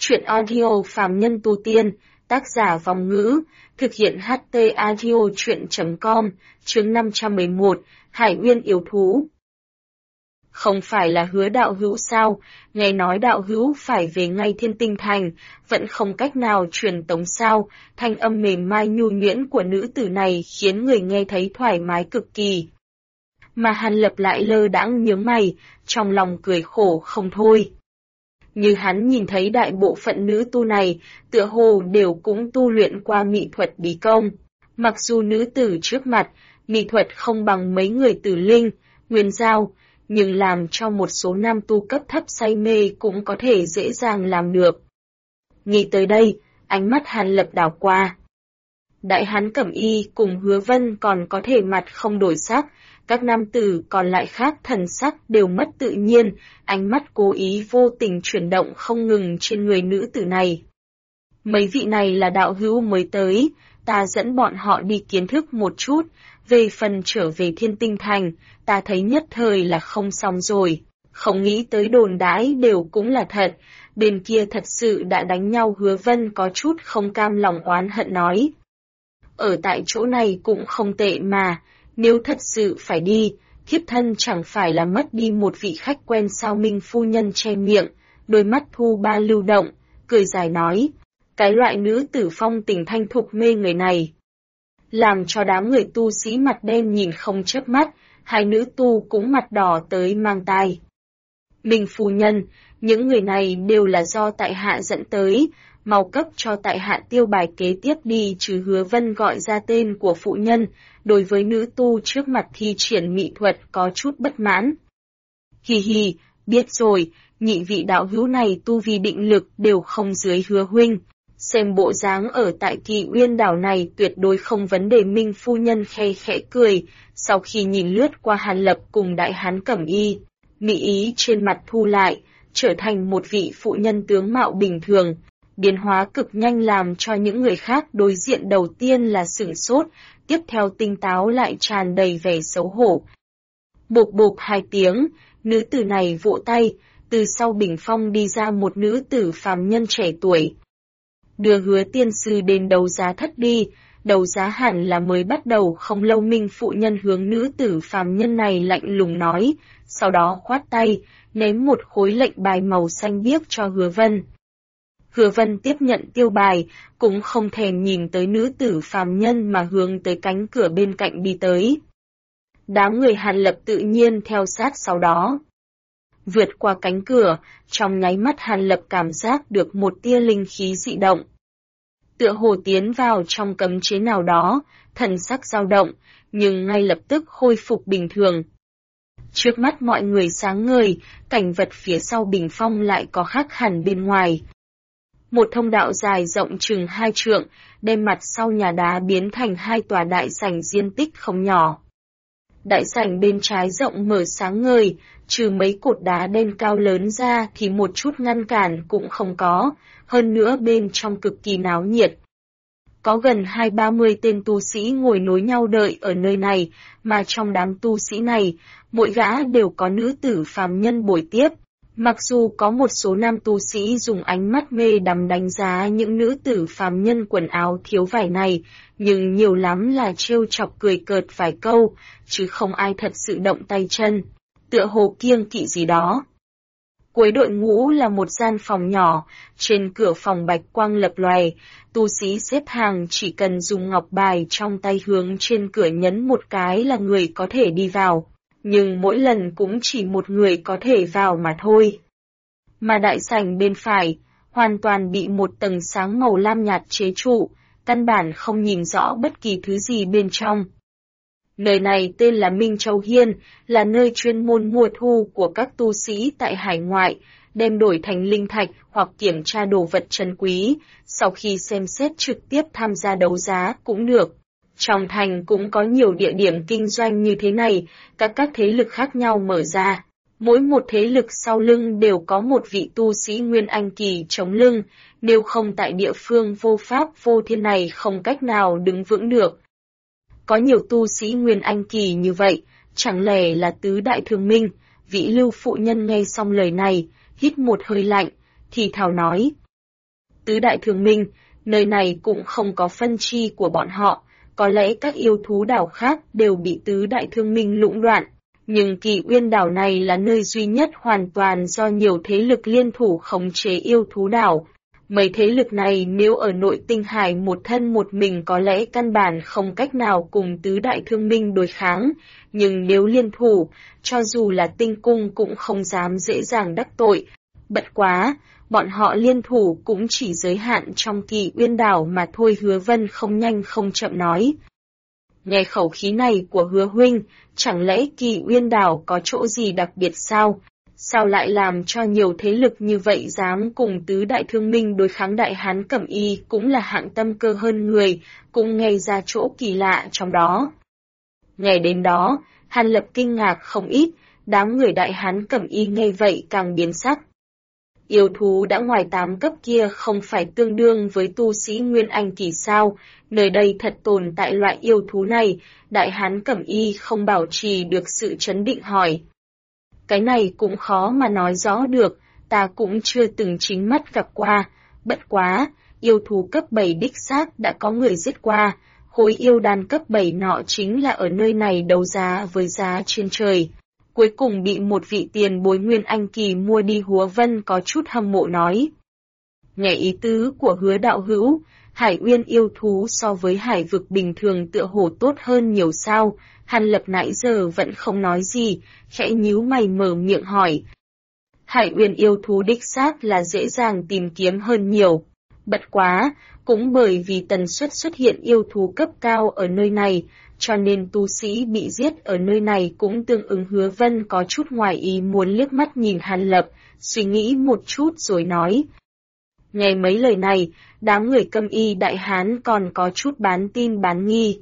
Truyện audio phàm nhân tu tiên, tác giả Vòng Ngữ, thực hiện HT audio truyện.com, chương 511, Hải Uyên yêu thú. Không phải là Hứa đạo hữu sao, nghe nói đạo hữu phải về ngay Thiên Tinh Thành, vẫn không cách nào truyền tống sao, thanh âm mềm mai nhu nhuyễn của nữ tử này khiến người nghe thấy thoải mái cực kỳ. Mà Hàn Lập lại lơ đãng nhướng mày, trong lòng cười khổ không thôi. Như hắn nhìn thấy đại bộ phận nữ tu này, tựa hồ đều cũng tu luyện qua mỹ thuật bí công. Mặc dù nữ tử trước mặt, mỹ thuật không bằng mấy người tử linh, nguyên giao, nhưng làm cho một số nam tu cấp thấp say mê cũng có thể dễ dàng làm được. Nghĩ tới đây, ánh mắt Hàn Lập đảo qua. Đại hán Cẩm Y cùng Hứa Vân còn có thể mặt không đổi sắc, các nam tử còn lại khác thần sắc đều mất tự nhiên, ánh mắt cố ý vô tình chuyển động không ngừng trên người nữ tử này. Mấy vị này là đạo hữu mới tới, ta dẫn bọn họ đi kiến thức một chút, về phần trở về Thiên Tinh Thành, ta thấy nhất thời là không xong rồi, không nghĩ tới đồn đãi đều cũng là thật, bên kia thật sự đã đánh nhau. Hứa Vân có chút không cam lòng oán hận nói. Ở tại chỗ này cũng không tệ mà, nếu thật sự phải đi, thiếp thân chẳng phải là mất đi một vị khách quen sao? Minh phu nhân che miệng, đôi mắt thu ba lưu động, cười dài nói, cái loại nữ tử phong tình thanh thục mê người này. Làm cho đám người tu sĩ mặt đen nhìn không chớp mắt, hai nữ tu cũng mặt đỏ tới mang tai. Minh phu nhân, những người này đều là do tại hạ dẫn tới, mau cấp cho tại hạ tiêu bài kế tiếp đi. Chứ Hứa Vân gọi ra tên của phụ nhân, đối với nữ tu trước mặt thi triển mỹ thuật có chút bất mãn. Hi hi, biết rồi, nhị vị đạo hữu này tu vi định lực đều không dưới Hứa huynh. Xem bộ dáng ở tại Kỳ Uyên đảo này tuyệt đối không vấn đề. Minh phu nhân khe khẽ cười, sau khi nhìn lướt qua Hàn Lập cùng đại hán Cẩm Y, mỹ ý trên mặt thu lại, trở thành một vị phụ nhân tướng mạo bình thường. Biến hóa cực nhanh làm cho những người khác đối diện đầu tiên là sửng sốt, tiếp theo tinh táo lại tràn đầy vẻ xấu hổ. Bộp bộp hai tiếng, nữ tử này vỗ tay, từ sau bình phong đi ra một nữ tử phàm nhân trẻ tuổi. Đưa Hứa tiên sư đến đấu giá thất đi, đấu giá hẳn là mới bắt đầu không lâu. Minh phụ nhân hướng nữ tử phàm nhân này lạnh lùng nói, sau đó khoát tay, ném một khối lệnh bài màu xanh biếc cho Hứa Vân. Hứa Vân tiếp nhận tiêu bài, cũng không thèm nhìn tới nữ tử phàm nhân mà hướng tới cánh cửa bên cạnh đi tới. Đám người Hàn Lập tự nhiên theo sát sau đó. Vượt qua cánh cửa, trong nháy mắt Hàn Lập cảm giác được một tia linh khí dị động. Tựa hồ tiến vào trong cấm chế nào đó, thần sắc dao động, nhưng ngay lập tức khôi phục bình thường. Trước mắt mọi người sáng ngời, cảnh vật phía sau bình phong lại có khác hẳn bên ngoài. Một thông đạo dài rộng chừng 2 trượng, đem mặt sau nhà đá biến thành 2 tòa đại sảnh diên tích không nhỏ. Đại sảnh bên trái rộng mở sáng ngời, trừ mấy cột đá đen cao lớn ra thì một chút ngăn cản cũng không có, hơn nữa bên trong cực kỳ náo nhiệt. Có gần 20-30 tên tu sĩ ngồi nối nhau đợi ở nơi này, mà trong đám tu sĩ này, mỗi gã đều có nữ tử phàm nhân bồi tiếp. Mặc dù có một số nam tu sĩ dùng ánh mắt mê đắm đánh giá những nữ tử phàm nhân quần áo thiếu vải này, nhưng nhiều lắm là trêu chọc cười cợt vài câu, chứ không ai thật sự động tay chân, tựa hồ kiêng kỵ gì đó. Cuối đội ngũ là một gian phòng nhỏ, trên cửa phòng bạch quang lập lòe, tu sĩ xếp hàng chỉ cần dùng ngọc bài trong tay hướng trên cửa nhấn một cái là người có thể đi vào. Nhưng mỗi lần cũng chỉ một người có thể vào mà thôi. Mà đại sảnh bên phải, hoàn toàn bị một tầng sáng màu lam nhạt chế trụ, căn bản không nhìn rõ bất kỳ thứ gì bên trong. Nơi này tên là Minh Châu Hiên, là nơi chuyên môn mua thu của các tu sĩ tại hải ngoại, đem đổi thành linh thạch hoặc kiểm tra đồ vật trân quý, sau khi xem xét trực tiếp tham gia đấu giá cũng được. Trong thành cũng có nhiều địa điểm kinh doanh như thế này, các thế lực khác nhau mở ra. Mỗi một thế lực sau lưng đều có một vị tu sĩ Nguyên Anh Kỳ chống lưng, nếu không tại địa phương vô pháp vô thiên này không cách nào đứng vững được. Có nhiều tu sĩ Nguyên Anh Kỳ như vậy, chẳng lẽ là tứ đại thương minh? Vị Lưu phụ nhân nghe xong lời này, hít một hơi lạnh, thì thào nói. Tứ đại thương minh, nơi này cũng không có phân chi của bọn họ, có lẽ các yêu thú đảo khác đều bị tứ đại thương minh lũng đoạn. Nhưng Kỳ Uyên đảo này là nơi duy nhất hoàn toàn do nhiều thế lực liên thủ khống chế yêu thú đảo. Mấy thế lực này nếu ở nội tinh hải một thân một mình có lẽ căn bản không cách nào cùng tứ đại thương minh đối kháng, nhưng nếu liên thủ, cho dù là tinh cung cũng không dám dễ dàng đắc tội. Bất quá, bọn họ liên thủ cũng chỉ giới hạn trong Kỳ Uyên đảo mà thôi. Hứa Vân không nhanh không chậm nói. Nghe khẩu khí này của Hứa huynh, chẳng lẽ Kỳ Uyên đảo có chỗ gì đặc biệt sao? Sao lại làm cho nhiều thế lực như vậy dám cùng tứ đại thương minh đối kháng? Đại hán Cẩm Y cũng là hạng tâm cơ hơn người, cũng nghe ra chỗ kỳ lạ trong đó. Nghe đến đó, Hàn Lập kinh ngạc không ít, đám người đại hán Cẩm Y nghe vậy càng biến sắc. Yêu thú đã ngoài 8 cấp kia không phải tương đương với tu sĩ Nguyên Anh kỳ sao? Nơi đây thật tồn tại loại yêu thú này, đại hán Cẩm Y không bảo trì được sự trấn định hỏi. Cái này cũng khó mà nói rõ được, ta cũng chưa từng chính mắt gặp qua, bất quá, yêu thú cấp 7 đích xác đã có người giết qua, khối yêu đan cấp 7 nọ chính là ở nơi này đấu giá với giá trên trời. Cuối cùng bị một vị tiền bối Nguyên Anh kỳ mua đi. Hứa Vân có chút hâm mộ nói. Nghe ý tứ của Hứa đạo hữu, Hải Uyên yêu thú so với hải vực bình thường tựa hồ tốt hơn nhiều sao? Hàn Lập nãy giờ vẫn không nói gì, khẽ nhíu mày mở miệng hỏi. Hải Uyên yêu thú đích xác là dễ dàng tìm kiếm hơn nhiều. Bất quá, cũng bởi vì tần suất xuất hiện yêu thú cấp cao ở nơi này, cho nên tu sĩ bị giết ở nơi này cũng tương ứng. Hứa Vân có chút ngoài ý muốn liếc mắt nhìn Hàn Lập, suy nghĩ một chút rồi nói. Nghe mấy lời này, đám người Cẩm Y đại hán còn có chút bán tin bán nghi.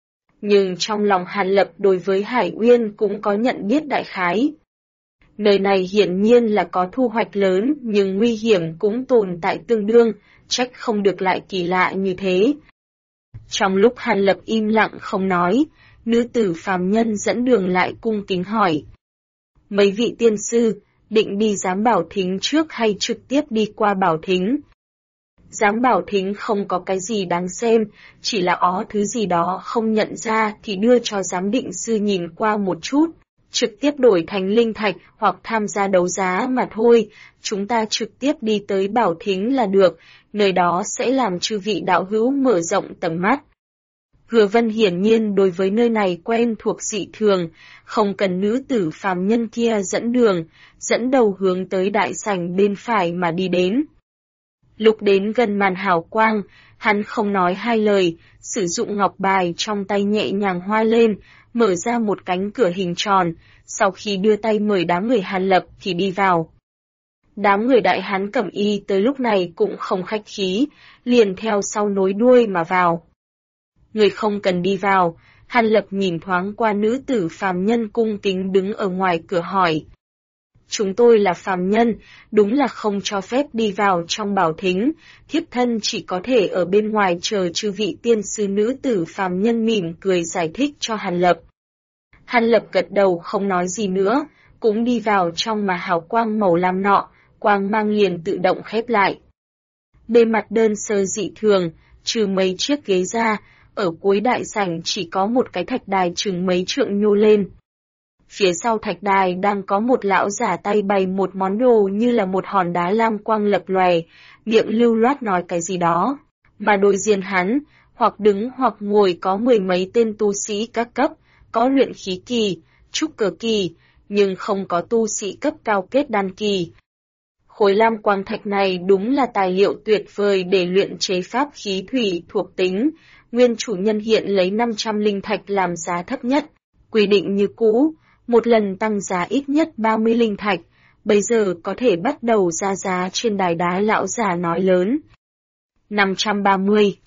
Nhưng trong lòng Hàn Lập đối với Hải Uyên cũng có nhận biết đại khái. Nơi này hiển nhiên là có thu hoạch lớn nhưng nguy hiểm cũng tồn tại tương đương, trách không được lại kỳ lạ như thế. Trong lúc Hàn Lập im lặng không nói, nữ tử phàm nhân dẫn đường lại cung kính hỏi. Mấy vị tiên sư, định đi giám bảo thính trước hay trực tiếp đi qua bảo thính? Giám bảo thính không có cái gì đáng xem, chỉ là thứ gì đó không nhận ra thì đưa cho giám định sư nhìn qua một chút, trực tiếp đổi thành linh thạch hoặc tham gia đấu giá mà thôi, chúng ta trực tiếp đi tới bảo thính là được, nơi đó sẽ làm chư vị đạo hữu mở rộng tầm mắt. Hứa Vân hiển nhiên đối với nơi này quen thuộc dị thường, không cần nữ tử phàm nhân kia dẫn đường, dẫn đầu hướng tới đại sảnh bên phải mà đi đến. Lúc đến gần màn hào quang, hắn không nói hai lời, sử dụng ngọc bài trong tay nhẹ nhàng hoa lên, mở ra một cánh cửa hình tròn, sau khi đưa tay mời đám người Hàn Lập thì đi vào. Đám người đại hán Cẩm Y tới lúc này cũng không khách khí, liền theo sau nối đuôi mà vào. Người không cần đi vào, Hàn Lập nhìn thoáng qua nữ tử phàm nhân cung kính đứng ở ngoài cửa hỏi. Chúng tôi là phàm nhân, đúng là không cho phép đi vào trong bảo thính, thiếp thân chỉ có thể ở bên ngoài chờ chư vị tiên sư. Nữ tử phàm nhân mỉm cười giải thích cho Hàn Lập. Hàn Lập gật đầu không nói gì nữa, cũng đi vào trong mà hào quang màu lam nọ, quang mang liền tự động khép lại. Bề mặt đơn sơ dị thường, trừ mấy chiếc ghế ra, ở cuối đại sảnh chỉ có một cái thạch đài chừng mấy trượng nhô lên. Phía sau thạch đài đang có một lão giả tay bày một món đồ như là một hòn đá lam quang lập lòe, miệng lưu loát nói cái gì đó. Mà đối diện hắn, hoặc đứng hoặc ngồi có mười mấy tên tu sĩ các cấp, có luyện khí kỳ, trúc cơ kỳ, nhưng không có tu sĩ cấp cao kết đan kỳ. Khối lam quang thạch này đúng là tài liệu tuyệt vời để luyện chế pháp khí thủy thuộc tính. Nguyên chủ nhân hiện lấy 500 linh thạch làm giá thấp nhất, quy định như cũ, một lần tăng giá ít nhất 30 linh thạch, bây giờ có thể bắt đầu ra giá trên đài đá. Lão già nói lớn. 530,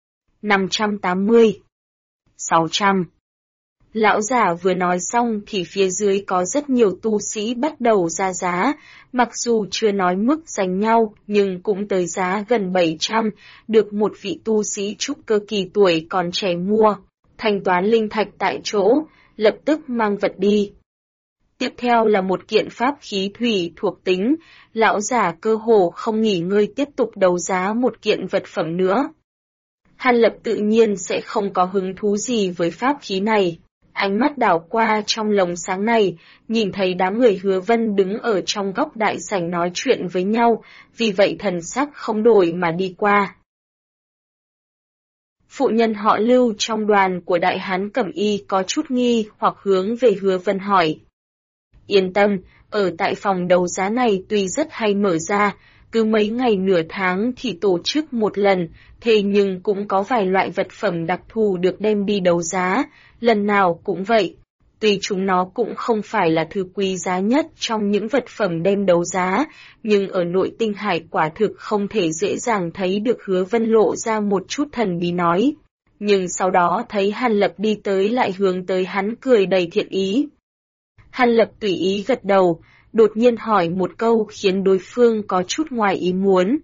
580, 600. Lão giả vừa nói xong thì phía dưới có rất nhiều tu sĩ bắt đầu ra giá, mặc dù chưa nói mức giành nhau nhưng cũng tới giá gần 700, được một vị tu sĩ trúc cơ kỳ tuổi còn trẻ mua, thanh toán linh thạch tại chỗ, lập tức mang vật đi. Tiếp theo là một kiện pháp khí thủy thuộc tính, lão giả cơ hồ không nghỉ ngơi tiếp tục đấu giá một kiện vật phẩm nữa. Hàn Lập tự nhiên sẽ không có hứng thú gì với pháp khí này. Ánh mắt đảo qua trong lồng sáng này, nhìn thấy đám người Hứa Vân đứng ở trong góc đại sảnh nói chuyện với nhau, vì vậy thần sắc không đổi mà đi qua. Phụ nhân họ Lưu trong đoàn của Đại Hán Cẩm Y có chút nghi hoặc hướng về Hứa Vân hỏi. Yên tâm, ở tại phòng đấu giá này tuy rất hay mở ra, cứ mấy ngày nửa tháng thì tổ chức một lần, thế nhưng cũng có vài loại vật phẩm đặc thù được đem đi đấu giá, lần nào cũng vậy. Tuy chúng nó cũng không phải là thứ quý giá nhất trong những vật phẩm đem đấu giá, nhưng ở nội tinh hải quả thực không thể dễ dàng thấy được Hứa Vân lộ ra một chút thần bí nói. Nhưng sau đó thấy Hàn Lập đi tới lại hướng tới hắn cười đầy thiện ý. Hàn Lập tùy ý gật đầu, đột nhiên hỏi một câu khiến đối phương có chút ngoài ý muốn.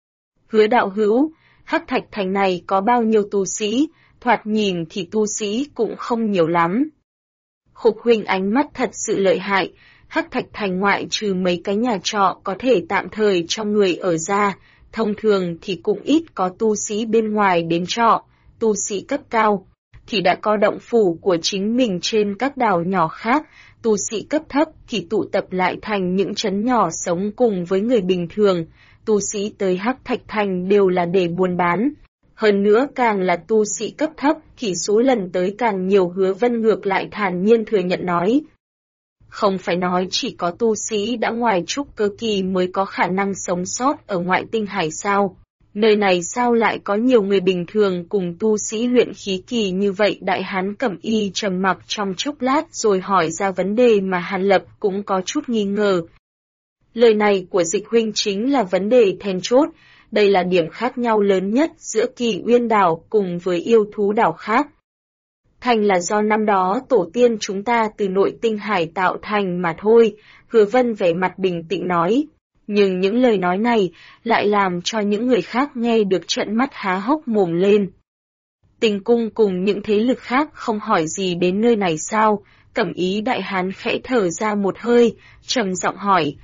Hứa đạo hữu, Hắc Thạch Thành này có bao nhiêu tu sĩ, thoạt nhìn thì tu sĩ cũng không nhiều lắm. Khục huynh ánh mắt thật sự lợi hại, Hắc Thạch Thành ngoại trừ mấy cái nhà trọ có thể tạm thời cho người ở ra, thông thường thì cũng ít có tu sĩ bên ngoài đến trọ, tu sĩ cấp cao, thì đã có động phủ của chính mình trên các đảo nhỏ khác, tu sĩ cấp thấp thì tụ tập lại thành những trấn nhỏ sống cùng với người bình thường, tu sĩ tới Hắc Thạch Thành đều là để buôn bán. Hơn nữa càng là tu sĩ cấp thấp thì số lần tới càng nhiều. Hứa Vân ngược lại thản nhiên thừa nhận nói. Không phải nói chỉ có tu sĩ đã ngoài trúc cơ kỳ mới có khả năng sống sót ở ngoại tinh hải sao? Nơi này sao lại có nhiều người bình thường cùng tu sĩ luyện khí kỳ như vậy? Đại Hán Cẩm Y trầm mặc trong chốc lát rồi hỏi ra vấn đề mà Hàn Lập cũng có chút nghi ngờ. Lời này của Dịch huynh chính là vấn đề then chốt, đây là điểm khác nhau lớn nhất giữa Kỳ Uyên đảo cùng với yêu thú đảo khác. Thành là do năm đó tổ tiên chúng ta từ nội tinh hải tạo thành mà thôi, Hứa Vân vẻ mặt bình tĩnh nói. Nhưng những lời nói này lại làm cho những người khác nghe được trợn mắt há hốc mồm lên. Tình cung cùng những thế lực khác không hỏi gì đến nơi này sao? Cẩm Ý đại hán khẽ thở ra một hơi, trầm giọng hỏi.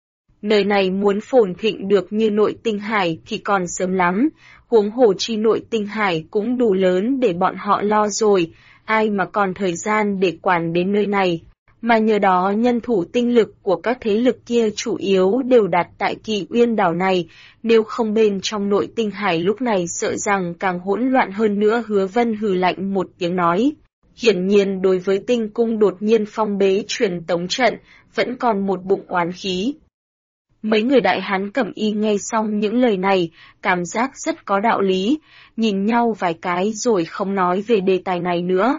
Nơi này muốn phồn thịnh được như nội tinh hải thì còn sớm lắm, huống hồ chi nội tinh hải cũng đủ lớn để bọn họ lo rồi, ai mà còn thời gian để quản đến nơi này. Mà nhờ đó nhân thủ tinh lực của các thế lực kia chủ yếu đều đặt tại Kỳ Uyên đảo này, nếu không bên trong nội tinh hải lúc này sợ rằng càng hỗn loạn hơn nữa. Hứa Vân hừ lạnh một tiếng nói. Hiển nhiên đối với tinh cung đột nhiên phong bế truyền tống trận, vẫn còn một bụng oán khí. Mấy người Đại Hán Cẩm Y nghe xong những lời này, cảm giác rất có đạo lý, nhìn nhau vài cái rồi không nói về đề tài này nữa.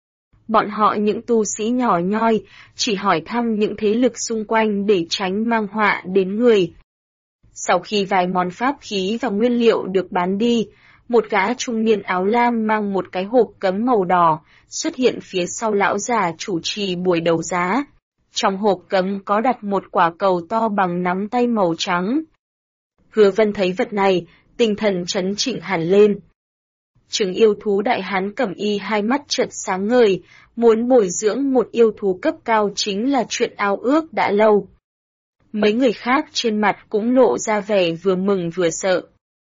Bọn họ những tu sĩ nhỏ nhoi, chỉ hỏi thăm những thế lực xung quanh để tránh mang họa đến người. Sau khi vài món pháp khí và nguyên liệu được bán đi, một gã trung niên áo lam mang một cái hộp cấm màu đỏ, xuất hiện phía sau lão già chủ trì buổi đấu giá. Trong hộp cấm có đặt một quả cầu to bằng nắm tay màu trắng. Hứa Vân thấy vật này, tinh thần chấn chỉnh hẳn lên. Trứng yêu thú Đại Hán Cẩm Y hai mắt chợt sáng ngời, muốn bồi dưỡng một yêu thú cấp cao chính là chuyện ao ước đã lâu. Mấy người khác trên mặt cũng lộ ra vẻ vừa mừng vừa sợ.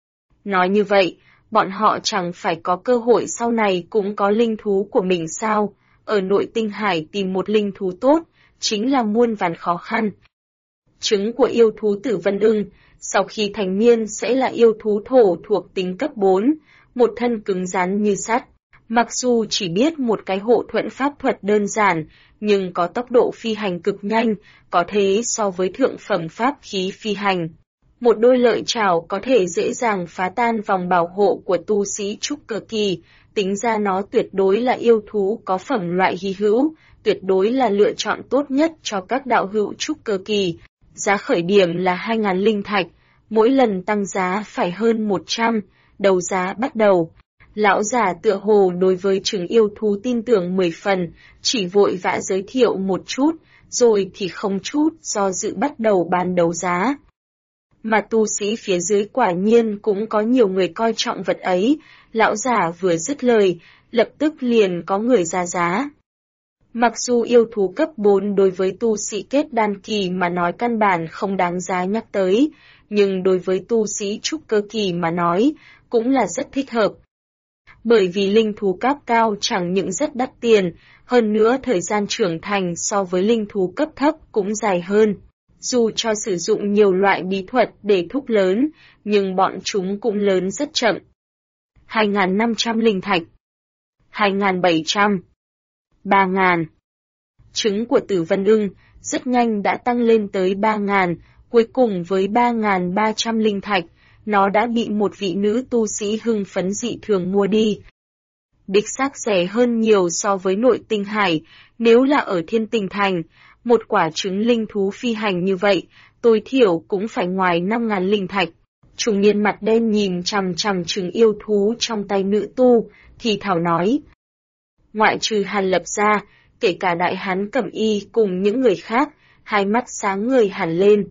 Nói như vậy, bọn họ chẳng phải có cơ hội sau này cũng có linh thú của mình sao? Ở nội tinh hải tìm một linh thú tốt, chính là muôn vàn khó khăn. Trứng của yêu thú Tử Vân Ưng, sau khi thành niên sẽ là yêu thú thổ thuộc tính cấp 4, một thân cứng rắn như sắt. Mặc dù chỉ biết một cái hộ thuẫn pháp thuật đơn giản, nhưng có tốc độ phi hành cực nhanh, có thế so với thượng phẩm pháp khí phi hành. Một đôi lợi chảo có thể dễ dàng phá tan vòng bảo hộ của tu sĩ trúc cơ kỳ, tính ra nó tuyệt đối là yêu thú có phẩm loại hy hữu, tuyệt đối là lựa chọn tốt nhất cho các đạo hữu trúc cơ kỳ. Giá khởi điểm là 2.000 linh thạch, mỗi lần tăng giá phải hơn 100, đầu giá bắt đầu. Lão già tựa hồ đối với trứng yêu thú tin tưởng 10 phần, chỉ vội vã giới thiệu một chút, rồi thì không chút do dự bắt đầu bán đấu giá. Mà tu sĩ phía dưới quả nhiên cũng có nhiều người coi trọng vật ấy, lão già vừa dứt lời, lập tức liền có người ra giá. Mặc dù yêu thú cấp 4 đối với tu sĩ kết đan kỳ mà nói căn bản không đáng giá nhắc tới, nhưng đối với tu sĩ trúc cơ kỳ mà nói, cũng là rất thích hợp. Bởi vì linh thú cấp cao chẳng những rất đắt tiền, hơn nữa thời gian trưởng thành so với linh thú cấp thấp cũng dài hơn. Dù cho sử dụng nhiều loại bí thuật để thúc lớn, nhưng bọn chúng cũng lớn rất chậm. 2.500 linh thạch, 2.700, 3.000. Trứng của Tử Vân Ưng rất nhanh đã tăng lên tới 3.000, cuối cùng với 3.300 linh thạch, nó đã bị một vị nữ tu sĩ hưng phấn dị thường mua đi. Đích xác rẻ hơn nhiều so với Nội Tinh Hải, nếu là ở Thiên Tinh Thành, một quả trứng linh thú phi hành như vậy, tối thiểu cũng phải ngoài 5.000 linh thạch. Trung niên mặt đen nhìn chằm chằm trứng yêu thú trong tay nữ tu, thì thảo nói. Ngoại trừ Hàn Lập ra, kể cả đại hán Cẩm Y cùng những người khác, hai mắt sáng ngời hẳn lên.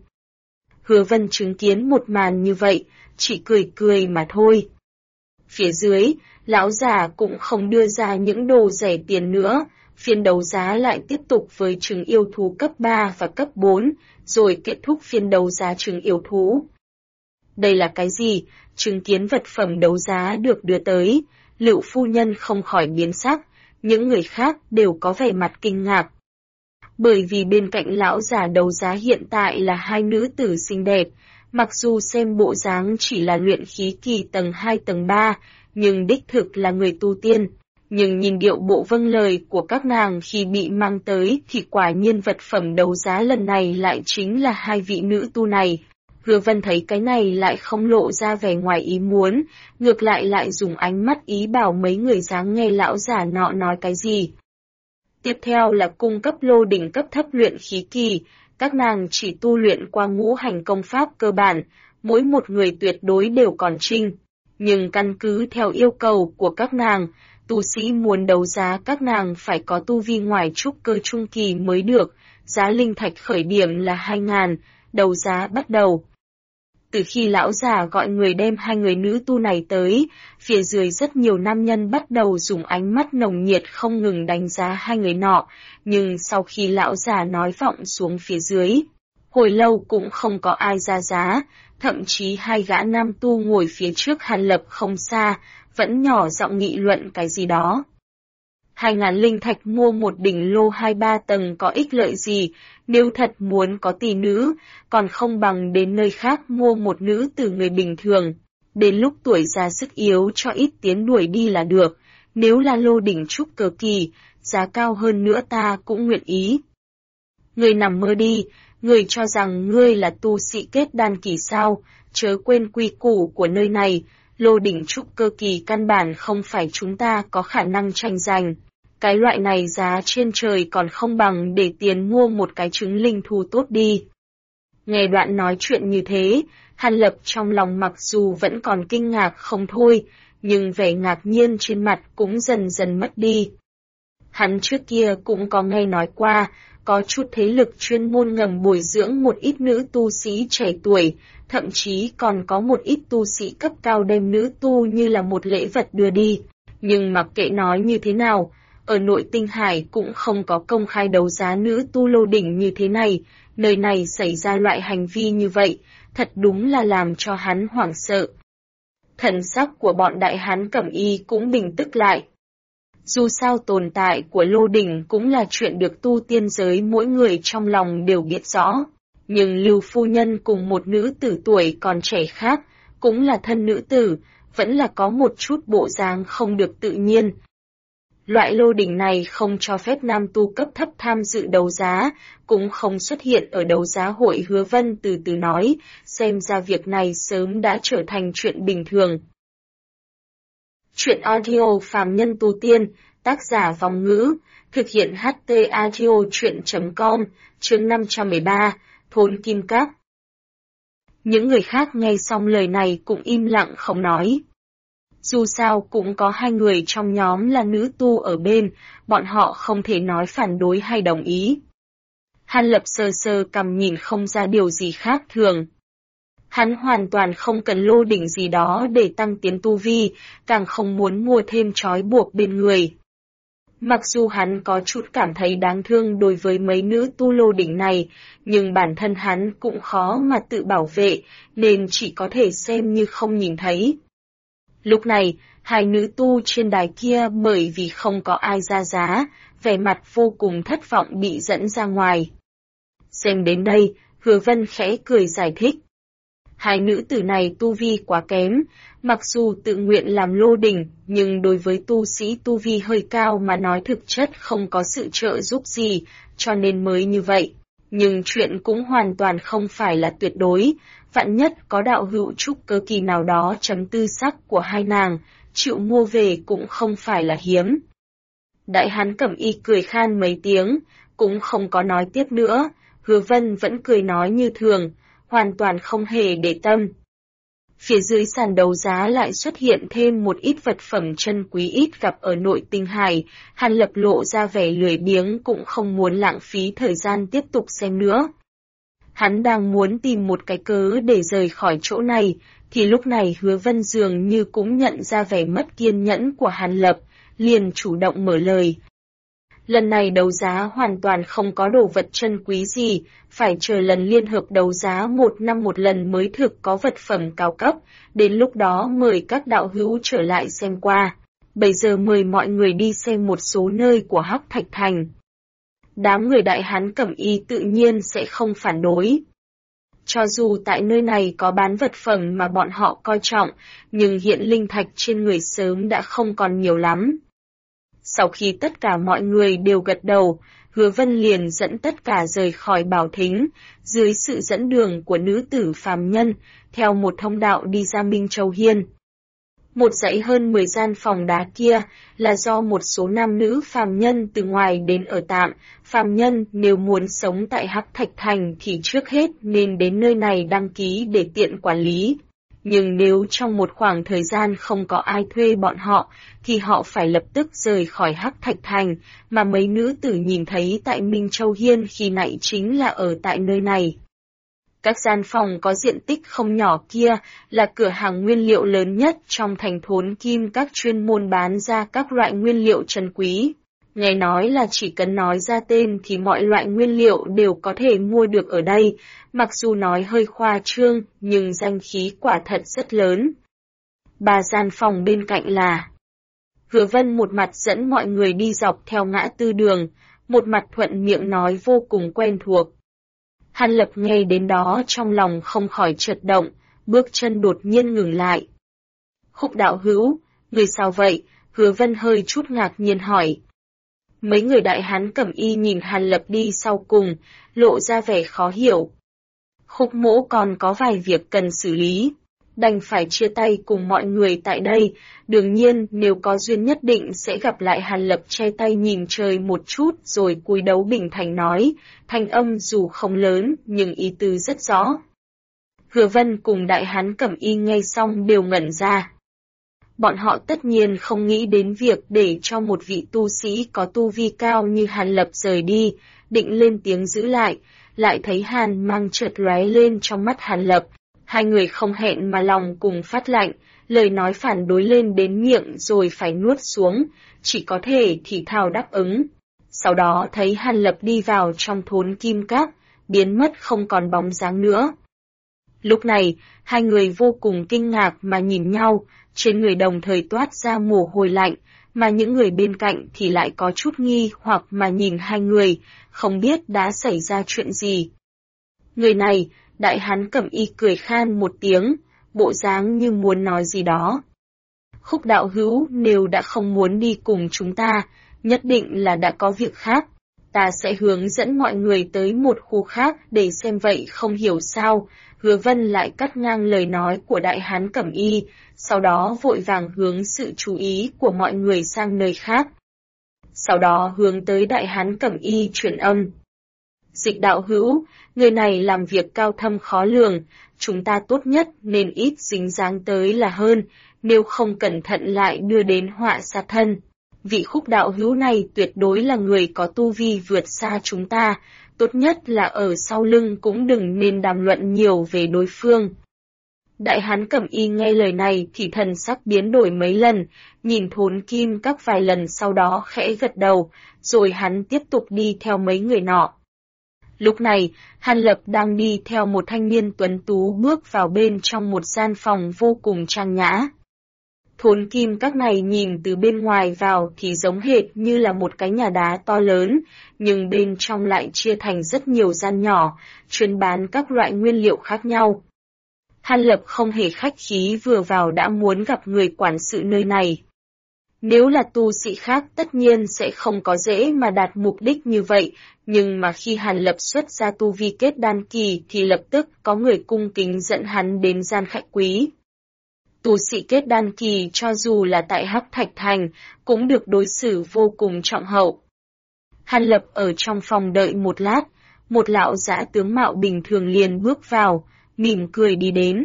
Hứa Vân chứng kiến một màn như vậy, chỉ cười cười mà thôi. Phía dưới, lão già cũng không đưa ra những đồ rẻ tiền nữa, phiên đấu giá lại tiếp tục với trứng yêu thú cấp 3 và cấp 4, rồi kết thúc phiên đấu giá trứng yêu thú. Đây là cái gì? Chứng kiến vật phẩm đấu giá được đưa tới, Lựu phu nhân không khỏi biến sắc, những người khác đều có vẻ mặt kinh ngạc. Bởi vì bên cạnh lão già đấu giá hiện tại là hai nữ tử xinh đẹp, mặc dù xem bộ dáng chỉ là luyện khí kỳ tầng 2 tầng 3, nhưng đích thực là người tu tiên. Nhưng nhìn điệu bộ vâng lời của các nàng khi bị mang tới thì quả nhiên vật phẩm đấu giá lần này lại chính là hai vị nữ tu này. Hứa Vân thấy cái này lại không lộ ra vẻ ngoài ý muốn, ngược lại dùng ánh mắt ý bảo mấy người dáng nghe lão già nọ nói cái gì. Tiếp theo là cung cấp lô đỉnh cấp thấp luyện khí kỳ, các nàng chỉ tu luyện qua ngũ hành công pháp cơ bản, mỗi một người tuyệt đối đều còn trinh. Nhưng căn cứ theo yêu cầu của các nàng, tu sĩ muốn đấu giá các nàng phải có tu vi ngoài trúc cơ trung kỳ mới được, giá linh thạch khởi điểm là 2.000, đấu giá bắt đầu. Từ khi lão già gọi người đem hai người nữ tu này tới, phía dưới rất nhiều nam nhân bắt đầu dùng ánh mắt nồng nhiệt không ngừng đánh giá hai người nọ, nhưng sau khi lão già nói vọng xuống phía dưới, hồi lâu cũng không có ai ra giá, thậm chí hai gã nam tu ngồi phía trước Hàn Lập không xa, vẫn nhỏ giọng nghị luận cái gì đó. 2.000 linh thạch mua một đỉnh lô 2-3 tầng có ích lợi gì, nếu thật muốn có tỷ nữ, còn không bằng đến nơi khác mua một nữ từ người bình thường. Đến lúc tuổi già sức yếu cho ít tiến đuổi đi là được, nếu là lô đỉnh trúc cơ kỳ, giá cao hơn nữa ta cũng nguyện ý. Ngươi nằm mơ đi, ngươi cho rằng ngươi là tu sĩ kết đan kỳ sao, chớ quên quy củ của nơi này, lô đỉnh trúc cơ kỳ căn bản không phải chúng ta có khả năng tranh giành. Cái loại này giá trên trời còn không bằng để tiền mua một cái trứng linh thú tốt đi. Nghe đoạn nói chuyện như thế, Hàn Lập trong lòng mặc dù vẫn còn kinh ngạc không thôi, nhưng vẻ ngạc nhiên trên mặt cũng dần dần mất đi. Hắn trước kia cũng có nghe nói qua, có chút thế lực chuyên môn ngầm bồi dưỡng một ít nữ tu sĩ trẻ tuổi, thậm chí còn có một ít tu sĩ cấp cao đem nữ tu như là một lễ vật đưa đi. Nhưng mặc kệ nói như thế nào, ở Nội Tinh Hải cũng không có công khai đấu giá nữ tu lô đỉnh như thế này, nơi này xảy ra loại hành vi như vậy, thật đúng là làm cho hắn hoảng sợ. Thần sắc của bọn đại hán Cẩm Y cũng bình tức lại. Dù sao tồn tại của lô đỉnh cũng là chuyện được tu tiên giới mỗi người trong lòng đều biết rõ, nhưng Lưu phu nhân cùng một nữ tử tuổi còn trẻ khác, cũng là thân nữ tử, vẫn là có một chút bộ dáng không được tự nhiên. Loại lô đỉnh này không cho phép nam tu cấp thấp tham dự đấu giá, cũng không xuất hiện ở đấu giá hội. Hứa Vân từ từ nói, xem ra việc này sớm đã trở thành chuyện bình thường. Chuyện audio phàm nhân tu tiên, tác giả Vòng Ngữ, thực hiện HT audio chuyện.com, chương 513, Thôn Kim Các. Những người khác nghe xong lời này cũng im lặng không nói. Dù sao cũng có hai người trong nhóm là nữ tu ở bên, bọn họ không thể nói phản đối hay đồng ý. Hàn Lập sờ sờ cằm nhìn không ra điều gì khác thường. Hắn hoàn toàn không cần lô đỉnh gì đó để tăng tiến tu vi, càng không muốn mua thêm trói buộc bên người. Mặc dù hắn có chút cảm thấy đáng thương đối với mấy nữ tu lô đỉnh này, nhưng bản thân hắn cũng khó mà tự bảo vệ, nên chỉ có thể xem như không nhìn thấy. Lúc này, hai nữ tu trên đài kia bởi vì không có ai ra giá, vẻ mặt vô cùng thất vọng bị dẫn ra ngoài. Xem đến đây, Hứa Vân khẽ cười giải thích. Hai nữ tử này tu vi quá kém, mặc dù tự nguyện làm lô đỉnh, nhưng đối với tu sĩ tu vi hơi cao mà nói thực chất không có sự trợ giúp gì, cho nên mới như vậy. Nhưng chuyện cũng hoàn toàn không phải là tuyệt đối, vạn nhất có đạo hữu trúc cơ kỳ nào đó chấm tư sắc của hai nàng, chịu mua về cũng không phải là hiếm. Đại hán Cẩm Y cười khan mấy tiếng, cũng không có nói tiếp nữa, Hứa Vân vẫn cười nói như thường, hoàn toàn không hề để tâm. Phía dưới sàn đấu giá lại xuất hiện thêm một ít vật phẩm chân quý ít gặp ở nội tinh hải, Hàn Lập lộ ra vẻ lười biếng cũng không muốn lãng phí thời gian tiếp tục xem nữa. Hắn đang muốn tìm một cái cớ để rời khỏi chỗ này, thì lúc này Hứa Vân dường như cũng nhận ra vẻ mất kiên nhẫn của Hàn Lập, liền chủ động mở lời. Lần này đấu giá hoàn toàn không có đồ vật chân quý gì, phải chờ lần liên hợp đấu giá 1 năm một lần mới thực có vật phẩm cao cấp, đến lúc đó mời các đạo hữu trở lại xem qua. Bây giờ mời mọi người đi xem một số nơi của Hắc Thạch Thành. Đám người Đại Hán Cẩm Y tự nhiên sẽ không phản đối. Cho dù tại nơi này có bán vật phẩm mà bọn họ coi trọng, nhưng hiện linh thạch trên người sớm đã không còn nhiều lắm. Sau khi tất cả mọi người đều gật đầu, Hứa Vân liền dẫn tất cả rời khỏi bảo thính, dưới sự dẫn đường của nữ tử phàm nhân, theo một thông đạo đi ra Minh Châu Hiên. Một dãy hơn 10 gian phòng đá kia là do một số nam nữ phàm nhân từ ngoài đến ở tạm, phàm nhân nếu muốn sống tại Hắc Thạch Thành thì trước hết nên đến nơi này đăng ký để tiện quản lý. Nhưng nếu trong một khoảng thời gian không có ai thuê bọn họ, thì họ phải lập tức rời khỏi Hắc Thạch Thành, mà mấy nữ tử nhìn thấy tại Minh Châu Hiên khi nãy chính là ở tại nơi này. Các gian phòng có diện tích không nhỏ kia là cửa hàng nguyên liệu lớn nhất trong thành Thốn Kim, các chuyên môn bán ra các loại nguyên liệu trân quý. Nghe nói là chỉ cần nói ra tên thì mọi loại nguyên liệu đều có thể mua được ở đây, mặc dù nói hơi khoa trương, nhưng danh khí quả thật rất lớn. 3 gian phòng bên cạnh là... Hứa Vân một mặt dẫn mọi người đi dọc theo ngã tư đường, một mặt thuận miệng nói vô cùng quen thuộc. Hàn Lập nghe đến đó trong lòng không khỏi chợt động, bước chân đột nhiên ngừng lại. Khúc đạo hữu, người sao vậy? Hứa Vân hơi chút ngạc nhiên hỏi. Mấy người Đại Hán Cẩm Y nhìn Hàn Lập đi sau cùng, lộ ra vẻ khó hiểu. Khúc mỗ còn có vài việc cần xử lý, đành phải chia tay cùng mọi người tại đây, đương nhiên nếu có duyên nhất định sẽ gặp lại. Hàn Lập che tay nhìn trời một chút rồi cúi đầu bình thản nói, thanh âm dù không lớn nhưng ý tứ rất rõ. Hứa Vân cùng Đại Hán Cẩm Y nghe xong đều ngẩn ra. Bọn họ tất nhiên không nghĩ đến việc để cho một vị tu sĩ có tu vi cao như Hàn Lập rời đi, định lên tiếng giữ lại thấy hàn mang chợt lóe lên trong mắt Hàn Lập. Hai người không hẹn mà lòng cùng phát lạnh, lời nói phản đối lên đến miệng rồi phải nuốt xuống, chỉ có thể thì thào đáp ứng. Sau đó thấy Hàn Lập đi vào trong Thốn Kim Các, biến mất không còn bóng dáng nữa. Lúc này, hai người vô cùng kinh ngạc mà nhìn nhau, trên người đồng thời toát ra mồ hôi lạnh, mà những người bên cạnh thì lại có chút nghi hoặc mà nhìn hai người, không biết đã xảy ra chuyện gì. Người này, Đại Hán Cẩm Y cười khan một tiếng, bộ dáng như muốn nói gì đó. Khúc đạo hữu nếu đã không muốn đi cùng chúng ta, nhất định là đã có việc khác. Ta sẽ hướng dẫn mọi người tới một khu khác để xem vậy không hiểu sao. Hứa Vân lại cắt ngang lời nói của Đại Hán Cẩm Y, sau đó vội vàng hướng sự chú ý của mọi người sang nơi khác. Sau đó hướng tới Đại Hán Cẩm Y truyền âm. Dịch đạo hữu, người này làm việc cao thâm khó lường, chúng ta tốt nhất nên ít dính dáng tới là hơn, nếu không cẩn thận lại đưa đến họa sát thân. Vị Khúc đạo hữu này tuyệt đối là người có tu vi vượt xa chúng ta, tốt nhất là ở sau lưng cũng đừng nên đàm luận nhiều về đối phương. Đại hán Cẩm Y nghe lời này thì thần sắc biến đổi mấy lần, nhìn Thốn Kim Các vài lần sau đó khẽ gật đầu, rồi hắn tiếp tục đi theo mấy người nọ. Lúc này, Hàn Lập đang đi theo một thanh niên tuấn tú bước vào bên trong một gian phòng vô cùng trang nhã. Thốn Kim Các này nhìn từ bên ngoài vào thì giống hệt như là một cái nhà đá to lớn, nhưng bên trong lại chia thành rất nhiều gian nhỏ, chuyên bán các loại nguyên liệu khác nhau. Hàn Lập không hề khách khí vừa vào đã muốn gặp người quản sự nơi này. Nếu là tu sĩ khác tất nhiên sẽ không có dễ mà đạt mục đích như vậy, nhưng mà khi Hàn Lập xuất ra tu vi kết đan kỳ thì lập tức có người cung kính dẫn hắn đến gian khách quý. Tu sĩ kết đan kỳ cho dù là tại Hắc Thạch Thành cũng được đối xử vô cùng trọng hậu. Hàn Lập ở trong phòng đợi một lát, một lão giả tướng mạo bình thường liền bước vào, mỉm cười đi đến.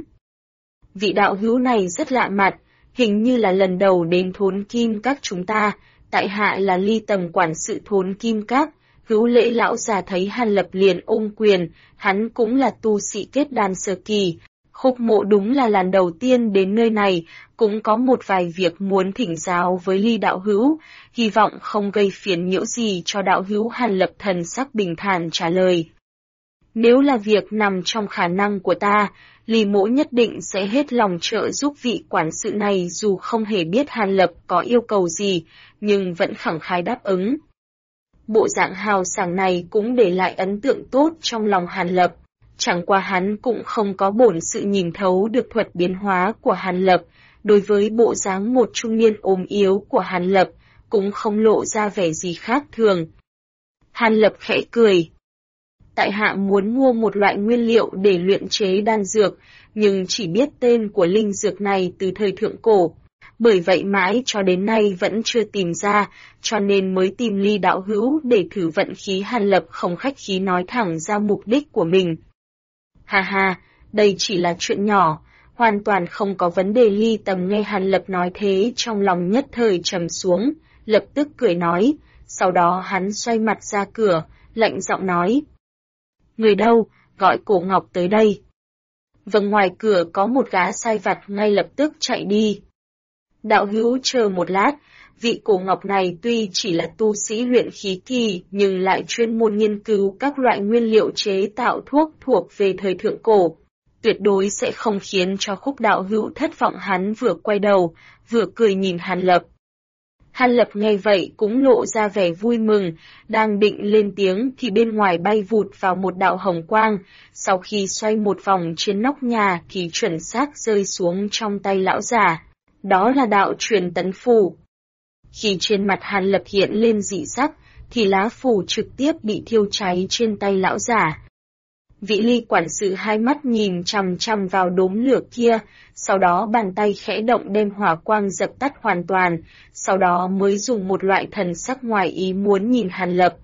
Vị đạo hữu này rất lạ mặt, hình như là lần đầu đến Thốn Kim Các chúng ta, tại hạ là Ly Tầm quản sự Thốn Kim Các. Hữu lễ lão già thấy Hàn Lập liền ôm quyền, hắn cũng là tu sĩ kết đan sơ kỳ. Khúc Mộ đúng là lần đầu tiên đến nơi này, cũng có một vài việc muốn thỉnh giáo với Ly đạo hữu, hy vọng không gây phiền nhiễu gì cho đạo hữu. Hàn Lập thần sắc bình thản trả lời. Nếu là việc nằm trong khả năng của ta, Ly mỗ nhất định sẽ hết lòng trợ giúp vị quản sự này, dù không hề biết Hàn Lập có yêu cầu gì, nhưng vẫn khẳng khái đáp ứng. Bộ dạng hào sảng này cũng để lại ấn tượng tốt trong lòng Hàn Lập. Chẳng qua hắn cũng không có bổn sự nhìn thấu được thuật biến hóa của Hàn Lập, đối với bộ dáng một trung niên ốm yếu của Hàn Lập, cũng không lộ ra vẻ gì khác thường. Hàn Lập khẽ cười. Tại hạ muốn mua một loại nguyên liệu để luyện chế đan dược, nhưng chỉ biết tên của linh dược này từ thời thượng cổ. Bởi vậy mãi cho đến nay vẫn chưa tìm ra, cho nên mới tìm Ly đạo hữu để thử vận khí. Hàn Lập không khách khí nói thẳng ra mục đích của mình. Ha ha, đây chỉ là chuyện nhỏ, hoàn toàn không có vấn đề. Ly Tầm nghe Hàn Lập nói thế trong lòng nhất thời trầm xuống, lập tức cười nói, sau đó hắn xoay mặt ra cửa, lạnh giọng nói. Người đâu, gọi Cổ Ngọc tới đây. Vâng, ngoài cửa có một gã sai vặt ngay lập tức chạy đi. Đạo hữu chờ một lát, vị Cổ Ngọc này tuy chỉ là tu sĩ luyện khí kỳ nhưng lại chuyên môn nghiên cứu các loại nguyên liệu chế tạo thuốc thuộc về thời thượng cổ. Tuyệt đối sẽ không khiến cho Khúc đạo hữu thất vọng. Hắn vừa quay đầu, vừa cười nhìn Hàn Lập. Hàn Lập nghe vậy cũng lộ ra vẻ vui mừng, đang định lên tiếng thì bên ngoài bay vụt vào một đạo hồng quang, sau khi xoay một vòng trên nóc nhà thì chuẩn xác rơi xuống trong tay lão già. Đó là đạo truyền tấn phù. Khi trên mặt Hàn Lập hiện lên dị sắc, thì lá phù trực tiếp bị thiêu cháy trên tay lão già. Vị Ly quản sự hai mắt nhìn chằm chằm vào đốm lửa kia, sau đó bàn tay khẽ động đem hỏa quang dập tắt hoàn toàn, sau đó mới dùng một loại thần sắc ngoài ý muốn nhìn Hàn Lập.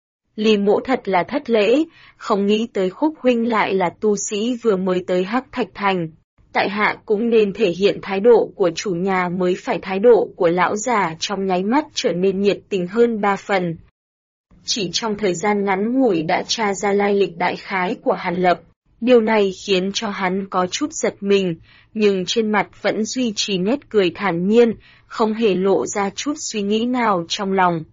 Ly mỗ thật là thất lễ, không nghĩ tới Khúc huynh lại là tu sĩ vừa mới tới Hắc Thạch Thành. Tại hạ cũng nên thể hiện thái độ của chủ nhà mới phải. Thái độ của lão già trong nháy mắt trở nên nhiệt tình hơn 3 phần. Chỉ trong thời gian ngắn ngủi đã tra ra lai lịch đại khái của Hàn Lập. Điều này khiến cho hắn có chút giật mình, nhưng trên mặt vẫn duy trì nét cười thản nhiên, không hề lộ ra chút suy nghĩ nào trong lòng.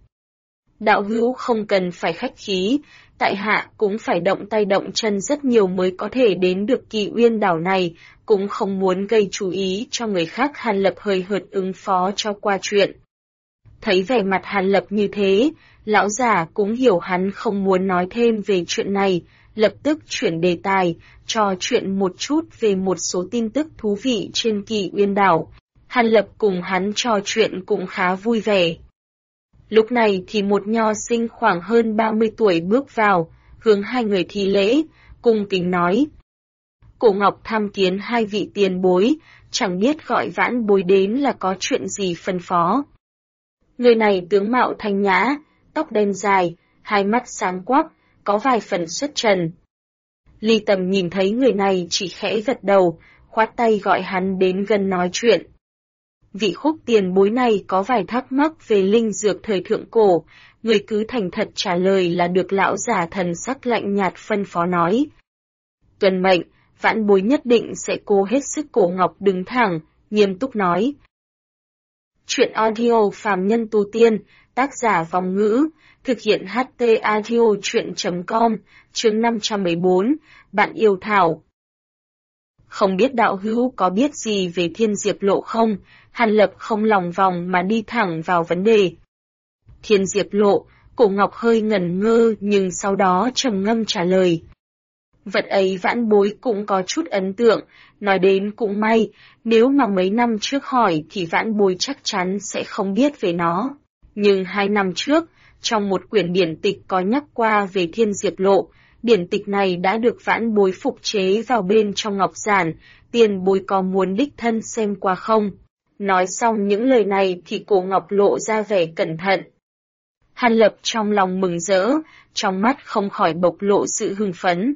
Đạo hữu không cần phải khách khí, tại hạ cũng phải động tay động chân rất nhiều mới có thể đến được Kỳ Uyên đảo này, cũng không muốn gây chú ý cho người khác. Hàn Lập hơi hợt ứng phó cho qua chuyện. Thấy vẻ mặt Hàn Lập như thế, lão già cũng hiểu hắn không muốn nói thêm về chuyện này, lập tức chuyển đề tài, trò chuyện một chút về một số tin tức thú vị trên Kỳ Uyên đảo. Hàn Lập cùng hắn trò chuyện cũng khá vui vẻ. Lúc này thì một nho sinh khoảng hơn 30 tuổi bước vào, hướng hai người thi lễ, cung kính nói. Cổ Ngọc tham kiến hai vị tiền bối, chẳng biết gọi vãn bối đến là có chuyện gì phân phó. Người này tướng mạo thanh nhã, tóc đen dài, hai mắt sáng quắc, có vài phần xuất trần. Ly Tầm nhìn thấy người này chỉ khẽ gật đầu, khoát tay gọi hắn đến gần nói chuyện. Vị Khúc tiền bối này có vài thắc mắc về linh dược thời thượng cổ, người cứ thành thật trả lời là được. Lão già thần sắc lạnh nhạt phân phó nói. Tuân mệnh, vãn bối nhất định sẽ cố hết sức. Cổ Ngọc đứng thẳng, nghiêm túc nói. Chuyện audio phàm nhân tu tiên, tác giả Vong Ngữ, thực hiện HT audio chuyện.com, chương 514, bạn yêu Thảo. Không biết đạo hữu có biết gì về Thiên Diệp Lộ không? Hàn Lập không lòng vòng mà đi thẳng vào vấn đề. Thiên Diệp Lộ, Cổ Ngọc hơi ngẩn ngơ nhưng sau đó trầm ngâm trả lời. Vật ấy vãn bối cũng có chút ấn tượng, nói đến cũng may, nếu mà mấy năm trước hỏi thì vãn bối chắc chắn sẽ không biết về nó. Nhưng 2 năm trước, trong một quyển điển tịch có nhắc qua về Thiên Diệp Lộ, điển tịch này đã được vãn bối phục chế vào bên trong ngọc giản, tiền bối có muốn đích thân xem qua không? Nói xong những lời này thì Cổ Ngọc lộ ra vẻ cẩn thận. Hàn Lập trong lòng mừng rỡ, trong mắt không khỏi bộc lộ sự hưng phấn.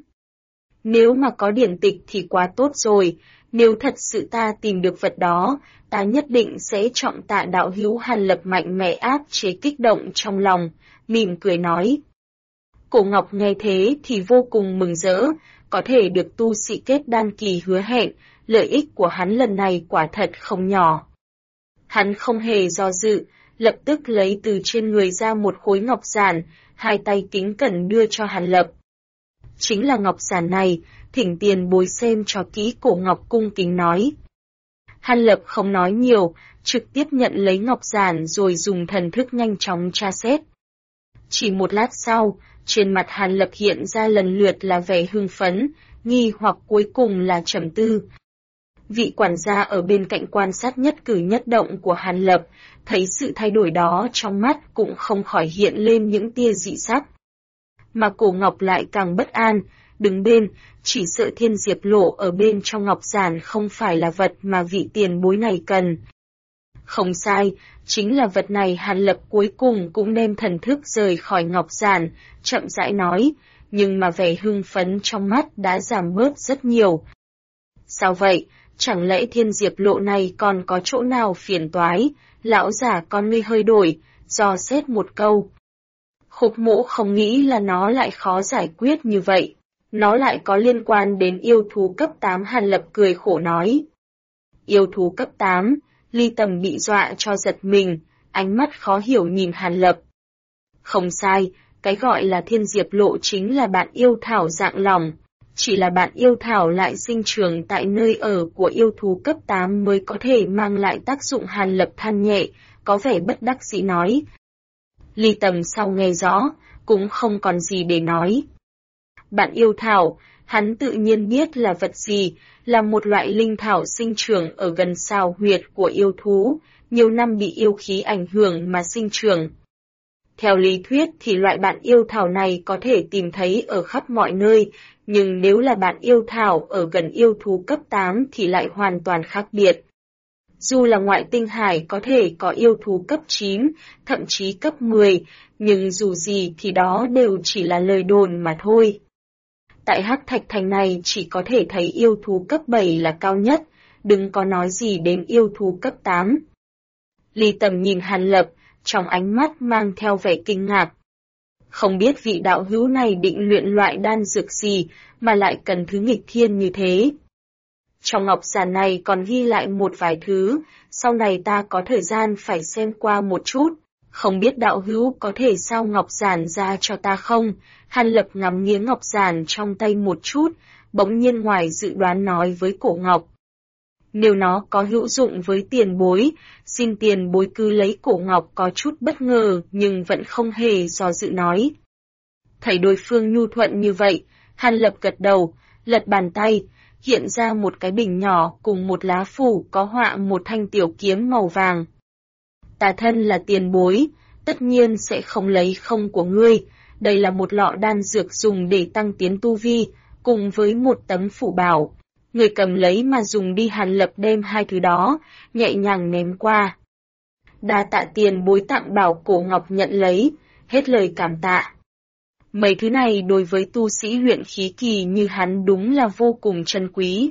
Nếu mà có điển tịch thì quá tốt rồi, nếu thật sự ta tìm được vật đó, ta nhất định sẽ trọng tạ đạo hữu. Hàn Lập mạnh mẽ áp chế kích động trong lòng, mỉm cười nói. Cổ Ngọc nghe thế thì vô cùng mừng rỡ, có thể được tu sĩ kết đan kỳ hứa hẹn, lợi ích của hắn lần này quả thật không nhỏ. Hắn không hề do dự, lập tức lấy từ trên người ra một khối ngọc giản, hai tay kính cẩn đưa cho Hàn Lập. Chính là ngọc giản này, thỉnh tiền bối xem cho kỹ. Cổ Ngọc cung kính nói. Hàn Lập không nói nhiều, trực tiếp nhận lấy ngọc giản rồi dùng thần thức nhanh chóng tra xét. Chỉ một lát sau, trên mặt Hàn Lập hiện ra lần lượt là vẻ hưng phấn, nghi hoặc cuối cùng là trầm tư. Vị quản gia ở bên cạnh quan sát nhất cử nhất động của Hàn Lập, thấy sự thay đổi đó trong mắt cũng không khỏi hiện lên những tia dị sắc. Mà Cổ Ngọc lại càng bất an, đứng bên, chỉ sợ Thiên Diệp Lộ ở bên trong ngọc giản không phải là vật mà vị tiền bối này cần. Không sai, chính là vật này. Hàn Lập cuối cùng cũng đem thần thức rời khỏi ngọc giản, chậm rãi nói, nhưng mà vẻ hưng phấn trong mắt đã giảm bớt rất nhiều. Sao vậy, chẳng lẽ Thiên Diệp Lộ này còn có chỗ nào phiền toái? Lão giả con ngươi hơi đổi, dò xét một câu. Khúc Mỗ không nghĩ là nó lại khó giải quyết như vậy. Nó lại có liên quan đến yêu thú cấp 8. Hàn Lập cười khổ nói. Yêu thú cấp 8, Ly Tầm bị dọa cho giật mình, ánh mắt khó hiểu nhìn Hàn Lập. Không sai, cái gọi là Thiên Diệp Lộ chính là bạn yêu thảo dạng lòng. Chỉ là bạn yêu thảo lại sinh trưởng tại nơi ở của yêu thú cấp 8 mới có thể mang lại tác dụng. Hàn Lập than nhẹ, có vẻ bất đắc dĩ nói. Ly Tầm sau nghe rõ, cũng không còn gì để nói. Bạn yêu thảo, hắn tự nhiên biết là vật gì, là một loại linh thảo sinh trưởng ở gần sao huyệt của yêu thú, nhiều năm bị yêu khí ảnh hưởng mà sinh trưởng. Theo lý thuyết thì loại bạn yêu thảo này có thể tìm thấy ở khắp mọi nơi, nhưng nếu là bạn yêu thảo ở gần yêu thú cấp 8 thì lại hoàn toàn khác biệt. Dù là ngoại tinh hải có thể có yêu thú cấp 9, thậm chí cấp 10, nhưng dù gì thì đó đều chỉ là lời đồn mà thôi. Tại Hắc Thạch Thành này chỉ có thể thấy yêu thú cấp 7 là cao nhất, đừng có nói gì đến yêu thú cấp 8. Ly Tầm nhìn Hàn Lập, trong ánh mắt mang theo vẻ kinh ngạc. Không biết vị đạo hữu này định luyện loại đan dược gì mà lại cần thứ nghịch thiên như thế. Trong ngọc giản này còn ghi lại một vài thứ, sau này ta có thời gian phải xem qua một chút. Không biết đạo hữu có thể sao ngọc giản ra cho ta không? Hàn Lập ngắm nghía ngọc giản trong tay một chút, bỗng nhiên ngoài dự đoán nói với Cổ Ngọc. Nếu nó có hữu dụng với tiền bối, xin tiền bối cứ lấy. Cổ Ngọc có chút bất ngờ nhưng vẫn không hề do dự nói. Thấy đối phương nhu thuận như vậy, Hàn Lập gật đầu, lật bàn tay, hiện ra một cái bình nhỏ cùng một lá phủ có họa một thanh tiểu kiếm màu vàng. Ta thân là tiền bối, tất nhiên sẽ không lấy không của ngươi, đây là một lọ đan dược dùng để tăng tiến tu vi, cùng với một tấm phủ bảo. Người cầm lấy mà dùng đi. Hàn Lập đem hai thứ đó, nhẹ nhàng ném qua. Đa tạ tiền bối tặng bảo. Cổ Ngọc nhận lấy, hết lời cảm tạ. Mấy thứ này đối với tu sĩ luyện khí kỳ như hắn đúng là vô cùng trân quý.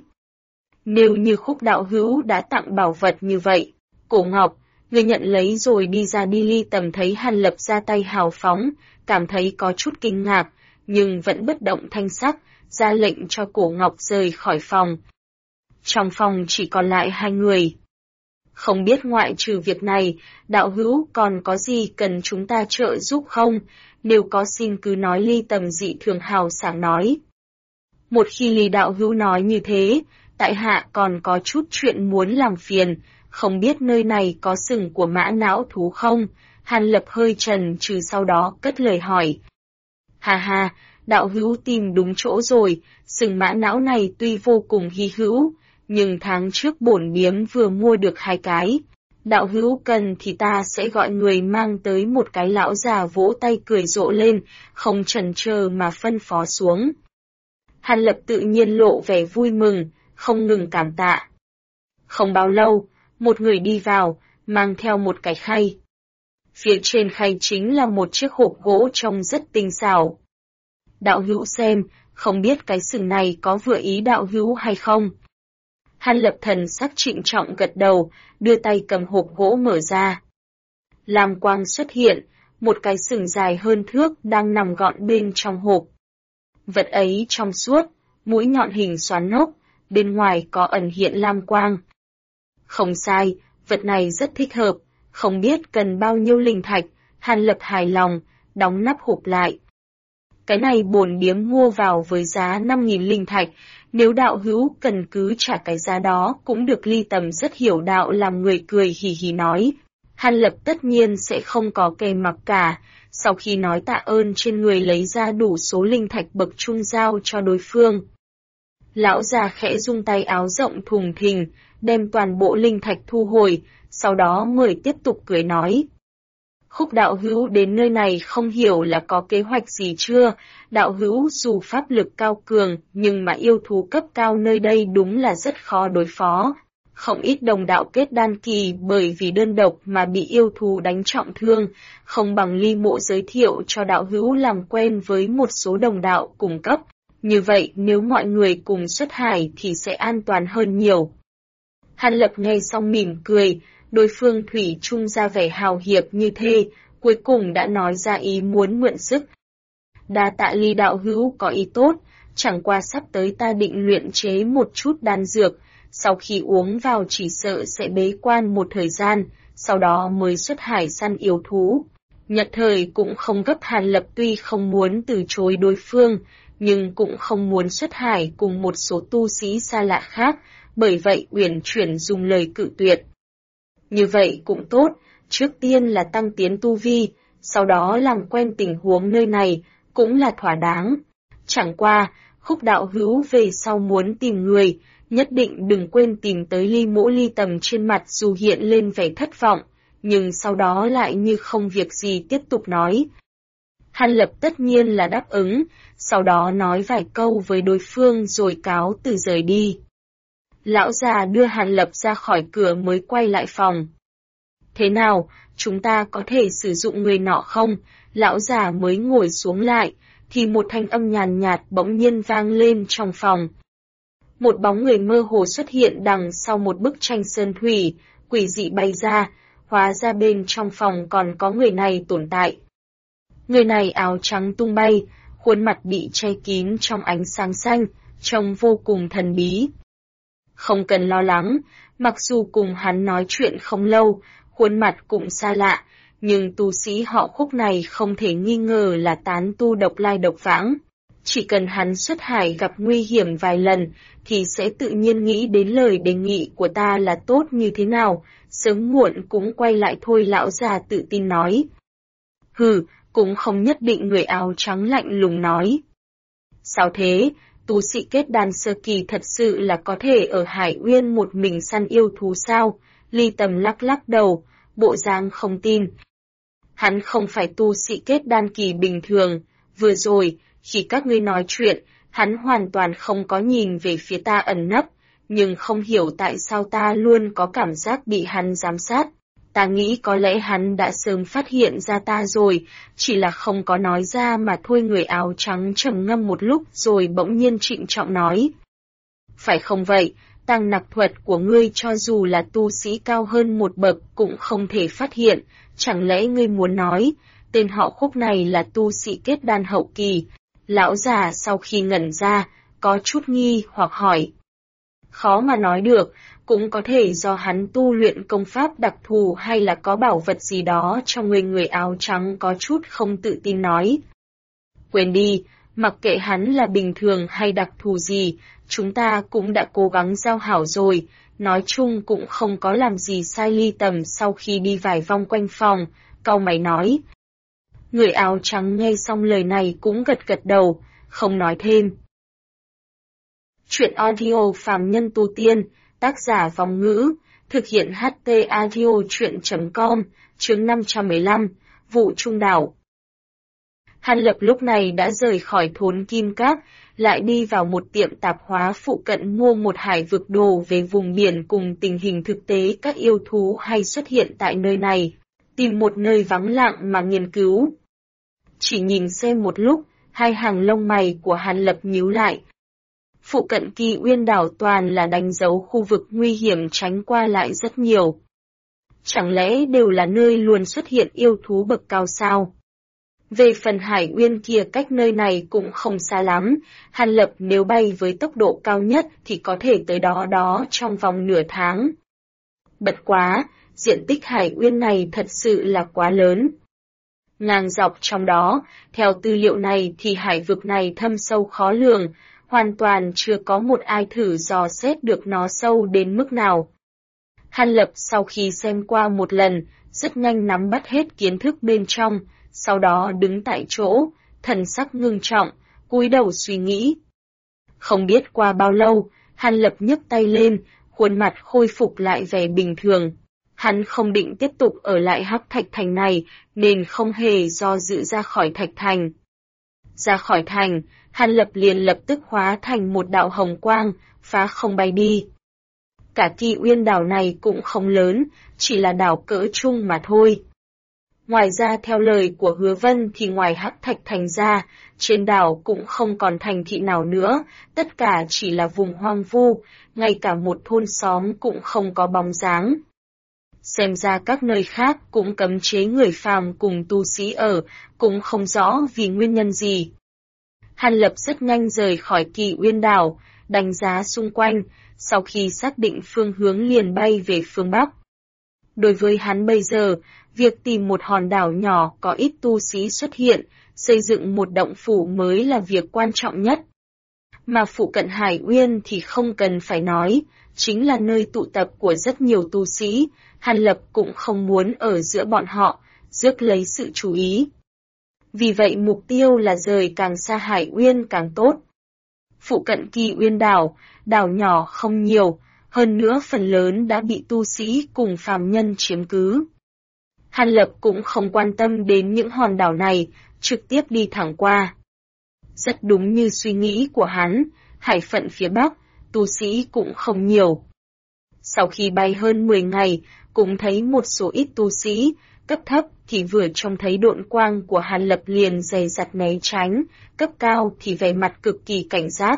Nếu như Khúc đạo hữu đã tặng bảo vật như vậy, Cổ Ngọc, người nhận lấy rồi đi ra đi. Ly Tầm thấy Hàn Lập ra tay hào phóng, cảm thấy có chút kinh ngạc, nhưng vẫn bất động thanh sắc, ra lệnh cho Cổ Ngọc rời khỏi phòng. Trong phòng chỉ còn lại hai người. Không biết ngoại trừ việc này, đạo hữu còn có gì cần chúng ta trợ giúp không? Nếu có xin cứ nói, Ly Tầm dị thường hào sảng nói. Một khi Lý đạo hữu nói như thế, tại hạ còn có chút chuyện muốn làm phiền, không biết nơi này có sừng của mã não thú không? Hàn Lập hơi chần chừ sau đó cất lời hỏi. Hà hà, đạo hữu tìm đúng chỗ rồi, sừng mã não này tuy vô cùng hy hữu, nhưng tháng trước bổn điếm vừa mua được 2 cái. Đạo hữu cần thì ta sẽ gọi người mang tới một cái. Lão già vỗ tay cười rộ lên, không chần chờ mà phân phó xuống. Hàn Lập tự nhiên lộ vẻ vui mừng, không ngừng cảm tạ. Không bao lâu, một người đi vào, mang theo một cái khay. Phía trên khay chính là một chiếc hộp gỗ trông rất tinh xảo. Đạo hữu xem, không biết cái sừng này có vừa ý đạo hữu hay không? Hàn Lập thần sắc trịnh trọng gật đầu, đưa tay cầm hộp gỗ mở ra. Lam quang xuất hiện, một cái sừng dài hơn thước đang nằm gọn bên trong hộp. Vật ấy trong suốt, mũi nhọn hình xoắn ốc, bên ngoài có ẩn hiện lam quang. Không sai, vật này rất thích hợp, không biết cần bao nhiêu linh thạch. Hàn Lập hài lòng, đóng nắp hộp lại. Cái này bổn điếm mua vào với giá 5.000 linh thạch, nếu đạo hữu cần cứ trả cái giá đó cũng được. Ly Tầm rất hiểu đạo làm người cười hì hì nói. Hàn Lập tất nhiên sẽ không có kè mặc cả, sau khi nói tạ ơn trên người lấy ra đủ số linh thạch bậc trung giao cho đối phương. Lão già khẽ rung tay áo rộng thùng thình, đem toàn bộ linh thạch thu hồi, sau đó người tiếp tục cười nói. Khúc đạo hữu đến nơi này không hiểu là có kế hoạch gì chưa? Đạo hữu dù pháp lực cao cường, nhưng mà yêu thú cấp cao nơi đây đúng là rất khó đối phó. Không ít đồng đạo kết đan kỳ bởi vì đơn độc mà bị yêu thú đánh trọng thương, không bằng Ly Mộ giới thiệu cho đạo hữu làm quen với một số đồng đạo cùng cấp. Như vậy nếu mọi người cùng xuất hải thì sẽ an toàn hơn nhiều. Hàn Lập nghe xong mỉm cười, đối phương thủy chung ra vẻ hào hiệp như thế, cuối cùng đã nói ra ý muốn mượn sức. Đa tạ Ly đạo hữu có ý tốt, chẳng qua sắp tới ta định luyện chế một chút đan dược, sau khi uống vào chỉ sợ sẽ bế quan một thời gian, sau đó mới xuất hải săn yêu thú. Nhật thời cũng không gấp. Hàn Lập tuy không muốn từ chối đối phương, nhưng cũng không muốn xuất hải cùng một số tu sĩ xa lạ khác, bởi vậy uyển chuyển dùng lời cự tuyệt. Như vậy cũng tốt, trước tiên là tăng tiến tu vi, sau đó làm quen tình huống nơi này, cũng là thỏa đáng. Chẳng qua, Khúc đạo hữu về sau muốn tìm người, nhất định đừng quên tìm tới Ly Mỗ. Ly Tầm trên mặt dù hiện lên vẻ thất vọng, nhưng sau đó lại như không việc gì tiếp tục nói. Hàn Lập tất nhiên là đáp ứng, sau đó nói vài câu với đối phương rồi cáo từ rời đi. Lão già đưa Hàn Lập ra khỏi cửa mới quay lại phòng. Thế nào, chúng ta có thể sử dụng người nọ không? Lão già mới ngồi xuống lại, thì một thanh âm nhàn nhạt bỗng nhiên vang lên trong phòng. Một bóng người mơ hồ xuất hiện đằng sau một bức tranh sơn thủy, quỷ dị bay ra, hóa ra bên trong phòng còn có người này tồn tại. Người này áo trắng tung bay, khuôn mặt bị che kín trong ánh sáng xanh, trông vô cùng thần bí. Không cần lo lắng, mặc dù cùng hắn nói chuyện không lâu, khuôn mặt cũng xa lạ, nhưng tu sĩ họ Khúc này không thể nghi ngờ là tán tu độc lai độc vãng. Chỉ cần hắn xuất hải gặp nguy hiểm vài lần, thì sẽ tự nhiên nghĩ đến lời đề nghị của ta là tốt như thế nào, sớm muộn cũng quay lại thôi. Lão già tự tin nói. Hừ, cũng không nhất định. Người áo trắng lạnh lùng nói. Sao thế, tu sĩ kết đan sơ kỳ thật sự là có thể ở Hải Uyên một mình săn yêu thú sao? Ly Tầm lắc lắc đầu, bộ dáng không tin. Hắn không phải tu sĩ kết đan kỳ bình thường, vừa rồi, khi các ngươi nói chuyện, hắn hoàn toàn không có nhìn về phía ta ẩn nấp, nhưng không hiểu tại sao ta luôn có cảm giác bị hắn giám sát. Ta nghĩ có lẽ hắn đã sớm phát hiện ra ta rồi, chỉ là không có nói ra mà thôi. Người áo trắng trầm ngâm một lúc rồi bỗng nhiên trịnh trọng nói. Phải không vậy, tăng nặc thuật của ngươi cho dù là tu sĩ cao hơn một bậc cũng không thể phát hiện, chẳng lẽ ngươi muốn nói, tên họ Khúc này là tu sĩ kết đan hậu kỳ? Lão già sau khi ngẩn ra, có chút nghi hoặc hỏi. Khó mà nói được, cũng có thể do hắn tu luyện công pháp đặc thù hay là có bảo vật gì đó trong người áo trắng có chút không tự tin nói. Quên đi, mặc kệ hắn là bình thường hay đặc thù gì, chúng ta cũng đã cố gắng giao hảo rồi, nói chung cũng không có làm gì sai ly tầm. Sau khi đi vài vòng quanh phòng, cau mày nói. Người áo trắng nghe xong lời này cũng gật gật đầu, không nói thêm. Chuyện audio phàm nhân tu tiên, tác giả Vong Ngữ, thực hiện HT audio chuyện.com, chương 515, vụ trung đảo. Hàn Lập lúc này đã rời khỏi thốn Kim Các, lại đi vào một tiệm tạp hóa phụ cận mua một hải vực đồ về vùng biển cùng tình hình thực tế các yêu thú hay xuất hiện tại nơi này, tìm một nơi vắng lặng mà nghiên cứu. Chỉ nhìn xem một lúc, hai hàng lông mày của Hàn Lập nhíu lại. Phụ cận Kỳ Uyên đảo toàn là đánh dấu khu vực nguy hiểm tránh qua lại rất nhiều. Chẳng lẽ đều là nơi luôn xuất hiện yêu thú bậc cao sao? Về phần Hải Uyên kia cách nơi này cũng không xa lắm, Hàn Lập nếu bay với tốc độ cao nhất thì có thể tới đó trong vòng nửa tháng. Bất quá, diện tích Hải Uyên này thật sự là quá lớn. Ngang dọc trong đó, theo tư liệu này thì hải vực này thâm sâu khó lường, hoàn toàn chưa có một ai thử dò xét được nó sâu đến mức nào. Hàn Lập sau khi xem qua một lần, rất nhanh nắm bắt hết kiến thức bên trong, sau đó đứng tại chỗ, thần sắc ngưng trọng, cúi đầu suy nghĩ. Không biết qua bao lâu, Hàn Lập nhấc tay lên, khuôn mặt khôi phục lại vẻ bình thường. Hắn không định tiếp tục ở lại Hắc Thạch Thành này, nên không hề do dự ra khỏi Thạch Thành. Ra khỏi thành, Hàn Lập liền lập tức hóa thành một đạo hồng quang, phá không bay đi. Cả Kỳ Uyên đảo này cũng không lớn, chỉ là đảo cỡ trung mà thôi. Ngoài ra theo lời của Hứa Vân thì ngoài Hắc Thạch Thành ra, trên đảo cũng không còn thành thị nào nữa, tất cả chỉ là vùng hoang vu, ngay cả một thôn xóm cũng không có bóng dáng. Xem ra các nơi khác cũng cấm chế người phàm cùng tu sĩ ở, cũng không rõ vì nguyên nhân gì. Hàn Lập rất nhanh rời khỏi Kỳ Uyên đảo, đánh giá xung quanh, sau khi xác định phương hướng liền bay về phương Bắc. Đối với hắn bây giờ, việc tìm một hòn đảo nhỏ có ít tu sĩ xuất hiện, xây dựng một động phủ mới là việc quan trọng nhất. Mà phụ cận Hải Uyên thì không cần phải nói, chính là nơi tụ tập của rất nhiều tu sĩ, Hàn Lập cũng không muốn ở giữa bọn họ, rước lấy sự chú ý. Vì vậy mục tiêu là rời càng xa Hải Uyên càng tốt. Phụ cận Kỳ Uyên đảo, đảo nhỏ không nhiều, hơn nữa phần lớn đã bị tu sĩ cùng phàm nhân chiếm cứ. Hàn Lập cũng không quan tâm đến những hòn đảo này, trực tiếp đi thẳng qua. Rất đúng như suy nghĩ của hắn, hải phận phía Bắc, tu sĩ cũng không nhiều. Sau khi bay hơn 10 ngày, cũng thấy một số ít tu sĩ, cấp thấp thì vừa trông thấy độn quang của Hàn Lập liền dày dặt né tránh, cấp cao thì vẻ mặt cực kỳ cảnh giác.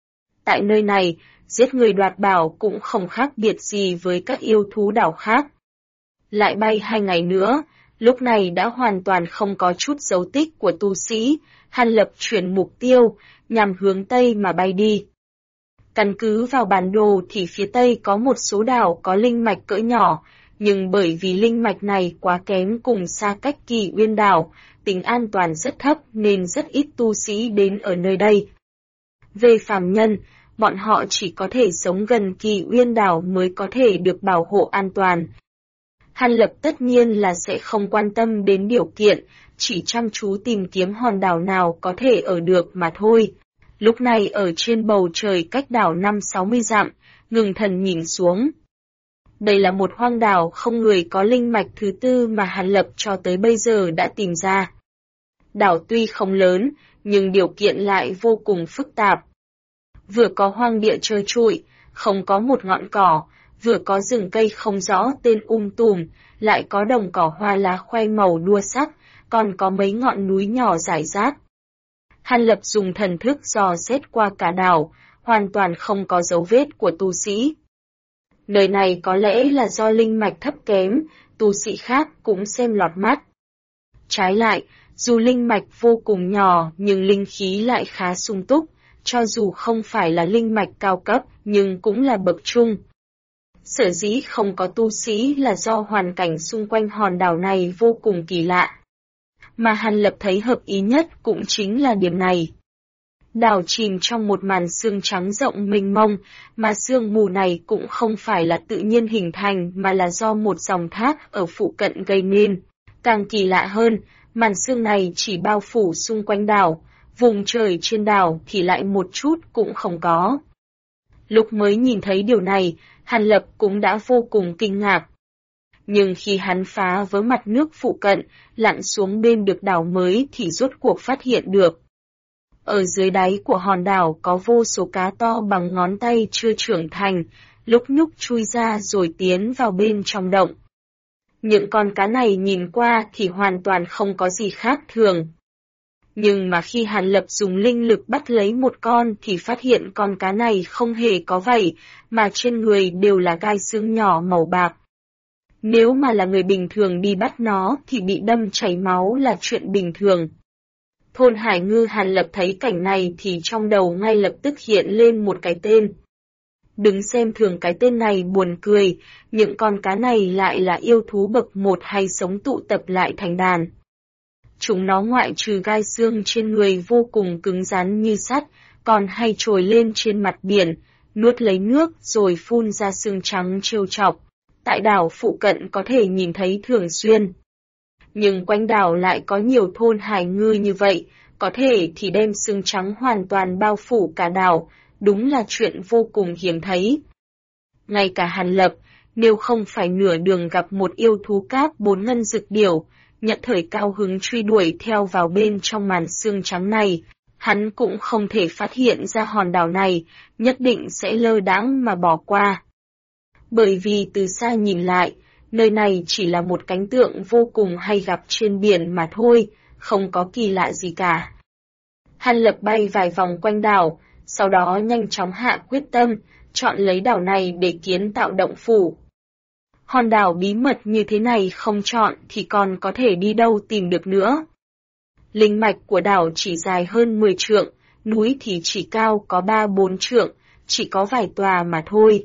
Tại nơi này, giết người đoạt bảo cũng không khác biệt gì với các yêu thú đảo khác. Lại bay 2 ngày nữa, lúc này đã hoàn toàn không có chút dấu tích của tu sĩ, Hàn Lập chuyển mục tiêu, nhằm hướng Tây mà bay đi. Căn cứ vào bản đồ thì phía Tây có một số đảo có linh mạch cỡ nhỏ, nhưng bởi vì linh mạch này quá kém cùng xa cách Kỳ Uyên đảo, tính an toàn rất thấp nên rất ít tu sĩ đến ở nơi đây. Về phàm nhân, bọn họ chỉ có thể sống gần Kỳ Uyên đảo mới có thể được bảo hộ an toàn. Hàn Lập tất nhiên là sẽ không quan tâm đến điều kiện, chỉ chăm chú tìm kiếm hòn đảo nào có thể ở được mà thôi. Lúc này ở trên bầu trời cách đảo 50-60 dặm, ngừng thần nhìn xuống. Đây là một hoang đảo không người có linh mạch thứ tư mà Hàn Lập cho tới bây giờ đã tìm ra. Đảo tuy không lớn, nhưng điều kiện lại vô cùng phức tạp. Vừa có hoang địa trơ trụi, không có một ngọn cỏ, vừa có rừng cây không rõ tên tùm, lại có đồng cỏ hoa lá khoe màu đua sắc, còn có mấy ngọn núi nhỏ rải rác. Hàn Lập dùng thần thức dò xét qua cả đảo, hoàn toàn không có dấu vết của tu sĩ. Nơi này có lẽ là do linh mạch thấp kém, tu sĩ khác cũng xem lọt mắt. Trái lại, dù linh mạch vô cùng nhỏ nhưng linh khí lại khá sung túc, cho dù không phải là linh mạch cao cấp, nhưng cũng là bậc trung. Sở dĩ không có tu sĩ là do hoàn cảnh xung quanh hòn đảo này vô cùng kỳ lạ. Mà Hàn Lập thấy hợp ý nhất cũng chính là điểm này. Đảo chìm trong một màn sương trắng rộng mênh mông, mà sương mù này cũng không phải là tự nhiên hình thành mà là do một dòng thác ở phụ cận gây nên. Càng kỳ lạ hơn, màn sương này chỉ bao phủ xung quanh đảo, vùng trời trên đảo thì lại một chút cũng không có. Lúc mới nhìn thấy điều này, Hàn Lập cũng đã vô cùng kinh ngạc. Nhưng khi hắn phá vỡ mặt nước phụ cận, lặn xuống bên được đảo mới thì rốt cuộc phát hiện được. Ở dưới đáy của hòn đảo có vô số cá to bằng ngón tay chưa trưởng thành, lúc nhúc chui ra rồi tiến vào bên trong động. Những con cá này nhìn qua thì hoàn toàn không có gì khác thường. Nhưng mà khi Hàn Lập dùng linh lực bắt lấy một con thì phát hiện con cá này không hề có vảy, mà trên người đều là gai xương nhỏ màu bạc. Nếu mà là người bình thường đi bắt nó thì bị đâm chảy máu là chuyện bình thường. Thôn Hải Ngư Hàn Lập thấy cảnh này thì trong đầu ngay lập tức hiện lên một cái tên. Đừng xem thường cái tên này buồn cười, những con cá này lại là yêu thú bậc 1 hay sống tụ tập lại thành đàn. Chúng nó ngoại trừ gai xương trên người vô cùng cứng rắn như sắt, còn hay trồi lên trên mặt biển, nuốt lấy nước rồi phun ra xương trắng trêu chọc. Tại đảo phụ cận có thể nhìn thấy thường xuyên. Nhưng quanh đảo lại có nhiều thôn hải ngư như vậy, có thể thì đem xương trắng hoàn toàn bao phủ cả đảo, đúng là chuyện vô cùng hiếm thấy. Ngay cả Hàn Lập, nếu không phải nửa đường gặp một yêu thú cáp 4 ngân dực điểu, nhận thời cao hứng truy đuổi theo vào bên trong màn xương trắng này, hắn cũng không thể phát hiện ra hòn đảo này, nhất định sẽ lơ đãng mà bỏ qua. Bởi vì từ xa nhìn lại, nơi này chỉ là một cảnh tượng vô cùng hay gặp trên biển mà thôi, không có kỳ lạ gì cả. Hàn Lập bay vài vòng quanh đảo, sau đó nhanh chóng hạ quyết tâm, chọn lấy đảo này để kiến tạo động phủ. Hòn đảo bí mật như thế này không chọn thì còn có thể đi đâu tìm được nữa. Linh mạch của đảo chỉ dài hơn 10 trượng, núi thì chỉ cao có 3-4 trượng, chỉ có vài tòa mà thôi.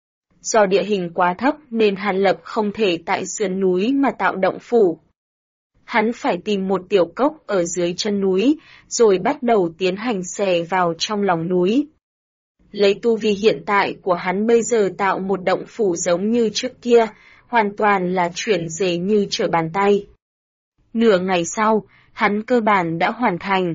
Do địa hình quá thấp nên Hàn Lập không thể tại sườn núi mà tạo động phủ. Hắn phải tìm một tiểu cốc ở dưới chân núi, rồi bắt đầu tiến hành xẻ vào trong lòng núi. Lấy tu vi hiện tại của hắn bây giờ tạo một động phủ giống như trước kia, hoàn toàn là chuyển dễ như trở bàn tay. Nửa ngày sau, hắn cơ bản đã hoàn thành.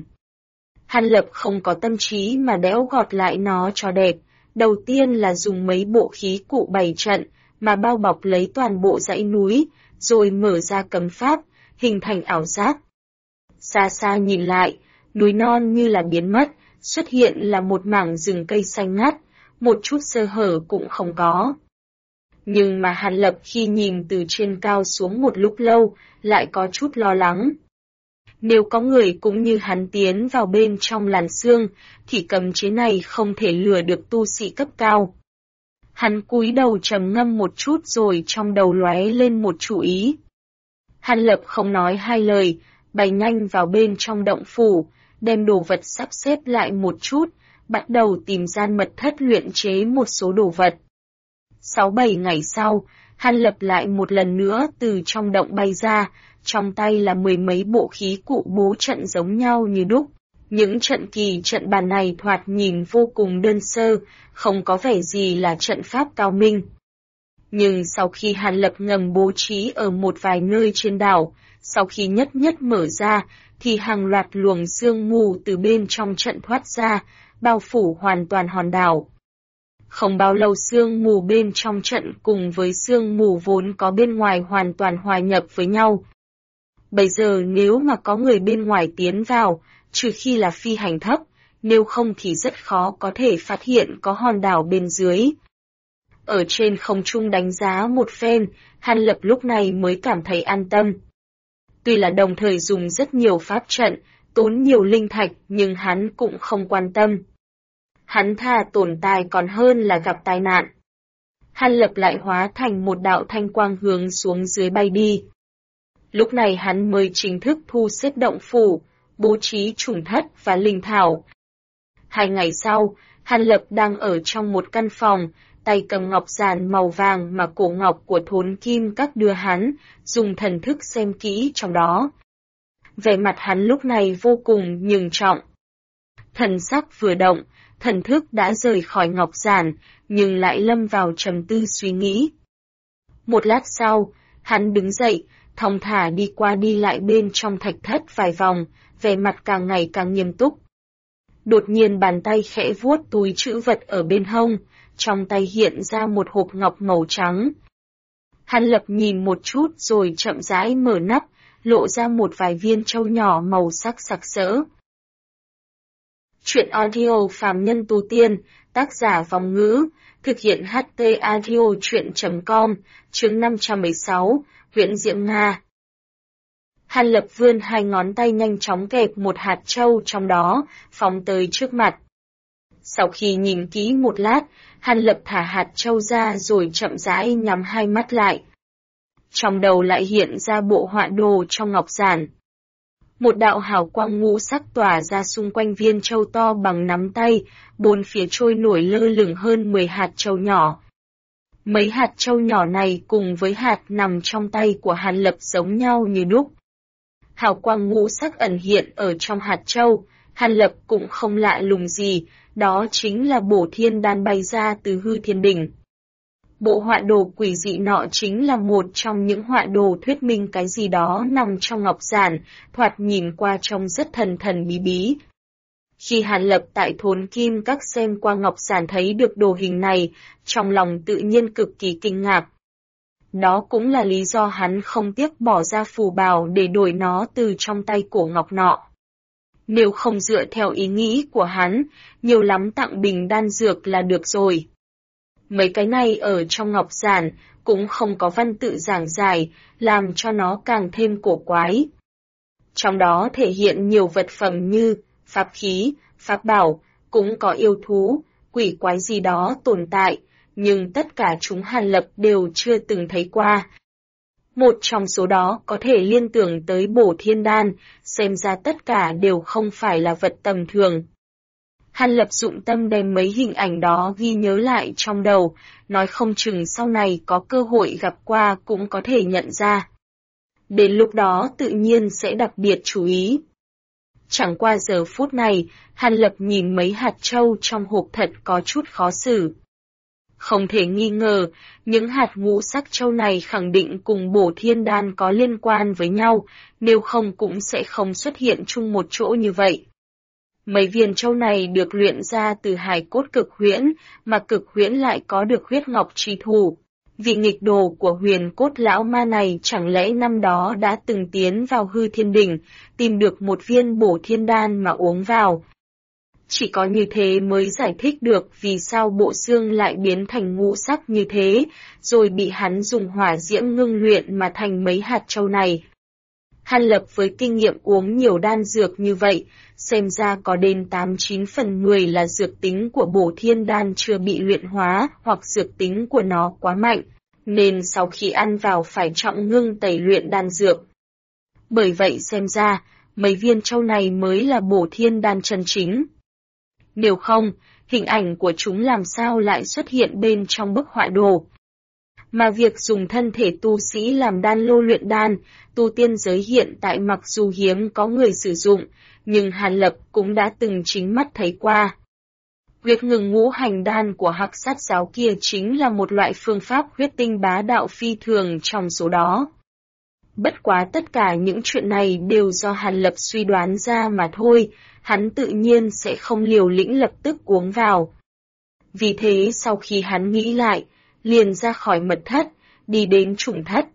Hàn Lập không có tâm trí mà đẽo gọt lại nó cho đẹp. Đầu tiên là dùng mấy bộ khí cụ bày trận, mà bao bọc lấy toàn bộ dãy núi, rồi mở ra cấm pháp, hình thành ảo giác. Xa xa nhìn lại, núi non như là biến mất, xuất hiện là một mảng rừng cây xanh ngắt, một chút sơ hở cũng không có. Nhưng mà Hàn Lập khi nhìn từ trên cao xuống một lúc lâu, lại có chút lo lắng. Nếu có người cũng như hắn tiến vào bên trong làn xương, thì cấm chế này không thể lừa được tu sĩ cấp cao. Hắn cúi đầu trầm ngâm một chút rồi trong đầu lóe lên một chủ ý. Hàn Lập không nói hai lời, bay nhanh vào bên trong động phủ, đem đồ vật sắp xếp lại một chút, bắt đầu tìm gian mật thất luyện chế một số đồ vật. 6-7 ngày sau, Hàn Lập lại một lần nữa từ trong động bay ra, trong tay là 10 mấy bộ khí cụ bố trận giống nhau như đúc. Những trận kỳ trận bàn này thoạt nhìn vô cùng đơn sơ, không có vẻ gì là trận pháp cao minh. Nhưng sau khi Hàn Lập ngầm bố trí ở một vài nơi trên đảo, sau khi nhất nhất mở ra, thì hàng loạt luồng sương mù từ bên trong trận thoát ra, bao phủ hoàn toàn hòn đảo. Không bao lâu sương mù bên trong trận cùng với sương mù vốn có bên ngoài hoàn toàn hòa nhập với nhau. Bây giờ nếu mà có người bên ngoài tiến vào, trừ khi là phi hành thấp, nếu không thì rất khó có thể phát hiện có hòn đảo bên dưới. Ở trên không trung đánh giá một phen, Hàn Lập lúc này mới cảm thấy an tâm. Tuy là đồng thời dùng rất nhiều pháp trận, tốn nhiều linh thạch nhưng hắn cũng không quan tâm. Hắn thà tổn tài còn hơn là gặp tai nạn. Hàn Lập lại hóa thành một đạo thanh quang hướng xuống dưới bay đi. Lúc này hắn mới chính thức thu xếp động phủ, bố trí chủng thất và linh thảo. 2 ngày sau, Hàn Lập đang ở trong một căn phòng, tay cầm ngọc giản màu vàng mà cổ ngọc của Thốn Kim Các đưa hắn, dùng thần thức xem kỹ trong đó. Vẻ mặt hắn lúc này vô cùng nhường trọng. Thần sắc vừa động, thần thức đã rời khỏi ngọc giản, nhưng lại lâm vào trầm tư suy nghĩ. Một lát sau, hắn đứng dậy, thong thả đi qua đi lại bên trong thạch thất vài vòng, vẻ mặt càng ngày càng nghiêm túc. Đột nhiên bàn tay khẽ vuốt túi trữ vật ở bên hông, trong tay hiện ra một hộp ngọc màu trắng. Hàn Lập nhìn một chút rồi chậm rãi mở nắp, lộ ra một vài viên châu nhỏ màu sắc sặc sỡ. Truyện audio Phàm Nhân Tu Tiên, tác giả Vong Ngữ, thực hiện HT Audio Truyện.com, chương 516, huyện Diệm Nga. Hàn Lập vươn 2 ngón tay nhanh chóng kẹp một hạt châu trong đó, phóng tới trước mặt. Sau khi nhìn kỹ một lát, Hàn Lập thả hạt châu ra rồi chậm rãi nhắm 2 mắt lại. Trong đầu lại hiện ra bộ họa đồ trong ngọc giản. Một đạo hào quang ngũ sắc tỏa ra xung quanh viên châu to bằng nắm tay, 4 phía trôi nổi lơ lửng hơn 10 hạt châu nhỏ. Mấy hạt châu nhỏ này cùng với hạt nằm trong tay của Hàn Lập giống nhau như đúc. Hào quang ngũ sắc ẩn hiện ở trong hạt châu, Hàn Lập cũng không lạ lùng gì, đó chính là bổ thiên đan bay ra từ hư thiên đỉnh. Bộ họa đồ quỷ dị nọ chính là một trong những họa đồ thuyết minh cái gì đó nằm trong ngọc giản, thoạt nhìn qua trông rất thần thần bí bí. Khi Hàn Lập tại Thốn Kim Các xem qua ngọc giản thấy được đồ hình này, trong lòng tự nhiên cực kỳ kinh ngạc. Đó cũng là lý do hắn không tiếc bỏ ra phù bào để đổi nó từ trong tay cổ ngọc nọ. Nếu không dựa theo ý nghĩ của hắn, nhiều lắm tặng bình đan dược là được rồi. Mấy cái này ở trong ngọc giản cũng không có văn tự giảng giải, làm cho nó càng thêm cổ quái. Trong đó thể hiện nhiều vật phẩm như pháp khí, pháp bảo, cũng có yêu thú, quỷ quái gì đó tồn tại, nhưng tất cả chúng Hàn Lập đều chưa từng thấy qua. Một trong số đó có thể liên tưởng tới bổ thiên đan, xem ra tất cả đều không phải là vật tầm thường. Hàn Lập dụng tâm đem mấy hình ảnh đó ghi nhớ lại trong đầu, nói không chừng sau này có cơ hội gặp qua cũng có thể nhận ra. Đến lúc đó tự nhiên sẽ đặc biệt chú ý. Chẳng qua giờ phút này, Hàn Lập nhìn mấy hạt châu trong hộp thật có chút khó xử. Không thể nghi ngờ, những hạt ngũ sắc châu này khẳng định cùng bổ thiên đan có liên quan với nhau, nếu không cũng sẽ không xuất hiện chung một chỗ như vậy. Mấy viên châu này được luyện ra từ hài cốt cực huyễn, mà cực huyễn lại có được huyết ngọc chi thủ. Vị nghịch đồ của huyền cốt lão ma này chẳng lẽ năm đó đã từng tiến vào hư thiên đỉnh, tìm được một viên bổ thiên đan mà uống vào. Chỉ có như thế mới giải thích được vì sao bộ xương lại biến thành ngũ sắc như thế, rồi bị hắn dùng hỏa diễm ngưng luyện mà thành mấy hạt châu này. Hàn Lập với kinh nghiệm uống nhiều đan dược như vậy, xem ra có đến 89 phần 10 là dược tính của bổ thiên đan chưa bị luyện hóa hoặc dược tính của nó quá mạnh, nên sau khi ăn vào phải trọng ngưng tẩy luyện đan dược. Bởi vậy xem ra, mấy viên châu này mới là bổ thiên đan chân chính. Nếu không, hình ảnh của chúng làm sao lại xuất hiện bên trong bức họa đồ. Mà việc dùng thân thể tu sĩ làm đan lô luyện đan, tu tiên giới hiện tại mặc dù hiếm có người sử dụng, nhưng Hàn Lập cũng đã từng chính mắt thấy qua. Việc ngừng ngũ hành đan của Hắc Sát giáo kia chính là một loại phương pháp huyết tinh bá đạo phi thường trong số đó. Bất quá tất cả những chuyện này đều do Hàn Lập suy đoán ra mà thôi, hắn tự nhiên sẽ không liều lĩnh lập tức uống vào. Vì thế sau khi hắn nghĩ lại, liền ra khỏi mật thất, đi đến trùng thất.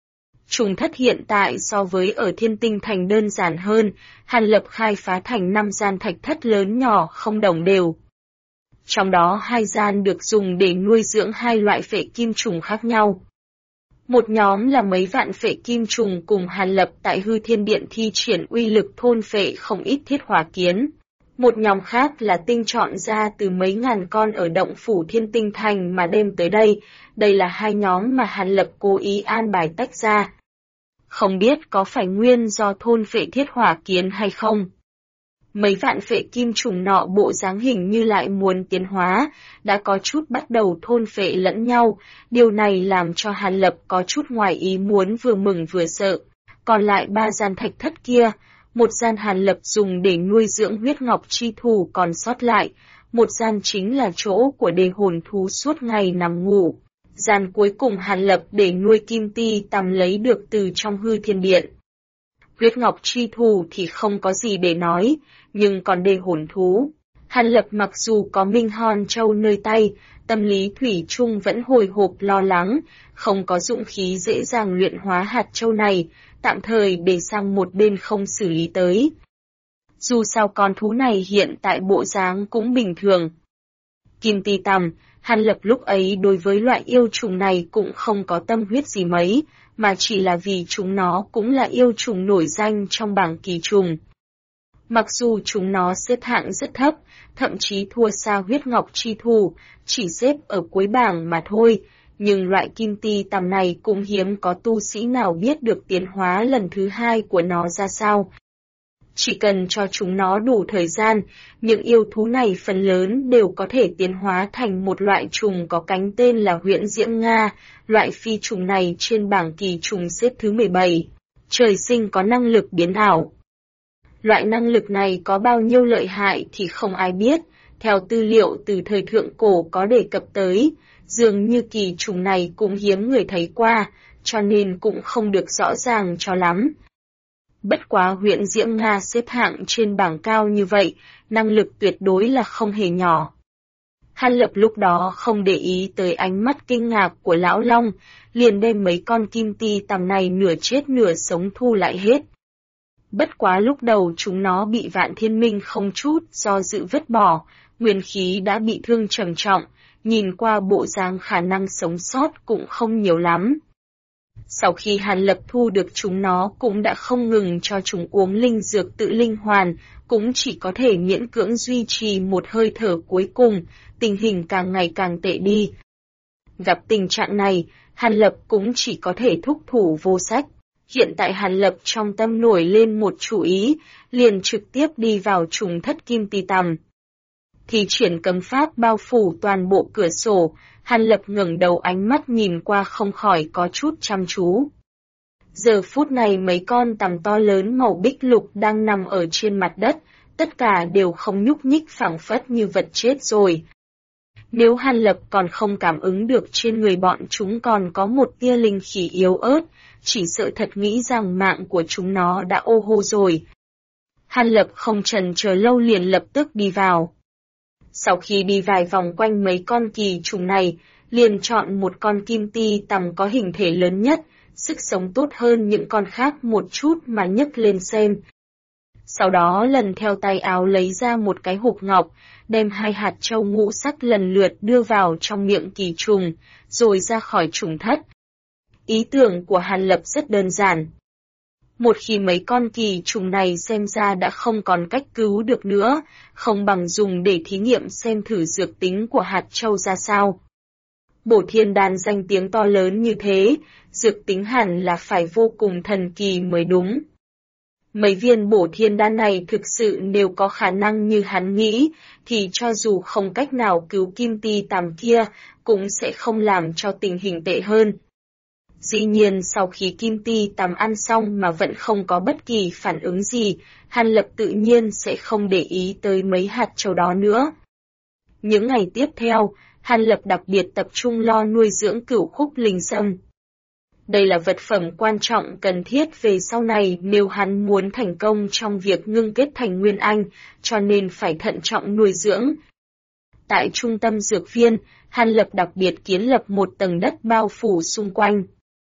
Trùng thất hiện tại so với ở Thiên Tinh Thành đơn giản hơn, Hàn Lập khai phá thành 5 gian thạch thất lớn nhỏ không đồng đều. Trong đó 2 gian được dùng để nuôi dưỡng 2 loại phệ kim trùng khác nhau. Một nhóm là mấy vạn phệ kim trùng cùng Hàn Lập tại Hư Thiên Điện thi triển uy lực thôn phệ không ít thiết hỏa kiến. Một nhóm khác là tinh chọn ra từ mấy ngàn con ở động phủ Thiên Tinh Thành mà đem tới đây, đây là 2 nhóm mà Hàn Lập cố ý an bài tách ra. Không biết có phải nguyên do thôn phệ thiết hỏa kiến hay không. Mấy vạn phệ kim trùng nọ bộ dáng hình như lại muốn tiến hóa, đã có chút bắt đầu thôn phệ lẫn nhau, điều này làm cho Hàn Lập có chút ngoài ý muốn vừa mừng vừa sợ. Còn lại 3 gian thạch thất kia, một gian Hàn Lập dùng để nuôi dưỡng huyết ngọc chi thù còn sót lại, một gian chính là chỗ của đề hồn thú suốt ngày nằm ngủ. Gian cuối cùng Hàn Lập để nuôi kim ti tằm lấy được từ trong hư thiên điện. Huyết ngọc chi thù thì không có gì để nói, nhưng còn đề hồn thú. Hàn Lập mặc dù có Minh Hon Châu nơi tay, tâm lý thủy chung vẫn hồi hộp lo lắng, không có dụng khí dễ dàng luyện hóa hạt châu này, tạm thời để sang một bên không xử lý tới. Dù sao con thú này hiện tại bộ dáng cũng bình thường. Kim ti tằm, Hàn Lập lúc ấy đối với loại yêu trùng này cũng không có tâm huyết gì mấy, mà chỉ là vì chúng nó cũng là yêu trùng nổi danh trong bảng kỳ trùng. Mặc dù chúng nó xếp hạng rất thấp, thậm chí thua xa huyết ngọc chi thù, chỉ xếp ở cuối bảng mà thôi, nhưng loại kim ti tằm này cũng hiếm có tu sĩ nào biết được tiến hóa lần thứ 2 của nó ra sao. Chỉ cần cho chúng nó đủ thời gian, những yêu thú này phần lớn đều có thể tiến hóa thành một loại trùng có cánh tên là Huyễn Diễm Nga, loại phi trùng này trên bảng kỳ trùng xếp thứ 17, trời sinh có năng lực biến ảo. Loại năng lực này có bao nhiêu lợi hại thì không ai biết, theo tư liệu từ thời thượng cổ có đề cập tới, dường như kỳ trùng này cũng hiếm người thấy qua, cho nên cũng không được rõ ràng cho lắm. Bất quá Huyễn Diễm Nga xếp hạng trên bảng cao như vậy, năng lực tuyệt đối là không hề nhỏ. Hàn Lập lúc đó không để ý tới ánh mắt kinh ngạc của Lão Long, liền đem mấy con kim ti tằm này nửa chết nửa sống thu lại hết. Bất quá lúc đầu chúng nó bị Vạn Thiên Minh không chút do dự vứt bỏ, nguyên khí đã bị thương trầm trọng, nhìn qua bộ dáng khả năng sống sót cũng không nhiều lắm. Sau khi Hàn Lập thu được chúng nó cũng đã không ngừng cho chúng uống linh dược tự linh hoàn, cũng chỉ có thể miễn cưỡng duy trì một hơi thở cuối cùng, tình hình càng ngày càng tệ đi. Gặp tình trạng này, Hàn Lập cũng chỉ có thể thúc thủ vô sách. Hiện tại Hàn Lập trong tâm nổi lên một chủ ý, liền trực tiếp đi vào trùng thất kim ti tằm. Thì triển cấm pháp bao phủ toàn bộ cửa sổ, Hàn Lập ngẩng đầu ánh mắt nhìn qua không khỏi có chút chăm chú. Giờ phút này mấy con tằm to lớn màu bích lục đang nằm ở trên mặt đất, tất cả đều không nhúc nhích phảng phất như vật chết rồi. Nếu Hàn Lập còn không cảm ứng được trên người bọn chúng còn có một tia linh khí yếu ớt, chỉ sợ thật nghĩ rằng mạng của chúng nó đã ô hô rồi. Hàn Lập không chần chờ lâu liền lập tức đi vào. Sau khi đi vài vòng quanh mấy con kỳ trùng này, liền chọn một con kim ti tằm có hình thể lớn nhất, sức sống tốt hơn những con khác một chút mà nhấc lên xem. Sau đó lần theo tay áo lấy ra một cái hộp ngọc, đem 2 hạt châu ngũ sắc lần lượt đưa vào trong miệng kỳ trùng, rồi ra khỏi trùng thất. Ý tưởng của Hàn Lập rất đơn giản. Một khi mấy con kỳ trùng này xem ra đã không còn cách cứu được nữa, không bằng dùng để thí nghiệm xem thử dược tính của hạt châu ra sao. Bổ thiên đan danh tiếng to lớn như thế, dược tính hẳn là phải vô cùng thần kỳ mới đúng. Mấy viên bổ thiên đan này thực sự nếu có khả năng như hắn nghĩ, thì cho dù không cách nào cứu kim ti tằm kia, cũng sẽ không làm cho tình hình tệ hơn. Dĩ nhiên sau khi kim ti tằm ăn xong mà vẫn không có bất kỳ phản ứng gì, Hàn Lập tự nhiên sẽ không để ý tới mấy hạt châu đó nữa. Những ngày tiếp theo, Hàn Lập đặc biệt tập trung lo nuôi dưỡng cửu khúc linh sâm. Đây là vật phẩm quan trọng cần thiết về sau này nếu hắn muốn thành công trong việc ngưng kết thành nguyên anh, cho nên phải thận trọng nuôi dưỡng. Tại trung tâm dược viên, Hàn Lập đặc biệt kiến lập một tầng đất bao phủ xung quanh.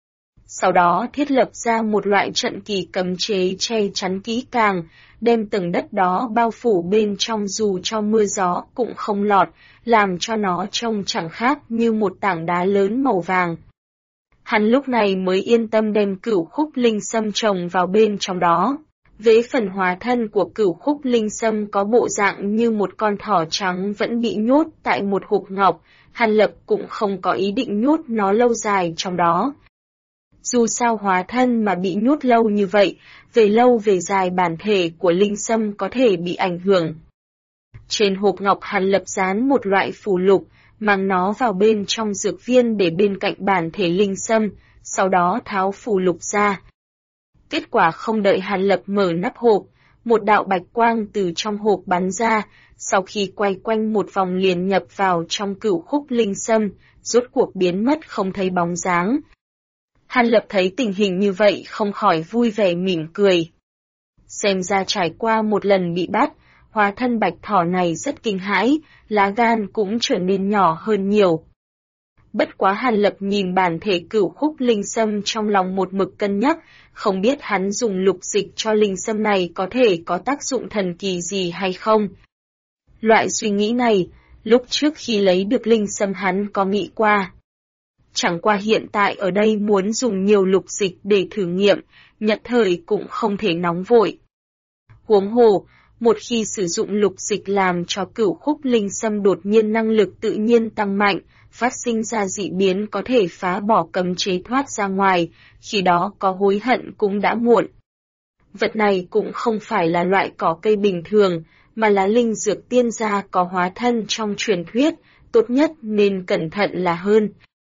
Sau đó thiết lập ra một loại trận kỳ cấm chế che chắn kỹ càng, đem tầng đất đó bao phủ bên trong dù cho mưa gió cũng không lọt, làm cho nó trông chẳng khác như một tảng đá lớn màu vàng. Hắn lúc này mới yên tâm đem cửu khúc linh sâm trồng vào bên trong đó. Về phần hóa thân của cửu khúc linh sâm có bộ dạng như một con thỏ trắng vẫn bị nhốt tại một hộp ngọc, Hàn Lập cũng không có ý định nhốt nó lâu dài trong đó. Dù sao hóa thân mà bị nhốt lâu như vậy, về lâu về dài bản thể của linh sâm có thể bị ảnh hưởng. Trên hộp ngọc Hàn Lập dán một loại phù lục, mang nó vào bên trong dược viên để bên cạnh bản thể linh sâm, sau đó tháo phù lục ra. Kết quả không đợi Hàn Lập mở nắp hộp, một đạo bạch quang từ trong hộp bắn ra, sau khi quay quanh một vòng liền nhập vào trong cửu khúc linh sâm, rốt cuộc biến mất không thấy bóng dáng. Hàn Lập thấy tình hình như vậy không khỏi vui vẻ mỉm cười. Xem ra trải qua một lần bị bắt, hóa thân bạch thỏ này rất kinh hãi, lá gan cũng trở nên nhỏ hơn nhiều. Bất quá Hàn Lập nhìn bản thể cửu khúc linh sâm trong lòng một mực cân nhắc, không biết hắn dùng lục dịch cho linh sâm này có thể có tác dụng thần kỳ gì hay không. Loại suy nghĩ này, lúc trước khi lấy được linh sâm hắn có nghĩ qua. Chẳng qua hiện tại ở đây muốn dùng nhiều lục dịch để thử nghiệm, nhất thời cũng không thể nóng vội. Huống hồ, một khi sử dụng lục dịch làm cho cửu khúc linh sâm đột nhiên năng lực tự nhiên tăng mạnh, phát sinh ra dị biến có thể phá bỏ cấm chế thoát ra ngoài, khi đó có hối hận cũng đã muộn. Vật này cũng không phải là loại cỏ cây bình thường, mà là linh dược tiên gia có hóa thân trong truyền thuyết, tốt nhất nên cẩn thận là hơn.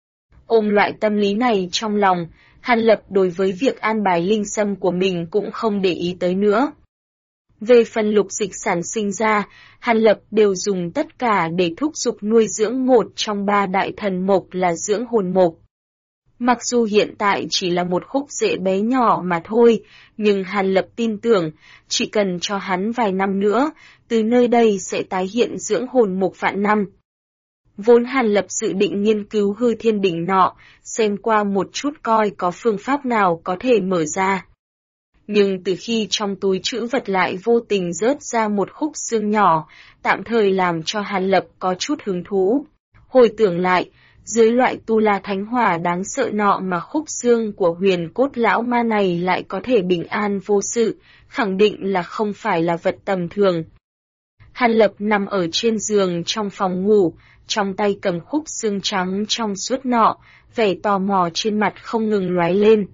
Ôm loại tâm lý này trong lòng, Hàn Lập đối với việc an bài linh sâm của mình cũng không để ý tới nữa. Về phần lục dịch sản sinh ra, Hàn Lập đều dùng tất cả để thúc giục nuôi dưỡng một trong ba đại thần mộc là dưỡng hồn mộc. Mặc dù hiện tại chỉ là một khúc rễ bé nhỏ mà thôi, nhưng Hàn Lập tin tưởng, chỉ cần cho hắn vài năm nữa, từ nơi đây sẽ tái hiện dưỡng hồn mộc vạn năm. Vốn Hàn Lập dự định nghiên cứu hư thiên đỉnh nọ, xem qua một chút coi có phương pháp nào có thể mở ra. Nhưng từ khi trong túi trữ vật lại vô tình rớt ra một khúc xương nhỏ, tạm thời làm cho Hàn Lập có chút hứng thú. Hồi tưởng lại, dưới loại tu la thánh hỏa đáng sợ nọ mà khúc xương của huyền cốt lão ma này lại có thể bình an vô sự, khẳng định là không phải là vật tầm thường. Hàn Lập nằm ở trên giường trong phòng ngủ, trong tay cầm khúc xương trắng trong suốt nọ, vẻ tò mò trên mặt không ngừng lóe lên.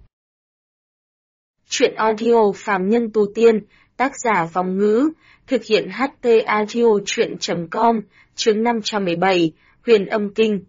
Chuyện audio Phàm Nhân Tu Tiên, tác giả Vòng Ngữ, thực hiện HT Audio Chuyện.com, chương 517, Huyền Âm Kinh.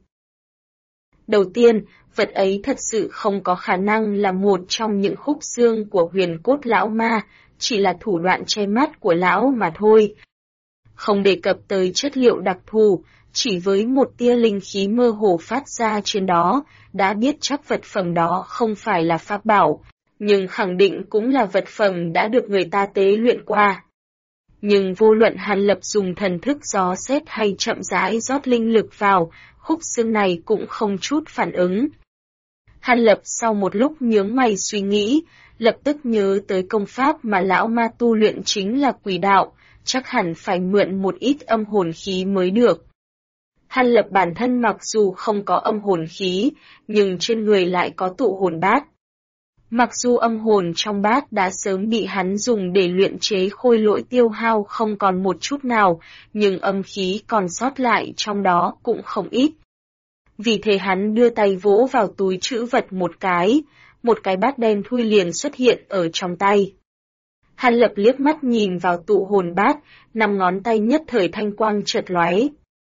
Đầu tiên, vật ấy thật sự không có khả năng là một trong những khúc xương của huyền cốt lão ma, chỉ là thủ đoạn che mắt của lão mà thôi. Không đề cập tới chất liệu đặc thù, chỉ với một tia linh khí mơ hồ phát ra trên đó, đã biết chắc vật phẩm đó không phải là pháp bảo, nhưng khẳng định cũng là vật phẩm đã được người ta tế luyện qua. Nhưng vô luận Hàn Lập dùng thần thức gió xét hay chậm rãi rót linh lực vào, khúc xương này cũng không chút phản ứng. Hàn Lập sau một lúc nhướng mày suy nghĩ, lập tức nhớ tới công pháp mà lão ma tu luyện chính là quỷ đạo, chắc hẳn phải mượn một ít âm hồn khí mới được. Hàn Lập bản thân mặc dù không có âm hồn khí, nhưng trên người lại có tụ hồn bát. Mặc dù âm hồn trong bát đã sớm bị hắn dùng để luyện chế khôi lỗi tiêu hao không còn một chút nào, nhưng âm khí còn sót lại trong đó cũng không ít. Vì thế hắn đưa tay vỗ vào túi trữ vật một cái bát đen thui liền xuất hiện ở trong tay. Hàn Lập liếc mắt nhìn vào tụ hồn bát, 5 ngón tay nhất thời thanh quang chợt lóe.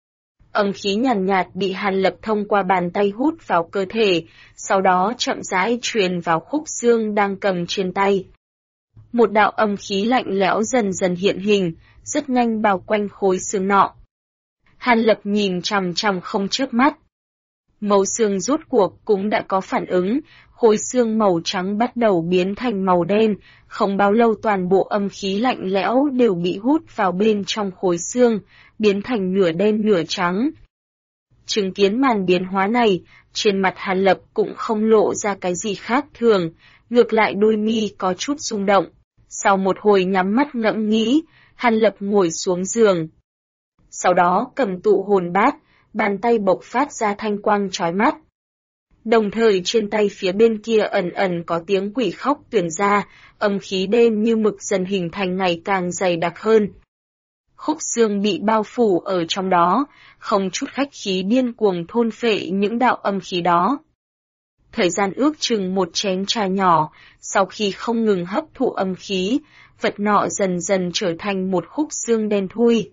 Âm khí nhàn nhạt bị Hàn Lập thông qua bàn tay hút vào cơ thể, sau đó chậm rãi truyền vào khúc xương đang cầm trên tay. Một đạo âm khí lạnh lẽo dần dần hiện hình, rất nhanh bao quanh khối xương nọ. Hàn Lập nhìn chằm chằm không chớp mắt. Màu xương rốt cuộc cũng đã có phản ứng, khối xương màu trắng bắt đầu biến thành màu đen, không bao lâu toàn bộ âm khí lạnh lẽo đều bị hút vào bên trong khối xương, biến thành nửa đen nửa trắng. Chứng kiến màn biến hóa này, trên mặt Hàn Lập cũng không lộ ra cái gì khác thường, ngược lại đôi mi có chút rung động. Sau một hồi nhắm mắt ngẫm nghĩ, Hàn Lập ngồi xuống giường. Sau đó cầm tụ hồn bát, bàn tay bộc phát ra thanh quang chói mắt. Đồng thời trên tay phía bên kia ẩn ẩn có tiếng quỷ khóc truyền ra, âm khí đen như mực dần hình thành ngày càng dày đặc hơn. Khúc xương bị bao phủ ở trong đó, không chút khách khí điên cuồng thôn phệ những đạo âm khí đó. Thời gian ước chừng một chén trà nhỏ, sau khi không ngừng hấp thụ âm khí, vật nọ dần dần trở thành một khúc xương đen thui.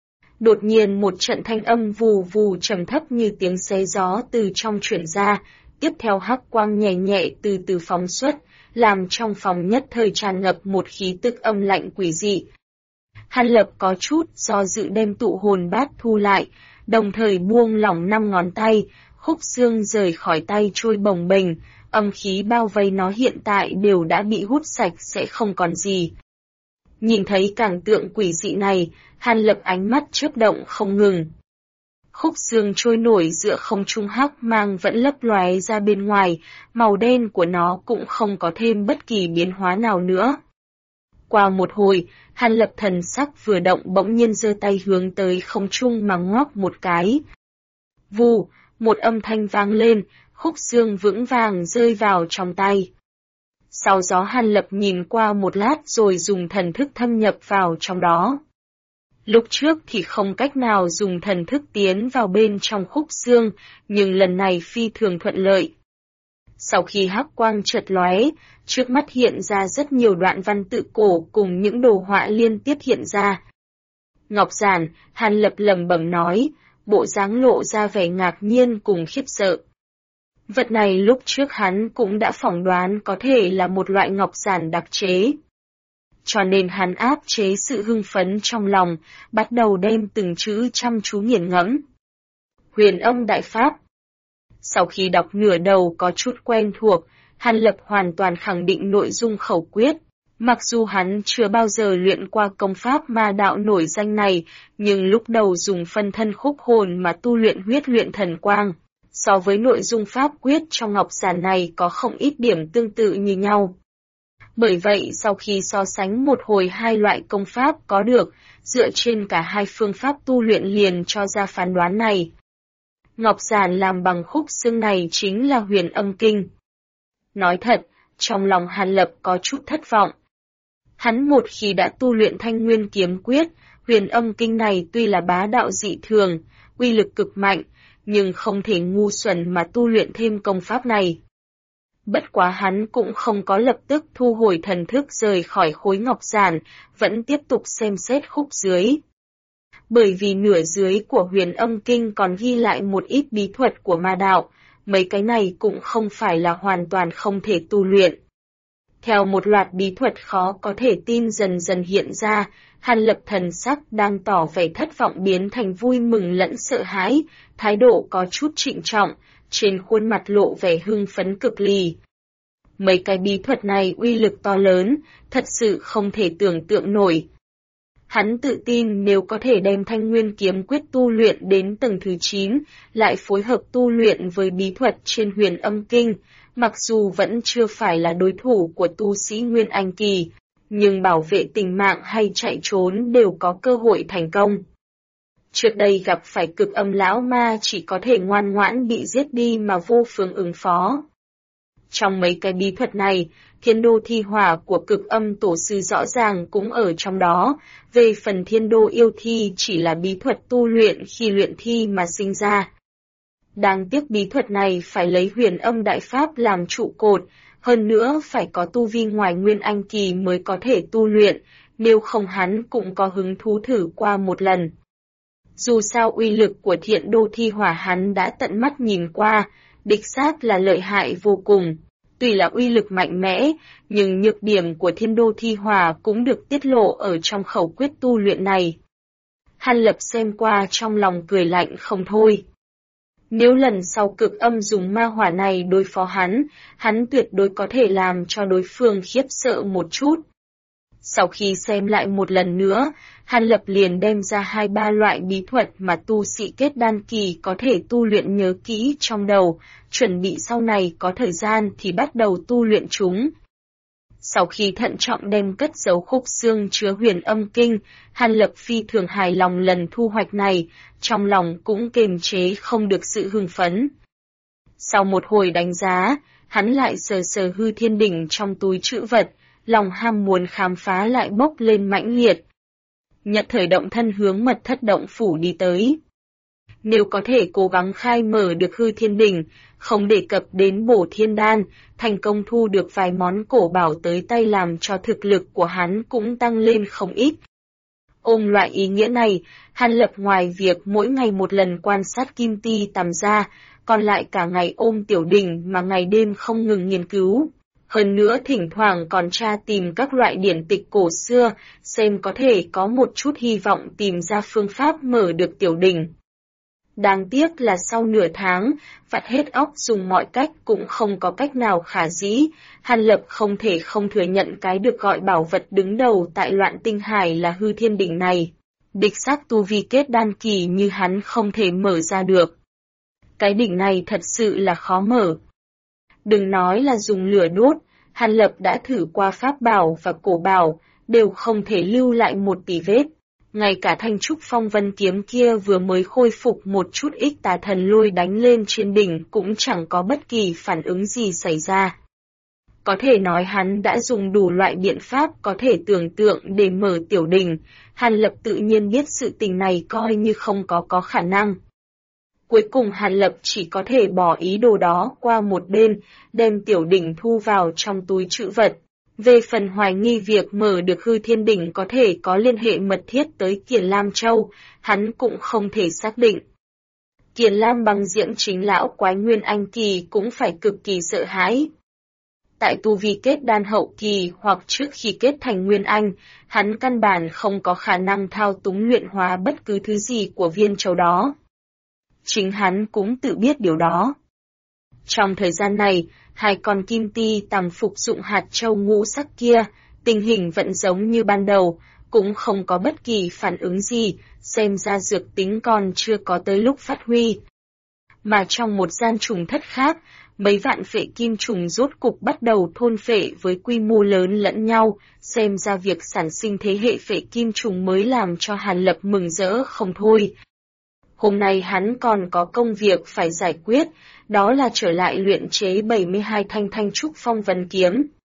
Đột nhiên một trận thanh âm vù vù trầm thấp như tiếng xé gió từ trong truyền ra, tiếp theo hắc quang nhẹ nhẹ từ từ phóng xuất, làm trong phòng nhất thời tràn ngập một khí tức âm lạnh quỷ dị. Hàn Lập có chút do dự đem tụ hồn bát thu lại, đồng thời buông lỏng 5 ngón tay, khúc xương rời khỏi tay trôi bồng bềnh, âm khí bao vây nó hiện tại đều đã bị hút sạch sẽ không còn gì. Nhìn thấy cảnh tượng quỷ dị này, Hàn Lập ánh mắt chớp động không ngừng. Khúc xương trôi nổi giữa không trung hắc mang vẫn lấp lóe ra bên ngoài, màu đen của nó cũng không có thêm bất kỳ biến hóa nào nữa. Qua một hồi, Hàn Lập thần sắc vừa động bỗng nhiên giơ tay hướng tới không trung mà ngoắc một cái. Vù, một âm thanh vang lên, khúc xương vững vàng rơi vào trong tay. Sau đó Hàn Lập nhìn qua một lát rồi dùng thần thức thâm nhập vào trong đó. Lúc trước thì không cách nào dùng thần thức tiến vào bên trong khúc xương, nhưng lần này phi thường thuận lợi. Sau khi hắc quang chợt lóe, trước mắt hiện ra rất nhiều đoạn văn tự cổ cùng những đồ họa liên tiếp hiện ra. Ngọc giản, Hàn Lập lẩm bẩm nói, bộ dáng lộ ra vẻ ngạc nhiên cùng khiếp sợ. Vật này lúc trước hắn cũng đã phỏng đoán có thể là một loại ngọc giản đặc chế. Cho nên hắn áp chế sự hưng phấn trong lòng, bắt đầu đem từng chữ chăm chú nghiền ngẫm. Huyền Âm Đại Pháp. Sau khi đọc nửa đầu có chút quen thuộc, Hàn Lập hoàn toàn khẳng định nội dung khẩu quyết. Mặc dù hắn chưa bao giờ luyện qua công pháp ma đạo nổi danh này, nhưng lúc đầu dùng phân thân khúc hồn mà tu luyện huyết luyện thần quang. So với nội dung pháp quyết trong ngọc giản này có không ít điểm tương tự như nhau. Bởi vậy sau khi so sánh một hồi hai loại công pháp có được, dựa trên cả hai phương pháp tu luyện liền cho ra phán đoán này. Ngọc giản làm bằng khúc xương này chính là Huyền Âm Kinh. Nói thật, trong lòng Hàn Lập có chút thất vọng. Hắn một khi đã tu luyện Thanh Nguyên Kiếm Quyết, Huyền Âm Kinh này tuy là bá đạo dị thường, uy lực cực mạnh, nhưng không thể ngu xuẩn mà tu luyện thêm công pháp này. Bất quá hắn cũng không có lập tức thu hồi thần thức rời khỏi khối ngọc giản, vẫn tiếp tục xem xét khúc dưới. Bởi vì nửa dưới của Huyền Âm Kinh còn ghi lại một ít bí thuật của ma đạo, mấy cái này cũng không phải là hoàn toàn không thể tu luyện. Theo một loạt bí thuật khó có thể tin dần dần hiện ra, Hàn Lập thần sắc đang tỏ vẻ thất vọng biến thành vui mừng lẫn sợ hãi, thái độ có chút trịnh trọng, trên khuôn mặt lộ vẻ hưng phấn cực lì. Mấy cái bí thuật này uy lực to lớn, thật sự không thể tưởng tượng nổi. Hắn tự tin nếu có thể đem Thanh Nguyên Kiếm Quyết tu luyện đến tầng thứ 9, lại phối hợp tu luyện với bí thuật trên Huyền Âm Kinh, mặc dù vẫn chưa phải là đối thủ của tu sĩ Nguyên Anh Kỳ, nhưng bảo vệ tính mạng hay chạy trốn đều có cơ hội thành công. Trước đây gặp phải Cực Âm lão ma chỉ có thể ngoan ngoãn bị giết đi mà vô phương ứng phó. Trong mấy cái bí thuật này, Thiên Đô Thi Hỏa của Cực Âm tổ sư rõ ràng cũng ở trong đó, về phần Thiên Đô Yêu Thi chỉ là bí thuật tu luyện khi luyện thi mà sinh ra. Đáng tiếc bí thuật này phải lấy Huyền Âm Đại Pháp làm trụ cột, hơn nữa phải có tu vi ngoài Nguyên Anh Kỳ mới có thể tu luyện, nếu không hắn cũng có hứng thú thử qua một lần. Dù sao uy lực của Thiện Đô Thi Hỏa hắn đã tận mắt nhìn qua, đích xác là lợi hại vô cùng. Tuy là uy lực mạnh mẽ, nhưng nhược điểm của Thiên Đô Thi Hỏa cũng được tiết lộ ở trong khẩu quyết tu luyện này. Hàn Lập xem qua trong lòng cười lạnh không thôi. Nếu lần sau Cực Âm dùng ma hỏa này đối phó hắn tuyệt đối có thể làm cho đối phương khiếp sợ một chút. Sau khi xem lại một lần nữa, Hàn Lập liền đem ra 2-3 loại bí thuật mà tu sĩ kết đan kỳ có thể tu luyện nhớ kỹ trong đầu, chuẩn bị sau này có thời gian thì bắt đầu tu luyện chúng. Sau khi thận trọng đem cất giấu khúc xương chứa Huyền Âm Kinh, Hàn Lập phi thường hài lòng lần thu hoạch này, trong lòng cũng kiềm chế không được sự hưng phấn. Sau một hồi đánh giá, hắn lại sờ sờ hư thiên đỉnh trong túi trữ vật, lòng ham muốn khám phá lại bốc lên mãnh liệt. Nhận thời động thân hướng Mật Thất động phủ đi tới. Nếu có thể cố gắng khai mở được hư thiên đỉnh, không đề cập đến bổ thiên đan, thành công thu được vài món cổ bảo tới tay làm cho thực lực của hắn cũng tăng lên không ít. Ôm loại ý nghĩa này, Hàn Lập ngoài việc mỗi ngày một lần quan sát kim ti tằm ra, còn lại cả ngày ôm tiểu đỉnh mà ngày đêm không ngừng nghiên cứu. Hơn nữa thỉnh thoảng còn tra tìm các loại điển tịch cổ xưa, xem có thể có một chút hy vọng tìm ra phương pháp mở được tiểu đỉnh. Đáng tiếc là sau nửa tháng, vắt hết óc dùng mọi cách cũng không có cách nào khả dĩ, Hàn Lập không thể không thừa nhận cái được gọi bảo vật đứng đầu tại Loạn Tinh Hải là hư thiên đỉnh này. Địch xác tu vi kết đan kỳ như hắn không thể mở ra được. Cái đỉnh này thật sự là khó mở. Đừng nói là dùng lửa đốt, Hàn Lập đã thử qua pháp bảo và cổ bảo, đều không thể lưu lại một tì vết. Ngay cả thanh trúc phong vân kiếm kia vừa mới khôi phục một chút ít tà thần lôi đánh lên trên đỉnh cũng chẳng có bất kỳ phản ứng gì xảy ra. Có thể nói hắn đã dùng đủ loại biện pháp có thể tưởng tượng để mở tiểu đỉnh, Hàn Lập tự nhiên biết sự tình này coi như không có khả năng. Cuối cùng Hàn Lập chỉ có thể bỏ ý đồ đó qua một bên, đem tiểu đỉnh thu vào trong túi trữ vật. Về phần hoài nghi việc mở được hư thiên đỉnh có thể có liên hệ mật thiết tới Kiền Lam Châu, hắn cũng không thể xác định. Kiền Lam bằng diễm chính lão quái nguyên anh kỳ cũng phải cực kỳ sợ hãi. Tại tu vi kết đan hậu kỳ hoặc trước khi kết thành nguyên anh, hắn căn bản không có khả năng thao túng luyện hóa bất cứ thứ gì của viên châu đó. Chính hắn cũng tự biết điều đó. Trong thời gian này, hai con kim ti tằm phục dụng hạt châu ngũ sắc kia, tình hình vẫn giống như ban đầu, cũng không có bất kỳ phản ứng gì, xem ra dược tính còn chưa có tới lúc phát huy. Mà trong một gian trùng thất khác, mấy vạn phệ kim trùng rốt cục bắt đầu thôn phệ với quy mô lớn lẫn nhau, xem ra việc sản sinh thế hệ phệ kim trùng mới làm cho Hàn Lập mừng rỡ không thôi. Hôm nay hắn còn có công việc phải giải quyết, đó là trở lại luyện chế 72 thanh trúc phong vân kiếm.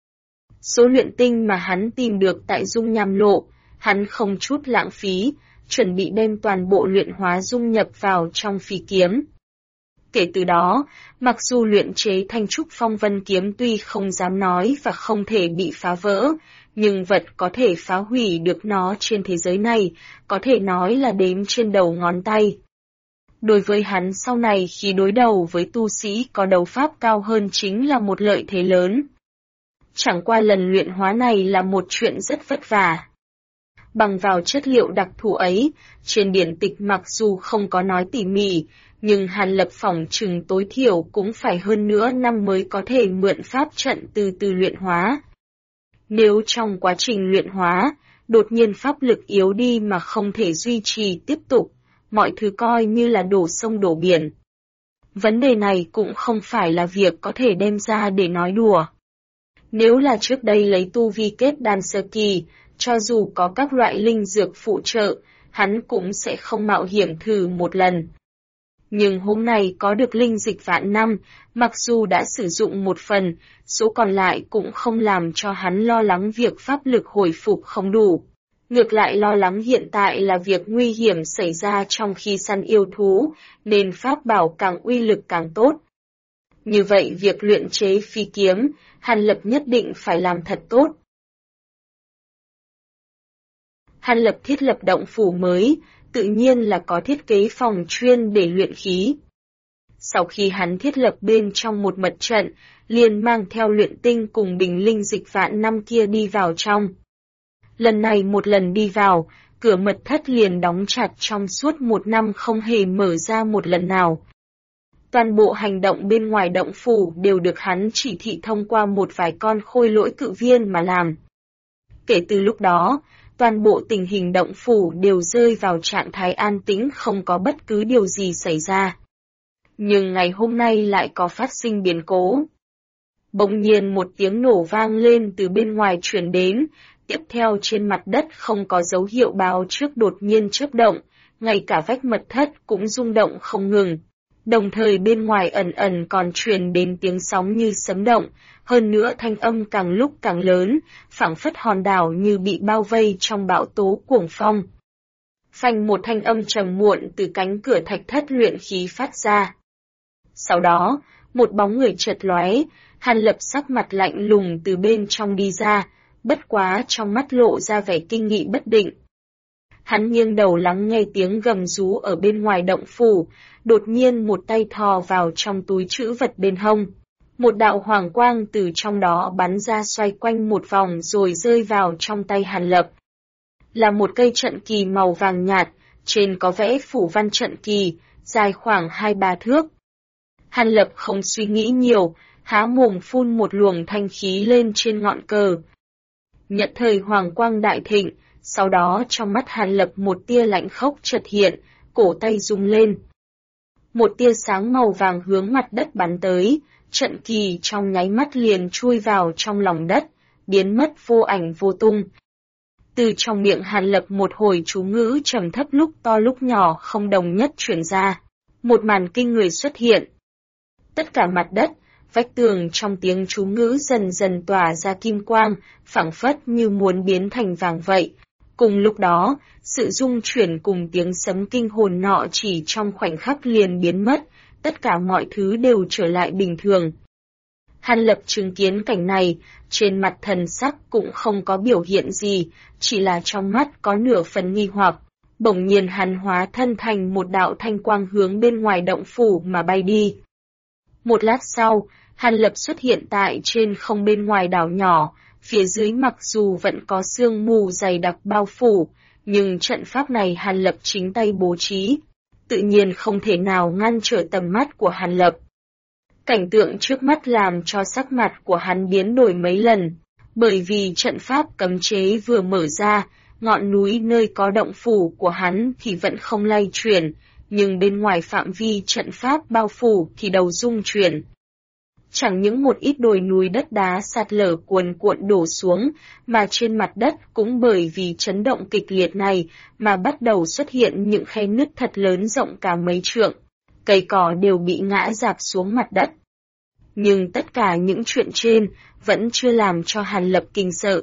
Số luyện tinh mà hắn tìm được tại dung nham lộ, hắn không chút lãng phí, chuẩn bị đem toàn bộ luyện hóa dung nhập vào trong phi kiếm. Kể từ đó, mặc dù luyện chế thanh trúc phong vân kiếm tuy không dám nói và không thể bị phá vỡ, nhưng vật có thể phá hủy được nó trên thế giới này, có thể nói là đếm trên đầu ngón tay. Đối với hắn sau này khi đối đầu với tu sĩ có đấu pháp cao hơn chính là một lợi thế lớn. Chẳng qua lần luyện hóa này là một chuyện rất vất vả. Bằng vào chất liệu đặc thù ấy, trên điển tịch mặc dù không có nói tỉ mỉ, nhưng Hàn Lập phỏng chừng tối thiểu cũng phải hơn nửa năm mới có thể mượn pháp trận từ từ luyện hóa. Nếu trong quá trình luyện hóa, đột nhiên pháp lực yếu đi mà không thể duy trì tiếp tục, mọi thứ coi như là đổ sông đổ biển. Vấn đề này cũng không phải là việc có thể đem ra để nói đùa. Nếu là trước đây lấy tu vi kết đan sơ kỳ, cho dù có các loại linh dược phụ trợ, hắn cũng sẽ không mạo hiểm thử một lần. Nhưng hôm nay có được linh dịch vạn năm, mặc dù đã sử dụng một phần, số còn lại cũng không làm cho hắn lo lắng việc pháp lực hồi phục không đủ. Ngược lại lo lắng hiện tại là việc nguy hiểm xảy ra trong khi săn yêu thú, nên pháp bảo càng uy lực càng tốt. Như vậy việc luyện chế phi kiếm, Hàn Lập nhất định phải làm thật tốt. Hàn Lập thiết lập động phủ mới, tự nhiên là có thiết kế phòng chuyên để luyện khí. Sau khi hắn thiết lập bên trong một mật trận, liền mang theo luyện tinh cùng bình linh dịch vạn năm kia đi vào trong. Lần này một lần đi vào, cửa mật thất liền đóng chặt trong suốt một năm không hề mở ra một lần nào. Toàn bộ hành động bên ngoài động phủ đều được hắn chỉ thị thông qua một vài con khôi lỗi cự viên mà làm. Kể từ lúc đó, toàn bộ tình hình động phủ đều rơi vào trạng thái an tĩnh không có bất cứ điều gì xảy ra. Nhưng ngày hôm nay lại có phát sinh biến cố. Bỗng nhiên một tiếng nổ vang lên từ bên ngoài truyền đến, tiếp theo trên mặt đất không có dấu hiệu báo trước đột nhiên chớp động, ngay cả vách mật thất cũng rung động không ngừng. Đồng thời bên ngoài ẩn ẩn còn truyền đến tiếng sóng như sấm động, hơn nữa thanh âm càng lúc càng lớn, phảng phất hòn đảo như bị bao vây trong bão tố cuồng phong. phanh một thanh âm trầm muộn từ cánh cửa thạch thất luyện khí phát ra. Sau đó, một bóng người chợt lóe, Hàn Lập sắc mặt lạnh lùng từ bên trong đi ra, bất quá trong mắt lộ ra vẻ kinh nghị bất định. Hắn nghiêng đầu lắng nghe tiếng gầm rú ở bên ngoài động phủ, đột nhiên một tay thò vào trong túi trữ vật bên hông. Một đạo hoàng quang từ trong đó bắn ra xoay quanh một vòng rồi rơi vào trong tay Hàn Lập. Là một cây trận kỳ màu vàng nhạt, trên có vẽ phủ văn trận kỳ, dài khoảng 2-3 thước. Hàn Lập không suy nghĩ nhiều, há mồm phun một luồng thanh khí lên trên ngọn cờ. Nhận thời hoàng quang đại thịnh, sau đó trong mắt Hàn Lập một tia lạnh khốc chợt hiện, cổ tay rung lên. Một tia sáng màu vàng hướng mặt đất bắn tới, trận kỳ trong nháy mắt liền chui vào trong lòng đất, biến mất vô ảnh vô tung. Từ trong miệng Hàn Lập một hồi chú ngữ trầm thấp lúc to lúc nhỏ không đồng nhất truyền ra. Một màn kinh người xuất hiện. Tất cả mặt đất, vách tường trong tiếng chú ngữ dần dần tỏa ra kim quang, phảng phất như muốn biến thành vàng vậy. Cùng lúc đó, sự rung chuyển cùng tiếng sấm kinh hồn nọ chỉ trong khoảnh khắc liền biến mất, tất cả mọi thứ đều trở lại bình thường. Hàn Lập chứng kiến cảnh này, trên mặt thần sắc cũng không có biểu hiện gì, chỉ là trong mắt có nửa phần nghi hoặc. Bỗng nhiên hắn hóa thân thành một đạo thanh quang hướng bên ngoài động phủ mà bay đi. Một lát sau, Hàn Lập xuất hiện tại trên không bên ngoài đảo nhỏ, phía dưới mặc dù vẫn có sương mù dày đặc bao phủ, nhưng trận pháp này Hàn Lập chính tay bố trí, tự nhiên không thể nào ngăn trở tầm mắt của Hàn Lập. Cảnh tượng trước mắt làm cho sắc mặt của hắn biến đổi mấy lần, bởi vì trận pháp cấm chế vừa mở ra, ngọn núi nơi có động phủ của hắn thì vẫn không lay chuyển, nhưng bên ngoài phạm vi trận pháp bao phủ thì đầu rung chuyển. Chẳng những một ít đồi núi đất đá sạt lở cuồn cuộn đổ xuống, mà trên mặt đất cũng bởi vì chấn động kịch liệt này mà bắt đầu xuất hiện những khe nứt thật lớn rộng cả mấy trượng. Cây cỏ đều bị ngã rạp xuống mặt đất. Nhưng tất cả những chuyện trên vẫn chưa làm cho Hàn Lập kinh sợ.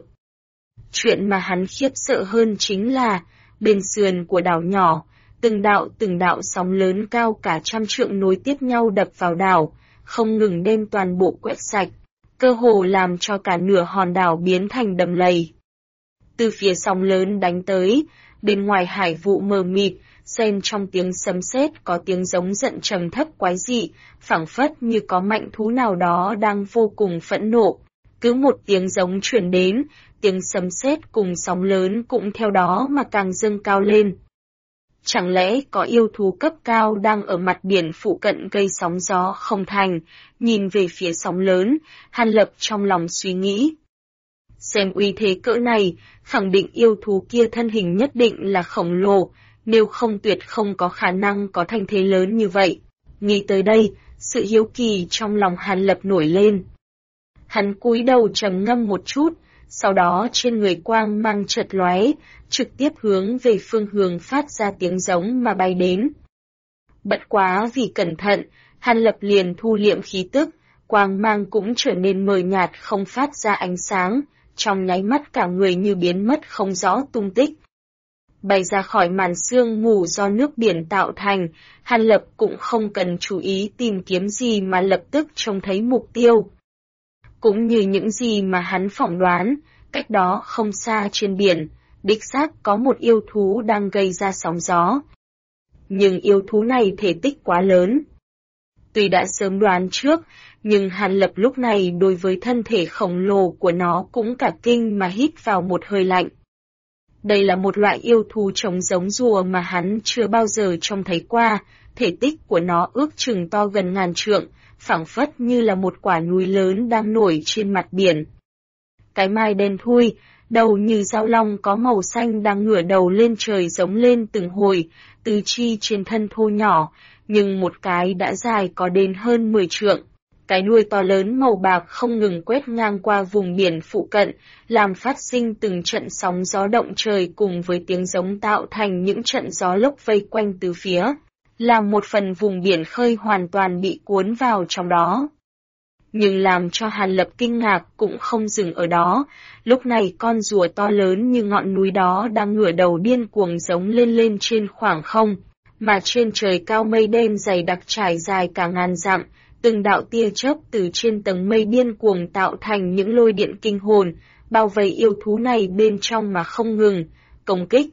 Chuyện mà hắn khiếp sợ hơn chính là, bên sườn của đảo nhỏ, từng đạo sóng lớn cao cả 100 trượng nối tiếp nhau đập vào đảo, không ngừng đem toàn bộ quét sạch, cơ hồ làm cho cả nửa hòn đảo biến thành đầm lầy. Từ phía sóng lớn đánh tới, bên ngoài hải vụ mờ mịt, xen trong tiếng sấm sét có tiếng giống giận trầm thấp quái dị, phảng phất như có mạnh thú nào đó đang vô cùng phẫn nộ. Cứ một tiếng giống truyền đến, tiếng sấm sét cùng sóng lớn cũng theo đó mà càng dâng cao lên. Chẳng lẽ có yêu thú cấp cao đang ở mặt biển phụ cận gây sóng gió không thành? Nhìn về phía sóng lớn, Hàn Lập trong lòng suy nghĩ. Xem uy thế cỡ này, khẳng định yêu thú kia thân hình nhất định là khổng lồ, nếu không tuyệt không có khả năng có thành thế lớn như vậy. Nghĩ tới đây, sự hiếu kỳ trong lòng Hàn Lập nổi lên. Hắn cúi đầu trầm ngâm một chút, sau đó trên người quang mang chợt lóe, trực tiếp hướng về phương hướng phát ra tiếng giống mà bay đến. Bất quá vì cẩn thận, Hàn Lập liền thu liệm khí tức, quang mang cũng trở nên mờ nhạt không phát ra ánh sáng, trong nháy mắt cả người như biến mất không rõ tung tích. Bay ra khỏi màn sương mù do nước biển tạo thành, Hàn Lập cũng không cần chú ý tìm kiếm gì mà lập tức trông thấy mục tiêu. Cũng như những gì mà hắn phỏng đoán, cách đó không xa trên biển, đích xác có một yêu thú đang gây ra sóng gió. Nhưng yêu thú này thể tích quá lớn. Tuy đã sớm đoán trước, nhưng Hàn Lập lúc này đối với thân thể khổng lồ của nó cũng cả kinh mà hít vào một hơi lạnh. Đây là một loại yêu thú trông giống rùa mà hắn chưa bao giờ trông thấy qua, thể tích của nó ước chừng to gần 1000 trượng, phảng phất như là một quả núi lớn đang nổi trên mặt biển. Cái mai đen thui, đầu như dao long có màu xanh đang ngửa đầu lên trời giống lên từng hồi, tứ chi trên thân thô nhỏ, nhưng một cái đã dài có đến hơn 10 trượng. Cái đuôi to lớn màu bạc không ngừng quét ngang qua vùng biển phụ cận, làm phát sinh từng trận sóng gió động trời cùng với tiếng giống tạo thành những trận gió lốc vây quanh từ phía, làm một phần vùng biển khơi hoàn toàn bị cuốn vào trong đó. Nhưng làm cho Hàn Lập kinh ngạc cũng không dừng ở đó, lúc này con rùa to lớn như ngọn núi đó đang ngửa đầu điên cuồng giống lên trên khoảng không, mà trên trời cao mây đen dày đặc trải dài cả ngàn dặm, từng đạo tia chớp từ trên tầng mây điên cuồng tạo thành những lôi điện kinh hồn, bao vây yêu thú này bên trong mà không ngừng công kích.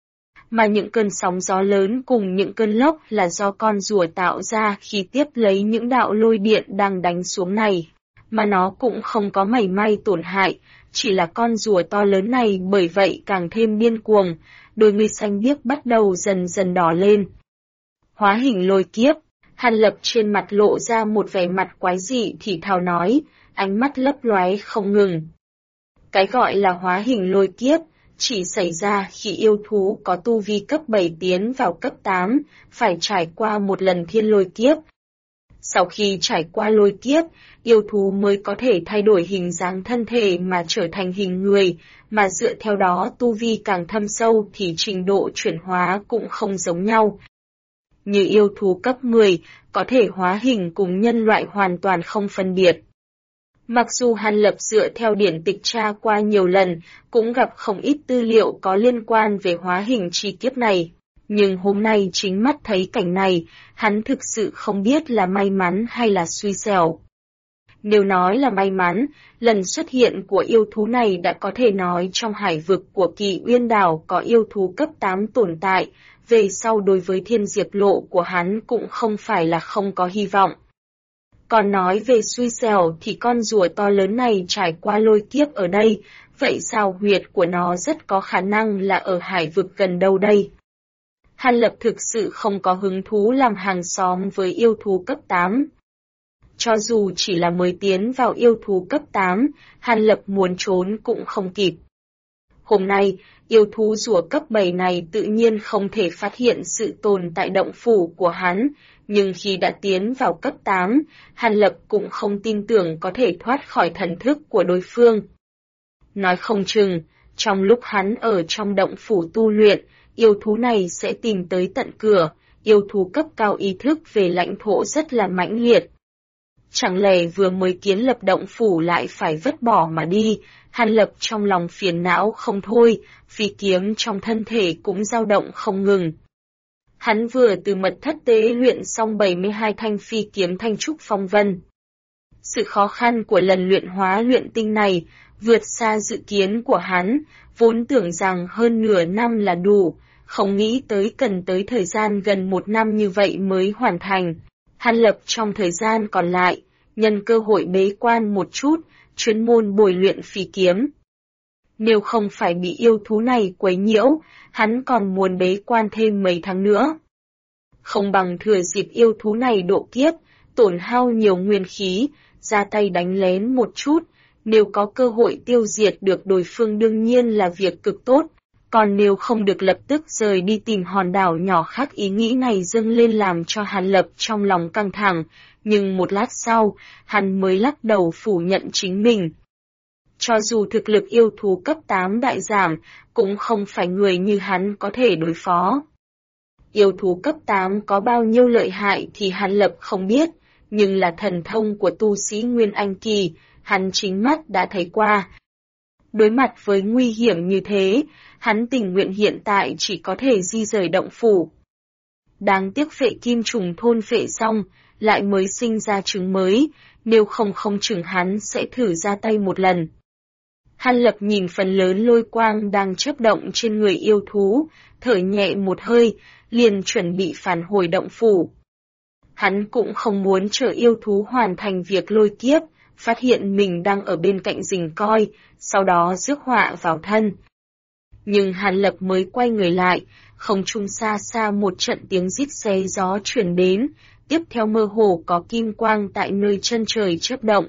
Mà những cơn sóng gió lớn cùng những cơn lốc là do con rùa tạo ra khi tiếp lấy những đạo lôi điện đang đánh xuống này, mà nó cũng không có mảy may tổn hại, chỉ là con rùa to lớn này bởi vậy càng thêm điên cuồng, đôi mi xanh biếc bắt đầu dần dần đỏ lên. Hóa hình lôi kiếp, Hàn Lập trên mặt lộ ra một vẻ mặt quái dị thì thào nói, ánh mắt lấp lóe không ngừng. Cái gọi là hóa hình lôi kiếp, chỉ xảy ra khi yêu thú có tu vi cấp 7 tiến vào cấp 8, phải trải qua một lần thiên lôi kiếp. Sau khi trải qua lôi kiếp, yêu thú mới có thể thay đổi hình dáng thân thể mà trở thành hình người, mà dựa theo đó tu vi càng thâm sâu thì trình độ chuyển hóa cũng không giống nhau. Như yêu thú cấp 10, có thể hóa hình cùng nhân loại hoàn toàn không phân biệt. Mặc dù Hàn Lập dựa theo điển tịch tra qua nhiều lần, cũng gặp không ít tư liệu có liên quan về hóa hình chi kiếp này, nhưng hôm nay chính mắt thấy cảnh này, hắn thực sự không biết là may mắn hay là xui xẻo. Nếu nói là may mắn, lần xuất hiện của yêu thú này đã có thể nói trong hải vực của Kỳ Uyên Đảo có yêu thú cấp 8 tồn tại, về sau đối với thiên diệp lộ của hắn cũng không phải là không có hy vọng. Còn nói về xui xẻo thì con rùa to lớn này trải qua lôi kiếp ở đây, vậy sao huyệt của nó rất có khả năng là ở hải vực gần đâu đây? Hàn Lập thực sự không có hứng thú làm hàng xóm với yêu thú cấp 8. Cho dù chỉ là mới tiến vào yêu thú cấp 8, Hàn Lập muốn trốn cũng không kịp. Hôm nay, yêu thú rùa cấp 7 này tự nhiên không thể phát hiện sự tồn tại động phủ của hắn, nhưng khi đã tiến vào cấp 8, Hàn Lập cũng không tin tưởng có thể thoát khỏi thần thức của đối phương. Nói không chừng, trong lúc hắn ở trong động phủ tu luyện, yêu thú này sẽ tìm tới tận cửa, yêu thú cấp cao ý thức về lãnh thổ rất là mãnh liệt. Chẳng lẽ vừa mới kiến lập động phủ lại phải vứt bỏ mà đi, Hàn Lập trong lòng phiền não không thôi, phi kiếm trong thân thể cũng dao động không ngừng. Hắn vừa từ mật thất tế luyện xong 72 thanh phi kiếm thanh trúc phong vân. Sự khó khăn của lần luyện hóa luyện tinh này vượt xa dự kiến của hắn, vốn tưởng rằng hơn nửa năm là đủ, không nghĩ tới cần tới thời gian gần 1 năm như vậy mới hoàn thành. Hàn Lập trong thời gian còn lại, nhân cơ hội bế quan một chút, chuyên môn bồi luyện phi kiếm. Nếu không phải bị yêu thú này quấy nhiễu, hắn còn muốn bế quan thêm mấy tháng nữa. Không bằng thừa dịp yêu thú này độ kiếp, tổn hao nhiều nguyên khí, ra tay đánh lén một chút, nếu có cơ hội tiêu diệt được đối phương đương nhiên là việc cực tốt, còn nếu không được lập tức rời đi tìm hòn đảo nhỏ khác. Ý nghĩ này dâng lên làm cho Hàn Lập trong lòng căng thẳng, nhưng một lát sau, hắn mới lắc đầu phủ nhận chính mình. Cho dù thực lực yêu thú cấp 8 đại giảm, cũng không phải người như hắn có thể đối phó. Yêu thú cấp 8 có bao nhiêu lợi hại thì Hàn Lập không biết, nhưng là thần thông của tu sĩ Nguyên Anh Kỳ, hắn chính mắt đã thấy qua. Đối mặt với nguy hiểm như thế, hắn tình nguyện hiện tại chỉ có thể di rời động phủ. Đáng tiếc phệ kim trùng thôn phệ xong, lại mới sinh ra trứng mới, nếu không chừng hắn sẽ thử ra tay một lần. Hàn Lập nhìn phần lớn lôi quang đang chớp động trên người yêu thú, thở nhẹ một hơi, liền chuẩn bị phản hồi động phủ. Hắn cũng không muốn chờ yêu thú hoàn thành việc lôi kiếp, phát hiện mình đang ở bên cạnh rình coi, sau đó rước họa vào thân. Nhưng Hàn Lập mới quay người lại, không trung xa xa một trận tiếng rít xé gió truyền đến, tiếp theo mơ hồ có kim quang tại nơi chân trời chớp động.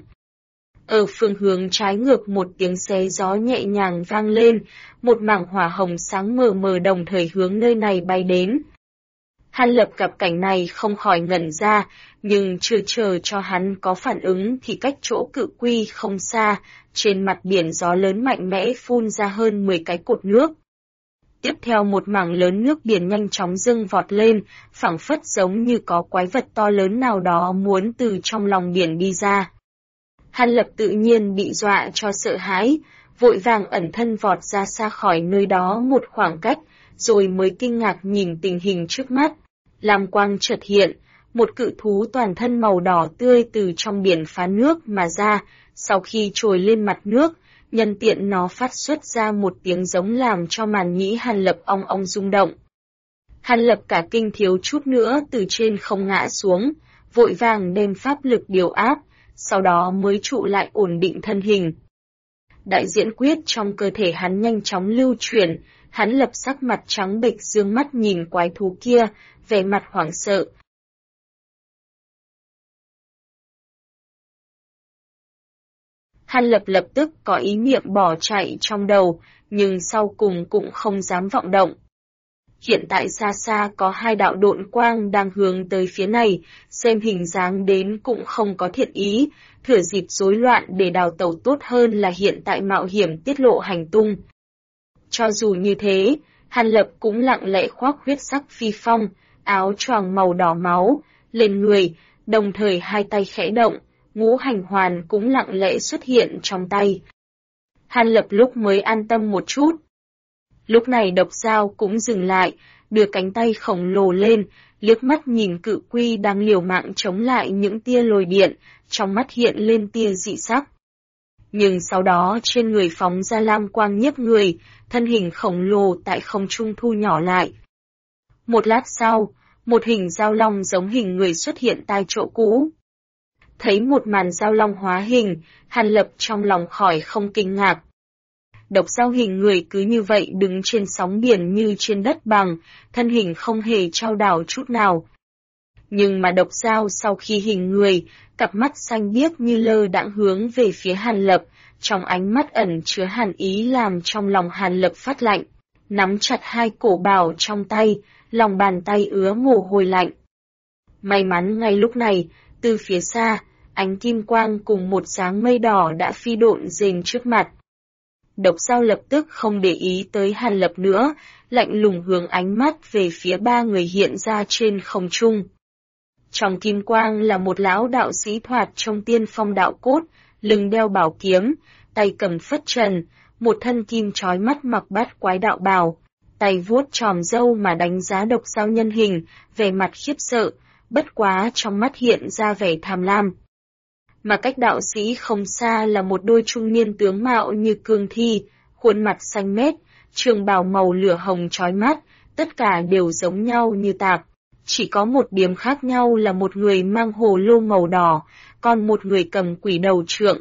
Ở phương hướng trái ngược một tiếng xé gió nhẹ nhàng vang lên, một mảng hỏa hồng sáng mờ mờ đồng thời hướng nơi này bay đến. Hàn Lập gặp cảnh này không khỏi ngẩn ra, nhưng chưa chờ cho hắn có phản ứng thì cách chỗ cự quy không xa, trên mặt biển gió lớn mạnh mẽ phun ra hơn 10 cái cột nước. Tiếp theo một mảng lớn nước biển nhanh chóng dâng vọt lên, phảng phất giống như có quái vật to lớn nào đó muốn từ trong lòng biển đi ra. Hàn Lập tự nhiên bị dọa cho sợ hãi, vội vàng ẩn thân vọt ra xa khỏi nơi đó một khoảng cách, rồi mới kinh ngạc nhìn tình hình trước mắt. Lam quang chợt hiện, một cự thú toàn thân màu đỏ tươi từ trong biển phá nước mà ra, sau khi trồi lên mặt nước, nhân tiện nó phát xuất ra một tiếng giống làm cho màn nhĩ Hàn Lập ong ong rung động. Hàn Lập cả kinh thiếu chút nữa từ trên không ngã xuống, vội vàng đem pháp lực điều áp, sau đó mới trụ lại ổn định thân hình. Đại diễn quyết trong cơ thể hắn nhanh chóng lưu chuyển, hắn lập sắc mặt trắng bệch dương mắt nhìn quái thú kia, vẻ mặt hoảng sợ. Hàn Lập lập tức có ý niệm bỏ chạy trong đầu, nhưng sau cùng cũng không dám vọng động. Hiện tại xa xa có hai đạo độn quang đang hướng tới phía này, xem hình dáng đến cũng không có thiện ý, thừa dịp rối loạn để đào tẩu tốt hơn là hiện tại mạo hiểm tiết lộ hành tung. Cho dù như thế, Hàn Lập cũng lặng lẽ khoác huyết sắc phi phong, áo choàng màu đỏ máu, lên người, đồng thời hai tay khẽ động, ngũ hành hoàn cũng lặng lẽ xuất hiện trong tay. Hàn Lập lúc mới an tâm một chút. Lúc này Độc Dao cũng dừng lại, đưa cánh tay khổng lồ lên, liếc mắt nhìn cự quy đang liều mạng chống lại những tia lôi điện, trong mắt hiện lên tia dị sắc. Nhưng sau đó trên người phóng ra lam quang nhiếp người, thân hình khổng lồ tại không trung thu nhỏ lại. Một lát sau, một hình dao long giống hình người xuất hiện tại chỗ cũ. Thấy một màn dao long hóa hình, Hàn Lập trong lòng khỏi không kinh ngạc. Độc Dao hình người cứ như vậy đứng trên sóng biển như trên đất bằng, thân hình không hề chao đảo chút nào. Nhưng mà Độc Dao sau khi hình người, cặp mắt xanh biếc như lơ đãng hướng về phía Hàn Lập, trong ánh mắt ẩn chứa hàn ý làm trong lòng Hàn Lập phát lạnh, nắm chặt hai cổ bảo trong tay, lòng bàn tay ứa mồ hôi lạnh. May mắn ngay lúc này, từ phía xa, ánh kim quang cùng một dáng mây đỏ đã phi độn rền trước mặt. Độc Dao lập tức không để ý tới Hàn Lập nữa, lạnh lùng hướng ánh mắt về phía ba người hiện ra trên không trung. Trong kim quang là một lão đạo sĩ thoạt trong tiên phong đạo cốt, lưng đeo bảo kiếm, tay cầm phất trần, một thân kim chói mắt mặc bát quái đạo bào, tay vuốt chòm râu mà đánh giá Độc Dao nhân hình, vẻ mặt khiếp sợ, bất quá trong mắt hiện ra vẻ tham lam. Mà cách đạo sĩ không xa là một đôi trung niên tướng mạo như cương thi, khuôn mặt xanh mét, trường bào màu lửa hồng chói mắt, tất cả đều giống nhau như tạc. Chỉ có một điểm khác nhau là một người mang hồ lô màu đỏ, còn một người cầm quỷ đầu trượng.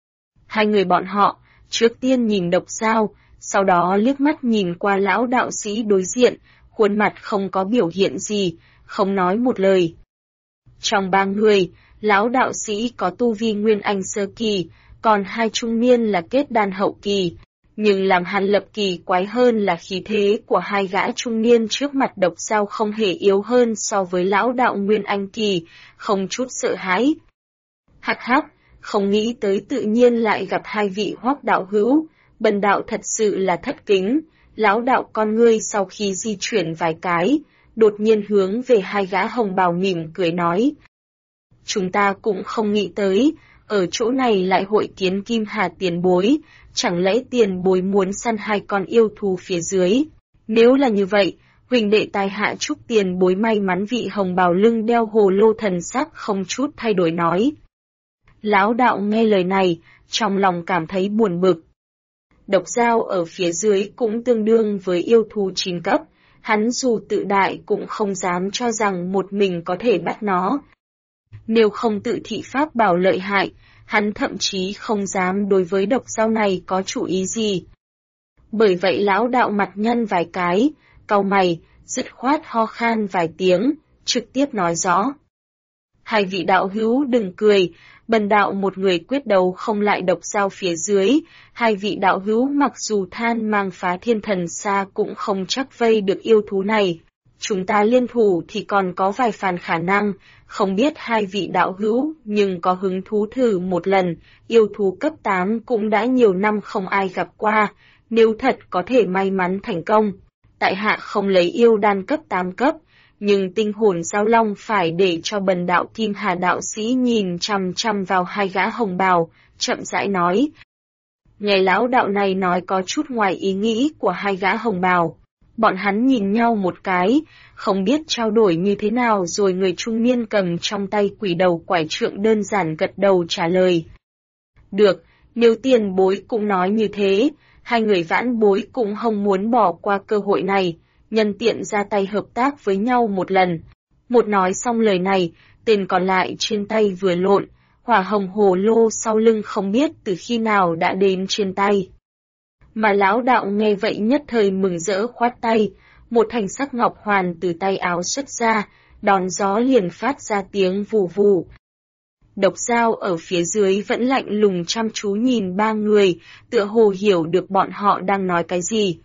Hai người bọn họ, trước tiên nhìn Độc Dao, sau đó liếc mắt nhìn qua lão đạo sĩ đối diện, khuôn mặt không có biểu hiện gì, không nói một lời. Trong ba người, lão đạo sĩ có tu vi Nguyên Anh sơ kỳ, còn hai trung niên là kết đan hậu kỳ. Nhưng làm Hàn Lập kỳ quái hơn là khí thế của hai gã trung niên trước mặt Độc Dao không hề yếu hơn so với lão đạo Nguyên Anh kỳ, không chút sợ hãi. Hắc hắc, không nghĩ tới tự nhiên lại gặp hai vị Hoắc đạo hữu, bần đạo thật sự là thất kính. Lão đạo con ngươi sau khi di chuyển vài cái, đột nhiên hướng về hai gã hồng bào mỉm cười nói. Chúng ta cũng không nghĩ tới, ở chỗ này lại hội kiến Kim Hà tiền bối, chẳng lẽ tiền bối muốn săn hai con yêu thú phía dưới? Nếu là như vậy, huỳnh đệ tài hạ chúc tiền bối may mắn. Vị hồng bào lưng đeo hồ lô thần sắc không chút thay đổi nói. Lão đạo nghe lời này, trong lòng cảm thấy buồn bực. Độc Dao ở phía dưới cũng tương đương với yêu thú 9 cấp, hắn dù tự đại cũng không dám cho rằng một mình có thể bắt nó. Nếu không tự thị pháp bảo lợi hại, hắn thậm chí không dám đối với Độc Dao này có chủ ý gì. Bởi vậy lão đạo mặt nhăn vài cái, cau mày, dứt khoát ho khan vài tiếng, trực tiếp nói rõ. Hai vị đạo hữu đừng cười, bần đạo một người quyết đấu không lại Độc Dao phía dưới, hai vị đạo hữu mặc dù than mang phá thiên thần xa cũng không chắc vây được yêu thú này. Chúng ta liên thủ thì còn có vài phần khả năng, không biết hai vị đạo hữu nhưng có hứng thú thử một lần, yêu thú cấp 8 cũng đã nhiều năm không ai gặp qua, nếu thật có thể may mắn thành công. Tại hạ không lấy yêu đan cấp 8 cấp, nhưng tinh hồn giao long phải để cho Bần đạo Kim Hà đạo sĩ nhìn chằm chằm vào hai gã hồng bào, chậm rãi nói. Nghe lão đạo này nói có chút ngoài ý nghĩ của hai gã hồng bào. Bọn hắn nhìn nhau một cái, không biết trao đổi như thế nào rồi người trung niên cầm trong tay quỷ đầu quải trượng đơn giản gật đầu trả lời. Được, nếu tiền bối cũng nói như thế, hai người vãn bối cũng không muốn bỏ qua cơ hội này, nhân tiện ra tay hợp tác với nhau một lần. Một nói xong lời này, tên còn lại trên tay vừa lộn, hỏa hồng hồ lô sau lưng không biết từ khi nào đã đến trên tay. Mà lão đạo nghe vậy nhất thời mừng rỡ khoát tay, một thanh sắc ngọc hoàn từ tay áo xuất ra, đón gió liền phát ra tiếng vù vù. Độc Dao ở phía dưới vẫn lạnh lùng chăm chú nhìn ba người, tựa hồ hiểu được bọn họ đang nói cái gì.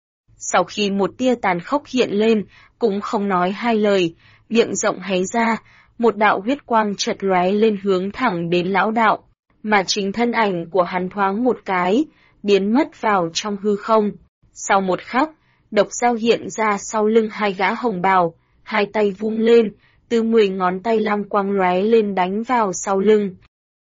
Sau khi một tia tàn khốc hiện lên, cũng không nói hai lời, miệng rộng hé ra, một đạo huyết quang chợt lóe lên hướng thẳng đến lão đạo, mà chính thân ảnh của hắn thoáng một cái, biến mất vào trong hư không. Sau một khắc, Độc Dao hiện ra sau lưng hai gã hồng bào, hai tay vung lên, từ 10 ngón tay lam quang lóe lên đánh vào sau lưng.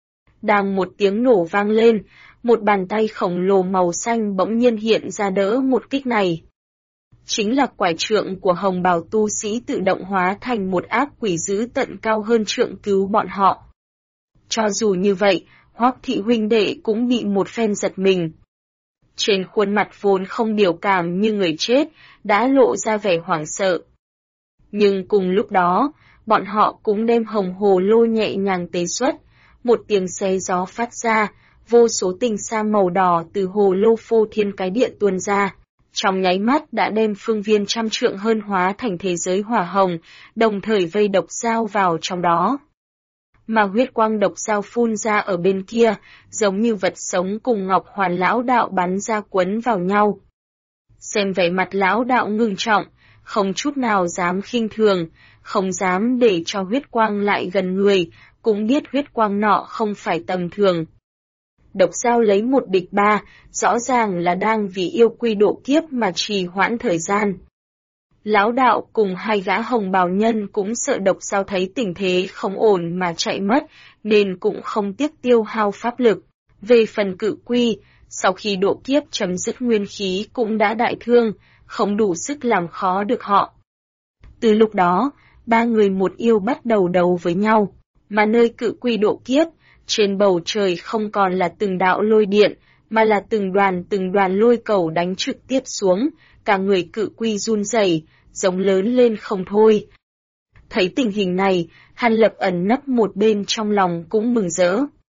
Đang một tiếng nổ vang lên, một bàn tay khổng lồ màu xanh bỗng nhiên hiện ra đỡ một kích này. Chính là quải trượng của hồng bào tu sĩ tự động hóa thành một ác quỷ dữ tận cao hơn trượng cứu bọn họ. Cho dù như vậy, Hoắc thị huynh đệ cũng bị một phen giật mình. Trên khuôn mặt vốn không biểu cảm như người chết, đã lộ ra vẻ hoảng sợ. Nhưng cùng lúc đó, bọn họ cũng đem hồng hồ lô nhẹ nhàng tế xuất, một tiếng xé gió phát ra, vô số tinh sa màu đỏ từ hồ lô phô thiên cái địa tuôn ra. Trong nháy mắt đã đem phương viên trăm trượng hơn hóa thành thế giới hỏa hồng, đồng thời vây Độc Dao vào trong đó. Mà huyết quang Độc Dao phun ra ở bên kia, giống như vật sống cùng Ngọc Hoàn lão đạo bắn ra quấn vào nhau. Xem vẻ mặt lão đạo ngưng trọng, không chút nào dám khinh thường, không dám để cho huyết quang lại gần người, cũng biết huyết quang nọ không phải tầm thường. Độc Dao lấy một địch ba, rõ ràng là đang vì yêu quy độ kiếp mà trì hoãn thời gian. Lão đạo cùng hai gã hồng bào nhân cũng sợ Độc Dao thấy tình thế không ổn mà chạy mất, nên cũng không tiếc tiêu hao pháp lực. Về phần Cự Quy, sau khi độ kiếp chấm dứt nguyên khí cũng đã đại thương, không đủ sức làm khó được họ. Từ lúc đó, ba người một yêu bắt đầu đấu với nhau, mà nơi Cự Quy độ kiếp, trên bầu trời không còn là từng đạo lôi điện, mà là từng đoàn lôi cầu đánh trực tiếp xuống, cả người Cự Quy run rẩy, giống lớn lên không thôi. Thấy tình hình này, Hàn Lập ẩn nấp một bên trong lòng cũng mừng rỡ.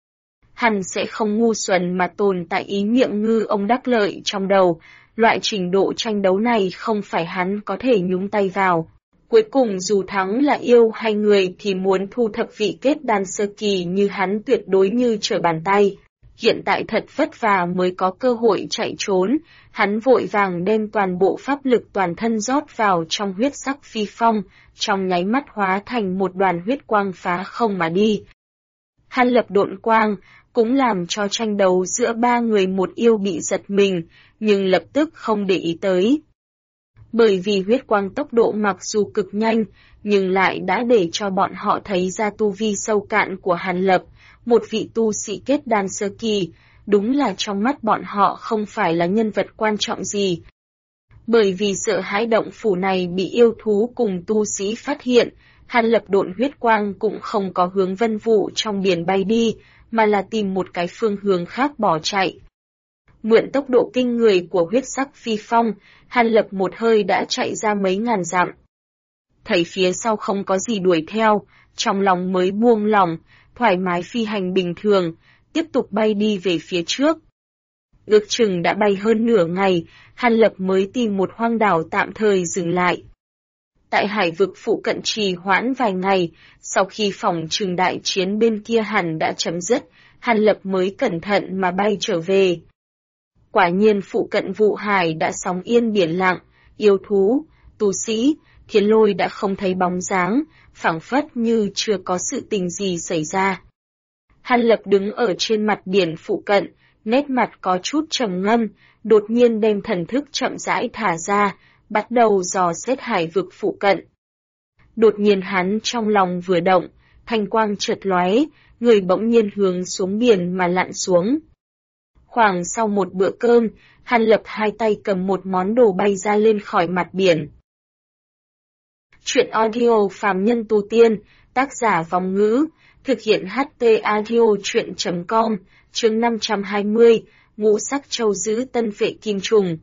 Hắn sẽ không ngu xuẩn mà tồn tại ý miệng ngư ông đắc lợi trong đầu, loại trình độ tranh đấu này không phải hắn có thể nhúng tay vào. Cuối cùng dù thắng là yêu hay người thì muốn thu thập vị kết đan sơ kỳ như hắn tuyệt đối như trở bàn tay. Hiện tại thật vất vả mới có cơ hội chạy trốn, hắn vội vàng đem toàn bộ pháp lực toàn thân rót vào trong huyết sắc phi phong, trong nháy mắt hóa thành một đoàn huyết quang phá không mà đi. Hàn Lập độn quang, cũng làm cho tranh đấu giữa ba người một yêu bị giật mình, nhưng lập tức không để ý tới. Bởi vì huyết quang tốc độ mặc dù cực nhanh, nhưng lại đã để cho bọn họ thấy ra tu vi sâu cạn của Hàn Lập, một vị tu sĩ kết đan sơ kỳ, đúng là trong mắt bọn họ không phải là nhân vật quan trọng gì. Bởi vì sợ hãi động phủ này bị yêu thú cùng tu sĩ phát hiện, Hàn Lập độn huyết quang cũng không có hướng vân vụ trong biển bay đi, mà là tìm một cái phương hướng khác bỏ chạy. Mượn tốc độ kinh người của huyết sắc phi phong, Hàn Lập một hơi đã chạy ra mấy ngàn dặm. Thấy phía sau không có gì đuổi theo, trong lòng mới buông lỏng, thoải mái phi hành bình thường, tiếp tục bay đi về phía trước. Ước chừng đã bay hơn nửa ngày, Hàn Lập mới tìm một hoang đảo tạm thời dừng lại. Tại hải vực phụ cận trì hoãn vài ngày, sau khi phòng trừng đại chiến bên kia hẳn đã chấm dứt, Hàn Lập mới cẩn thận mà bay trở về. Quả nhiên phụ cận vụ hải đã sóng yên biển lặng, yêu thú, tu sĩ, Thiên Lôi đã không thấy bóng dáng, phảng phất như chưa có sự tình gì xảy ra. Hàn Lập đứng ở trên mặt biển phụ cận, nét mặt có chút trầm ngâm, đột nhiên đem thần thức chậm rãi thả ra, bắt đầu dò xét hải vực phụ cận. Đột nhiên hắn trong lòng vừa động, thanh quang chợt lóe, người bỗng nhiên hướng xuống biển mà lặn xuống. Khoảng sau một bữa cơm, Hàn Lập hai tay cầm một món đồ bay ra lên khỏi mặt biển. Chuyện audio phàm nhân tu tiên, tác giả Vong Ngữ, thực hiện HT audio chuyện.com, chương 520, ngũ sắc châu giữ tân vệ kim trùng.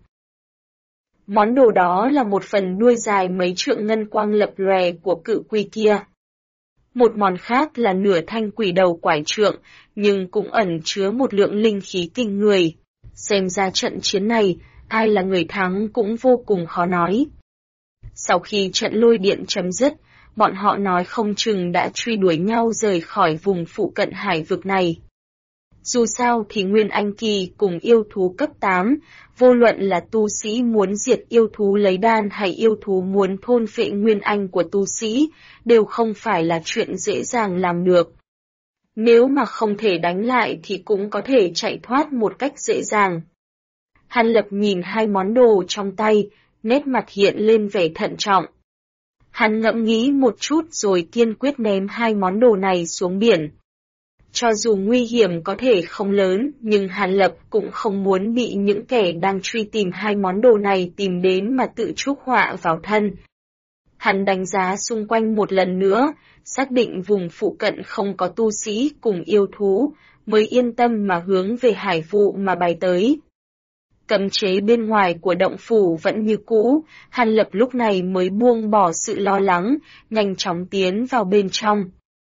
Món đồ đó là một phần đuôi dài mấy trượng ngân quang lập lòe của cự quy kia. Một món khác là nửa thanh quỷ đầu quải trượng, nhưng cũng ẩn chứa một lượng linh khí kinh người. Xem ra trận chiến này, ai là người thắng cũng vô cùng khó nói. Sau khi trận lôi điện chấm dứt, bọn họ nói không chừng đã truy đuổi nhau rời khỏi vùng phụ cận hải vực này. Dù sao thì Nguyên Anh Kỳ cùng yêu thú cấp 8, vô luận là tu sĩ muốn diệt yêu thú lấy đan hay yêu thú muốn thôn phệ Nguyên Anh của tu sĩ, đều không phải là chuyện dễ dàng làm được. Nếu mà không thể đánh lại thì cũng có thể chạy thoát một cách dễ dàng. Hàn Lập nhìn hai món đồ trong tay, nét mặt hiện lên vẻ thận trọng. Hắn ngẫm nghĩ một chút rồi kiên quyết ném hai món đồ này xuống biển. Cho dù nguy hiểm có thể không lớn, nhưng Hàn Lập cũng không muốn bị những kẻ đang truy tìm hai món đồ này tìm đến mà tự chuốc họa vào thân. Hắn đánh giá xung quanh một lần nữa, xác định vùng phụ cận không có tu sĩ cùng yêu thú, mới yên tâm mà hướng về hải vụ mà bay tới. Cấm chế bên ngoài của động phủ vẫn như cũ, Hàn Lập lúc này mới buông bỏ sự lo lắng, nhanh chóng tiến vào bên trong.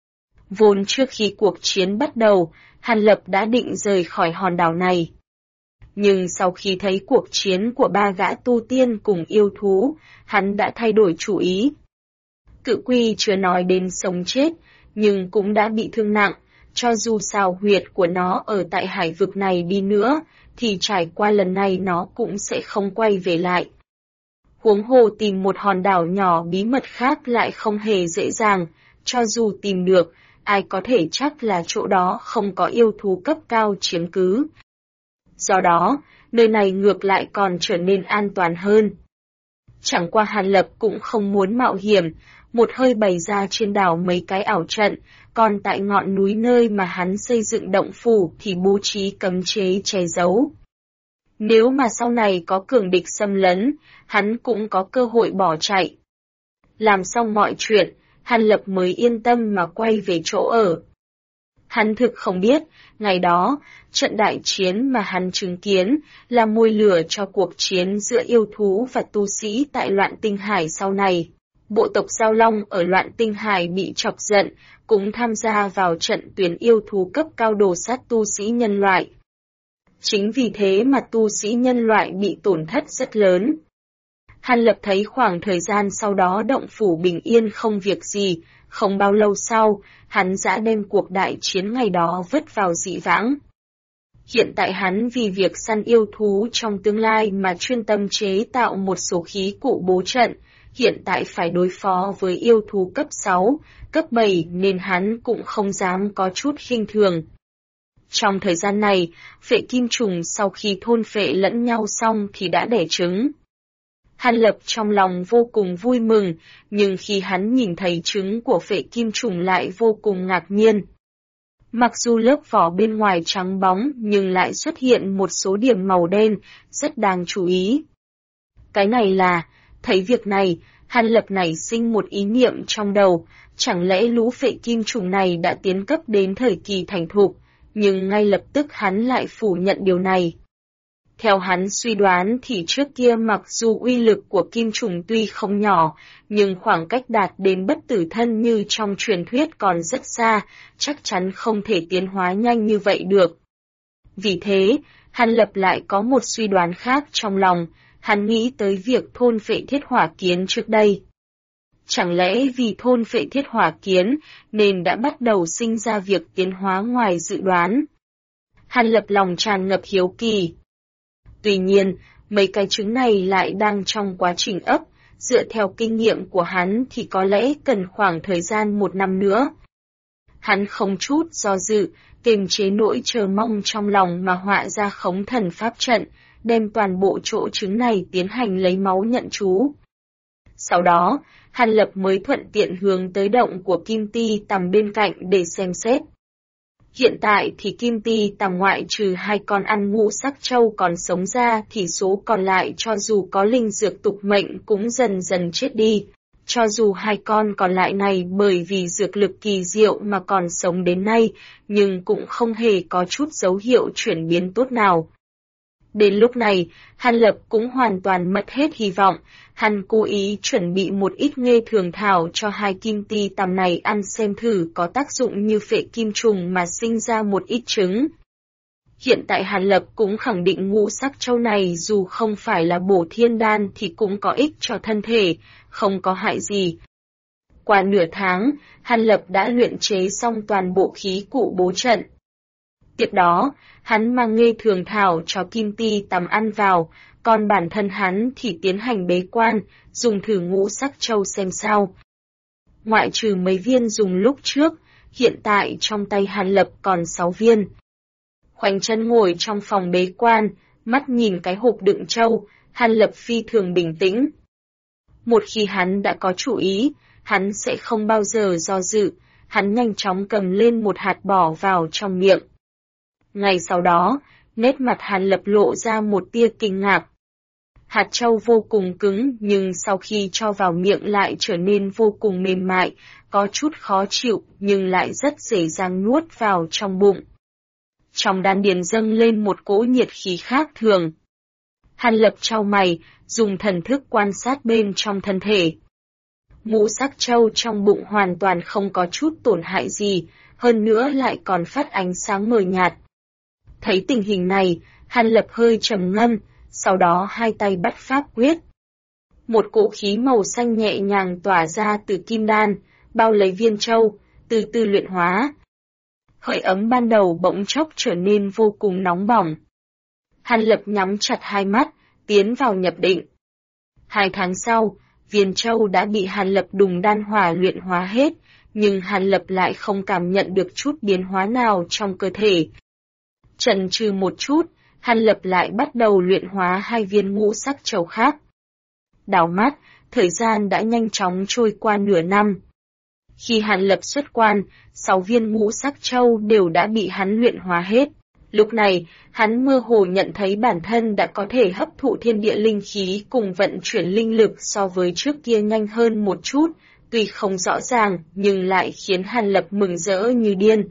Vốn trước khi cuộc chiến bắt đầu, Hàn Lập đã định rời khỏi hòn đảo này. Nhưng sau khi thấy cuộc chiến của ba gã tu tiên cùng yêu thú, hắn đã thay đổi chủ ý. Cự quy chưa nói đến sống chết, nhưng cũng đã bị thương nặng, cho dù xào huyệt của nó ở tại hải vực này đi nữa, thì trải qua lần này nó cũng sẽ không quay về lại. Huống hồ tìm một hòn đảo nhỏ bí mật khác lại không hề dễ dàng, cho dù tìm được, ai có thể chắc là chỗ đó không có yêu thú cấp cao chiếm cứ. Do đó, nơi này ngược lại còn trở nên an toàn hơn. Chẳng qua Hàn Lập cũng không muốn mạo hiểm, một hơi bày ra trên đảo mấy cái ảo trận, còn tại ngọn núi nơi mà hắn xây dựng động phủ thì bố trí cấm chế che giấu. Nếu mà sau này có cường địch xâm lấn, hắn cũng có cơ hội bỏ chạy. Làm xong mọi chuyện, Hàn Lập mới yên tâm mà quay về chỗ ở. Hắn thực không biết, ngày đó, trận đại chiến mà hắn chứng kiến là mồi lửa cho cuộc chiến giữa yêu thú và tu sĩ tại Loạn Tinh Hải sau này. Bộ tộc Giao Long ở Loạn Tinh Hải bị chọc giận, cũng tham gia vào trận tuyển yêu thú cấp cao đồ sát tu sĩ nhân loại. Chính vì thế mà tu sĩ nhân loại bị tổn thất rất lớn. Hàn Lập thấy khoảng thời gian sau đó động phủ bình yên không việc gì, không bao lâu sau, hắn đã đem cuộc đại chiến ngày đó vứt vào dĩ vãng. Hiện tại hắn vì việc săn yêu thú trong tương lai mà chuyên tâm chế tạo một số khí cụ bố trận, hiện tại phải đối phó với yêu thú cấp 6, cấp 7 nên hắn cũng không dám có chút khinh thường. Trong thời gian này, phệ kim trùng sau khi thôn phệ lẫn nhau xong thì đã đẻ trứng. Hàn Lập trong lòng vô cùng vui mừng, nhưng khi hắn nhìn thấy trứng của phệ kim trùng lại vô cùng ngạc nhiên. Mặc dù lớp vỏ bên ngoài trắng bóng nhưng lại xuất hiện một số điểm màu đen, rất đáng chú ý. Cái này là, thấy việc này, Hàn Lập nảy sinh một ý niệm trong đầu, chẳng lẽ lũ phệ kim trùng này đã tiến cấp đến thời kỳ thành thục, nhưng ngay lập tức hắn lại phủ nhận điều này. Theo hắn suy đoán thì trước kia mặc dù uy lực của kim trùng tuy không nhỏ, nhưng khoảng cách đạt đến bất tử thân như trong truyền thuyết còn rất xa, chắc chắn không thể tiến hóa nhanh như vậy được. Vì thế, Hàn Lập lại có một suy đoán khác trong lòng, hắn nghĩ tới việc thôn phệ thiết hỏa kiến trước đây. Chẳng lẽ vì thôn phệ thiết hỏa kiến nên đã bắt đầu sinh ra việc tiến hóa ngoài dự đoán? Hàn Lập lòng tràn ngập hiếu kỳ. Tuy nhiên, mấy cái trứng này lại đang trong quá trình ấp, dựa theo kinh nghiệm của hắn thì có lẽ cần khoảng thời gian 1 năm nữa. Hắn không chút do dự, kiềm chế nỗi chờ mong trong lòng mà họa ra khống thần pháp trận, đem toàn bộ chỗ trứng này tiến hành lấy máu nhận chú. Sau đó, Hàn Lập mới thuận tiện hướng tới động của Kim Ti Tằm bên cạnh để xem xét. Hiện tại thì Kim Ti Tằm ngoại trừ 2 con ăn ngũ sắc châu còn sống ra thì số còn lại cho dù có linh dược tục mệnh cũng dần dần chết đi. Cho dù 2 con còn lại này bởi vì dược lực kỳ diệu mà còn sống đến nay, nhưng cũng không hề có chút dấu hiệu chuyển biến tốt nào. Đến lúc này, Hàn Lập cũng hoàn toàn mất hết hy vọng, hắn cố ý chuẩn bị một ít nghê thường thảo cho 2 kim ti tằm này ăn xem thử có tác dụng như phệ kim trùng mà sinh ra một ít trứng. Hiện tại Hàn Lập cũng khẳng định ngũ sắc châu này dù không phải là bổ thiên đan thì cũng có ích cho thân thể, không có hại gì. Qua nửa tháng, Hàn Lập đã luyện chế xong toàn bộ khí cụ bố trận. Tiếp đó, hắn mang nghê thường thảo cho Kim Ti Tằm ăn vào, còn bản thân hắn thì tiến hành bế quan, dùng thử ngũ sắc châu xem sao. Ngoại trừ mấy viên dùng lúc trước, hiện tại trong tay Hàn Lập còn 6 viên. Khoanh chân ngồi trong phòng bế quan, mắt nhìn cái hộp đựng châu, Hàn Lập phi thường bình tĩnh. Một khi hắn đã có chủ ý, hắn sẽ không bao giờ do dự, hắn nhanh chóng cầm lên một hạt bỏ vào trong miệng. Ngay sau đó, nét mặt Hàn Lập lộ ra một tia kinh ngạc. Hạt châu vô cùng cứng nhưng sau khi cho vào miệng lại trở nên vô cùng mềm mại, có chút khó chịu nhưng lại rất dễ dàng nuốt vào trong bụng. Trong đan điền dâng lên một cỗ nhiệt khí khác thường. Hàn Lập chau mày, dùng thần thức quan sát bên trong thân thể. Ngũ sắc châu trong bụng hoàn toàn không có chút tổn hại gì, hơn nữa lại còn phát ánh sáng mờ nhạt. Thấy tình hình này, Hàn Lập hơi trầm ngâm, sau đó hai tay bắt pháp quyết. Một cỗ khí màu xanh nhẹ nhàng tỏa ra từ kim đan, bao lấy viên châu, từ từ luyện hóa. Hơi ấm ban đầu bỗng chốc trở nên vô cùng nóng bỏng. Hàn Lập nhắm chặt hai mắt, tiến vào nhập định. 2 tháng sau, viên châu đã bị Hàn Lập đùng đan hỏa luyện hóa hết, nhưng Hàn Lập lại không cảm nhận được chút biến hóa nào trong cơ thể. Chần chừ một chút, Hàn Lập lại bắt đầu luyện hóa 2 viên ngũ sắc châu khác. Đảo mắt, thời gian đã nhanh chóng trôi qua nửa năm. Khi Hàn Lập xuất quan, 6 viên ngũ sắc châu đều đã bị hắn luyện hóa hết. Lúc này, hắn mơ hồ nhận thấy bản thân đã có thể hấp thụ thiên địa linh khí cùng vận chuyển linh lực so với trước kia nhanh hơn một chút, tuy không rõ ràng nhưng lại khiến Hàn Lập mừng rỡ như điên.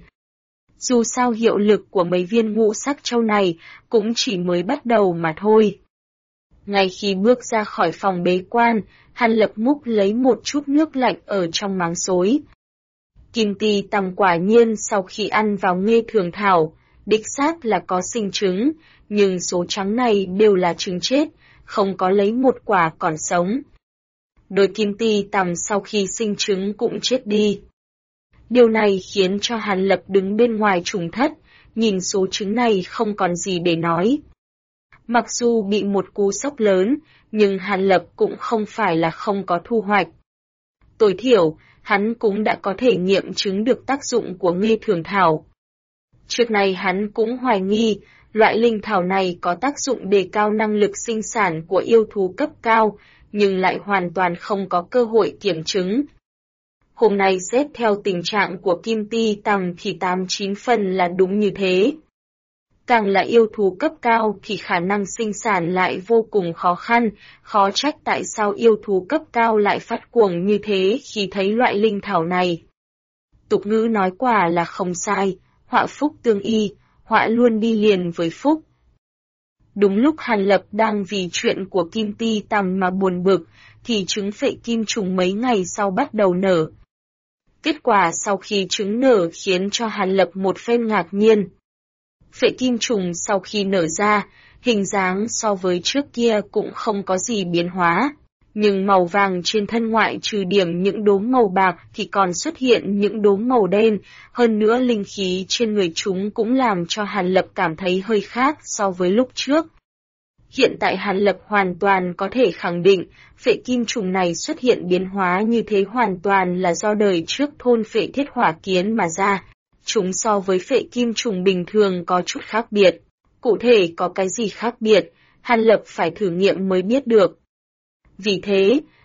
Dù sao hiệu lực của mấy viên ngũ sắc châu này cũng chỉ mới bắt đầu mà thôi. Ngay khi bước ra khỏi phòng bế quan, Hàn Lập múc lấy một chút nước lạnh ở trong máng xối. Kim Ti Tằm quả nhiên sau khi ăn vào nghê thường thảo, đích xác là có sinh trứng, nhưng số trắng này đều là trứng chết, không có lấy một quả còn sống. Đôi Kim Ti Tằm sau khi sinh trứng cũng chết đi. Điều này khiến cho Hàn Lập đứng bên ngoài trùng thất, nhìn số trứng này không còn gì để nói. Mặc dù bị một cú sốc lớn, nhưng Hàn Lập cũng không phải là không có thu hoạch. Tối thiểu, hắn cũng đã có thể nghiệm chứng được tác dụng của nghê thường thảo. Trước này hắn cũng hoài nghi, loại linh thảo này có tác dụng đề cao năng lực sinh sản của yêu thú cấp cao, nhưng lại hoàn toàn không có cơ hội kiểm chứng. Hôm nay xét theo tình trạng của Kim Ti Tằm thì 8-9 phần là đúng như thế. Càng là yêu thú cấp cao thì khả năng sinh sản lại vô cùng khó khăn, khó trách tại sao yêu thú cấp cao lại phát cuồng như thế khi thấy loại linh thảo này. Tục ngữ nói quả là không sai, họa phúc tương y, họa luôn đi liền với phúc. Đúng lúc Hàn Lập đang vì chuyện của Kim Ti Tằm mà buồn bực, thì trứng phệ kim trùng mấy ngày sau bắt đầu nở. Kết quả sau khi trứng nở khiến cho Hàn Lập một phen ngạc nhiên. Phệ kim trùng sau khi nở ra, hình dáng so với trước kia cũng không có gì biến hóa, nhưng màu vàng trên thân ngoại trừ điểm những đốm màu bạc thì còn xuất hiện những đốm màu đen, hơn nữa linh khí trên người chúng cũng làm cho Hàn Lập cảm thấy hơi khác so với lúc trước. Hiện tại Hàn Lập hoàn toàn có thể khẳng định, phệ kim trùng này xuất hiện biến hóa như thế hoàn toàn là do đời trước thôn phệ thiết hỏa kiến mà ra. Chúng so với phệ kim trùng bình thường có chút khác biệt. Cụ thể có cái gì khác biệt, Hàn Lập phải thử nghiệm mới biết được. Vì thế,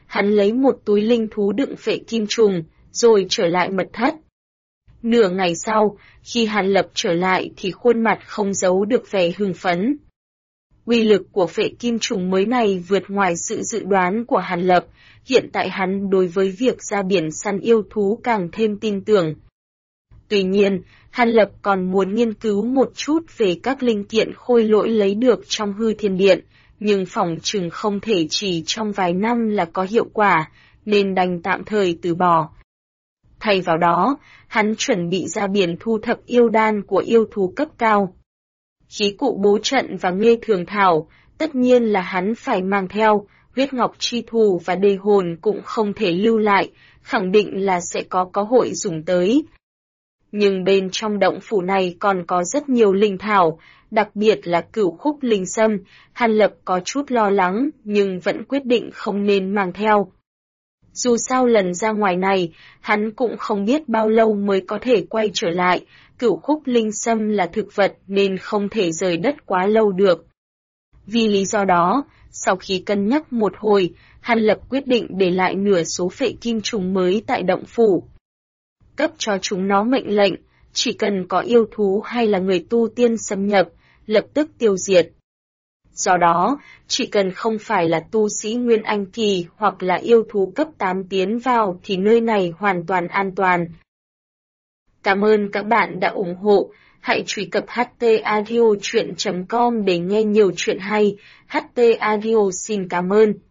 hắn lấy một túi linh thú đựng phệ kim trùng, rồi trở lại mật thất. Nửa ngày sau, khi Hàn Lập trở lại thì khuôn mặt không giấu được vẻ hưng phấn. Uy lực của phệ kim trùng mới này vượt ngoài sự dự đoán của Hàn Lập, hiện tại hắn đối với việc ra biển săn yêu thú càng thêm tin tưởng. Tuy nhiên, Hàn Lập còn muốn nghiên cứu một chút về các linh kiện khôi lỗi lấy được trong hư thiên điện, nhưng phỏng chừng không thể chỉ trong vài năm là có hiệu quả, nên đành tạm thời từ bỏ. Thay vào đó, hắn chuẩn bị ra biển thu thập yêu đan của yêu thú cấp cao. Khí cụ bố trận và nghê thường thảo, tất nhiên là hắn phải mang theo, huyết ngọc chi thù và đề hồn cũng không thể lưu lại, khẳng định là sẽ có hội dùng tới. Nhưng bên trong động phủ này còn có rất nhiều linh thảo, đặc biệt là cửu khúc linh sâm, Hàn Lập có chút lo lắng nhưng vẫn quyết định không nên mang theo. Dù sao lần ra ngoài này, hắn cũng không biết bao lâu mới có thể quay trở lại, cửu khúc linh sâm là thực vật nên không thể rời đất quá lâu được. Vì lý do đó, sau khi cân nhắc một hồi, Hàn Lập quyết định để lại nửa số phệ kim trùng mới tại động phủ. Cấp cho chúng nó mệnh lệnh, chỉ cần có yêu thú hay là người tu tiên xâm nhập, lập tức tiêu diệt. Do đó, chỉ cần không phải là tu sĩ Nguyên Anh kỳ hoặc là yêu thú cấp 8 tiến vào thì nơi này hoàn toàn an toàn. Cảm ơn các bạn đã ủng hộ, hãy truy cập htaudio.com để nghe nhiều chuyện hay. HT Audio xin cảm ơn.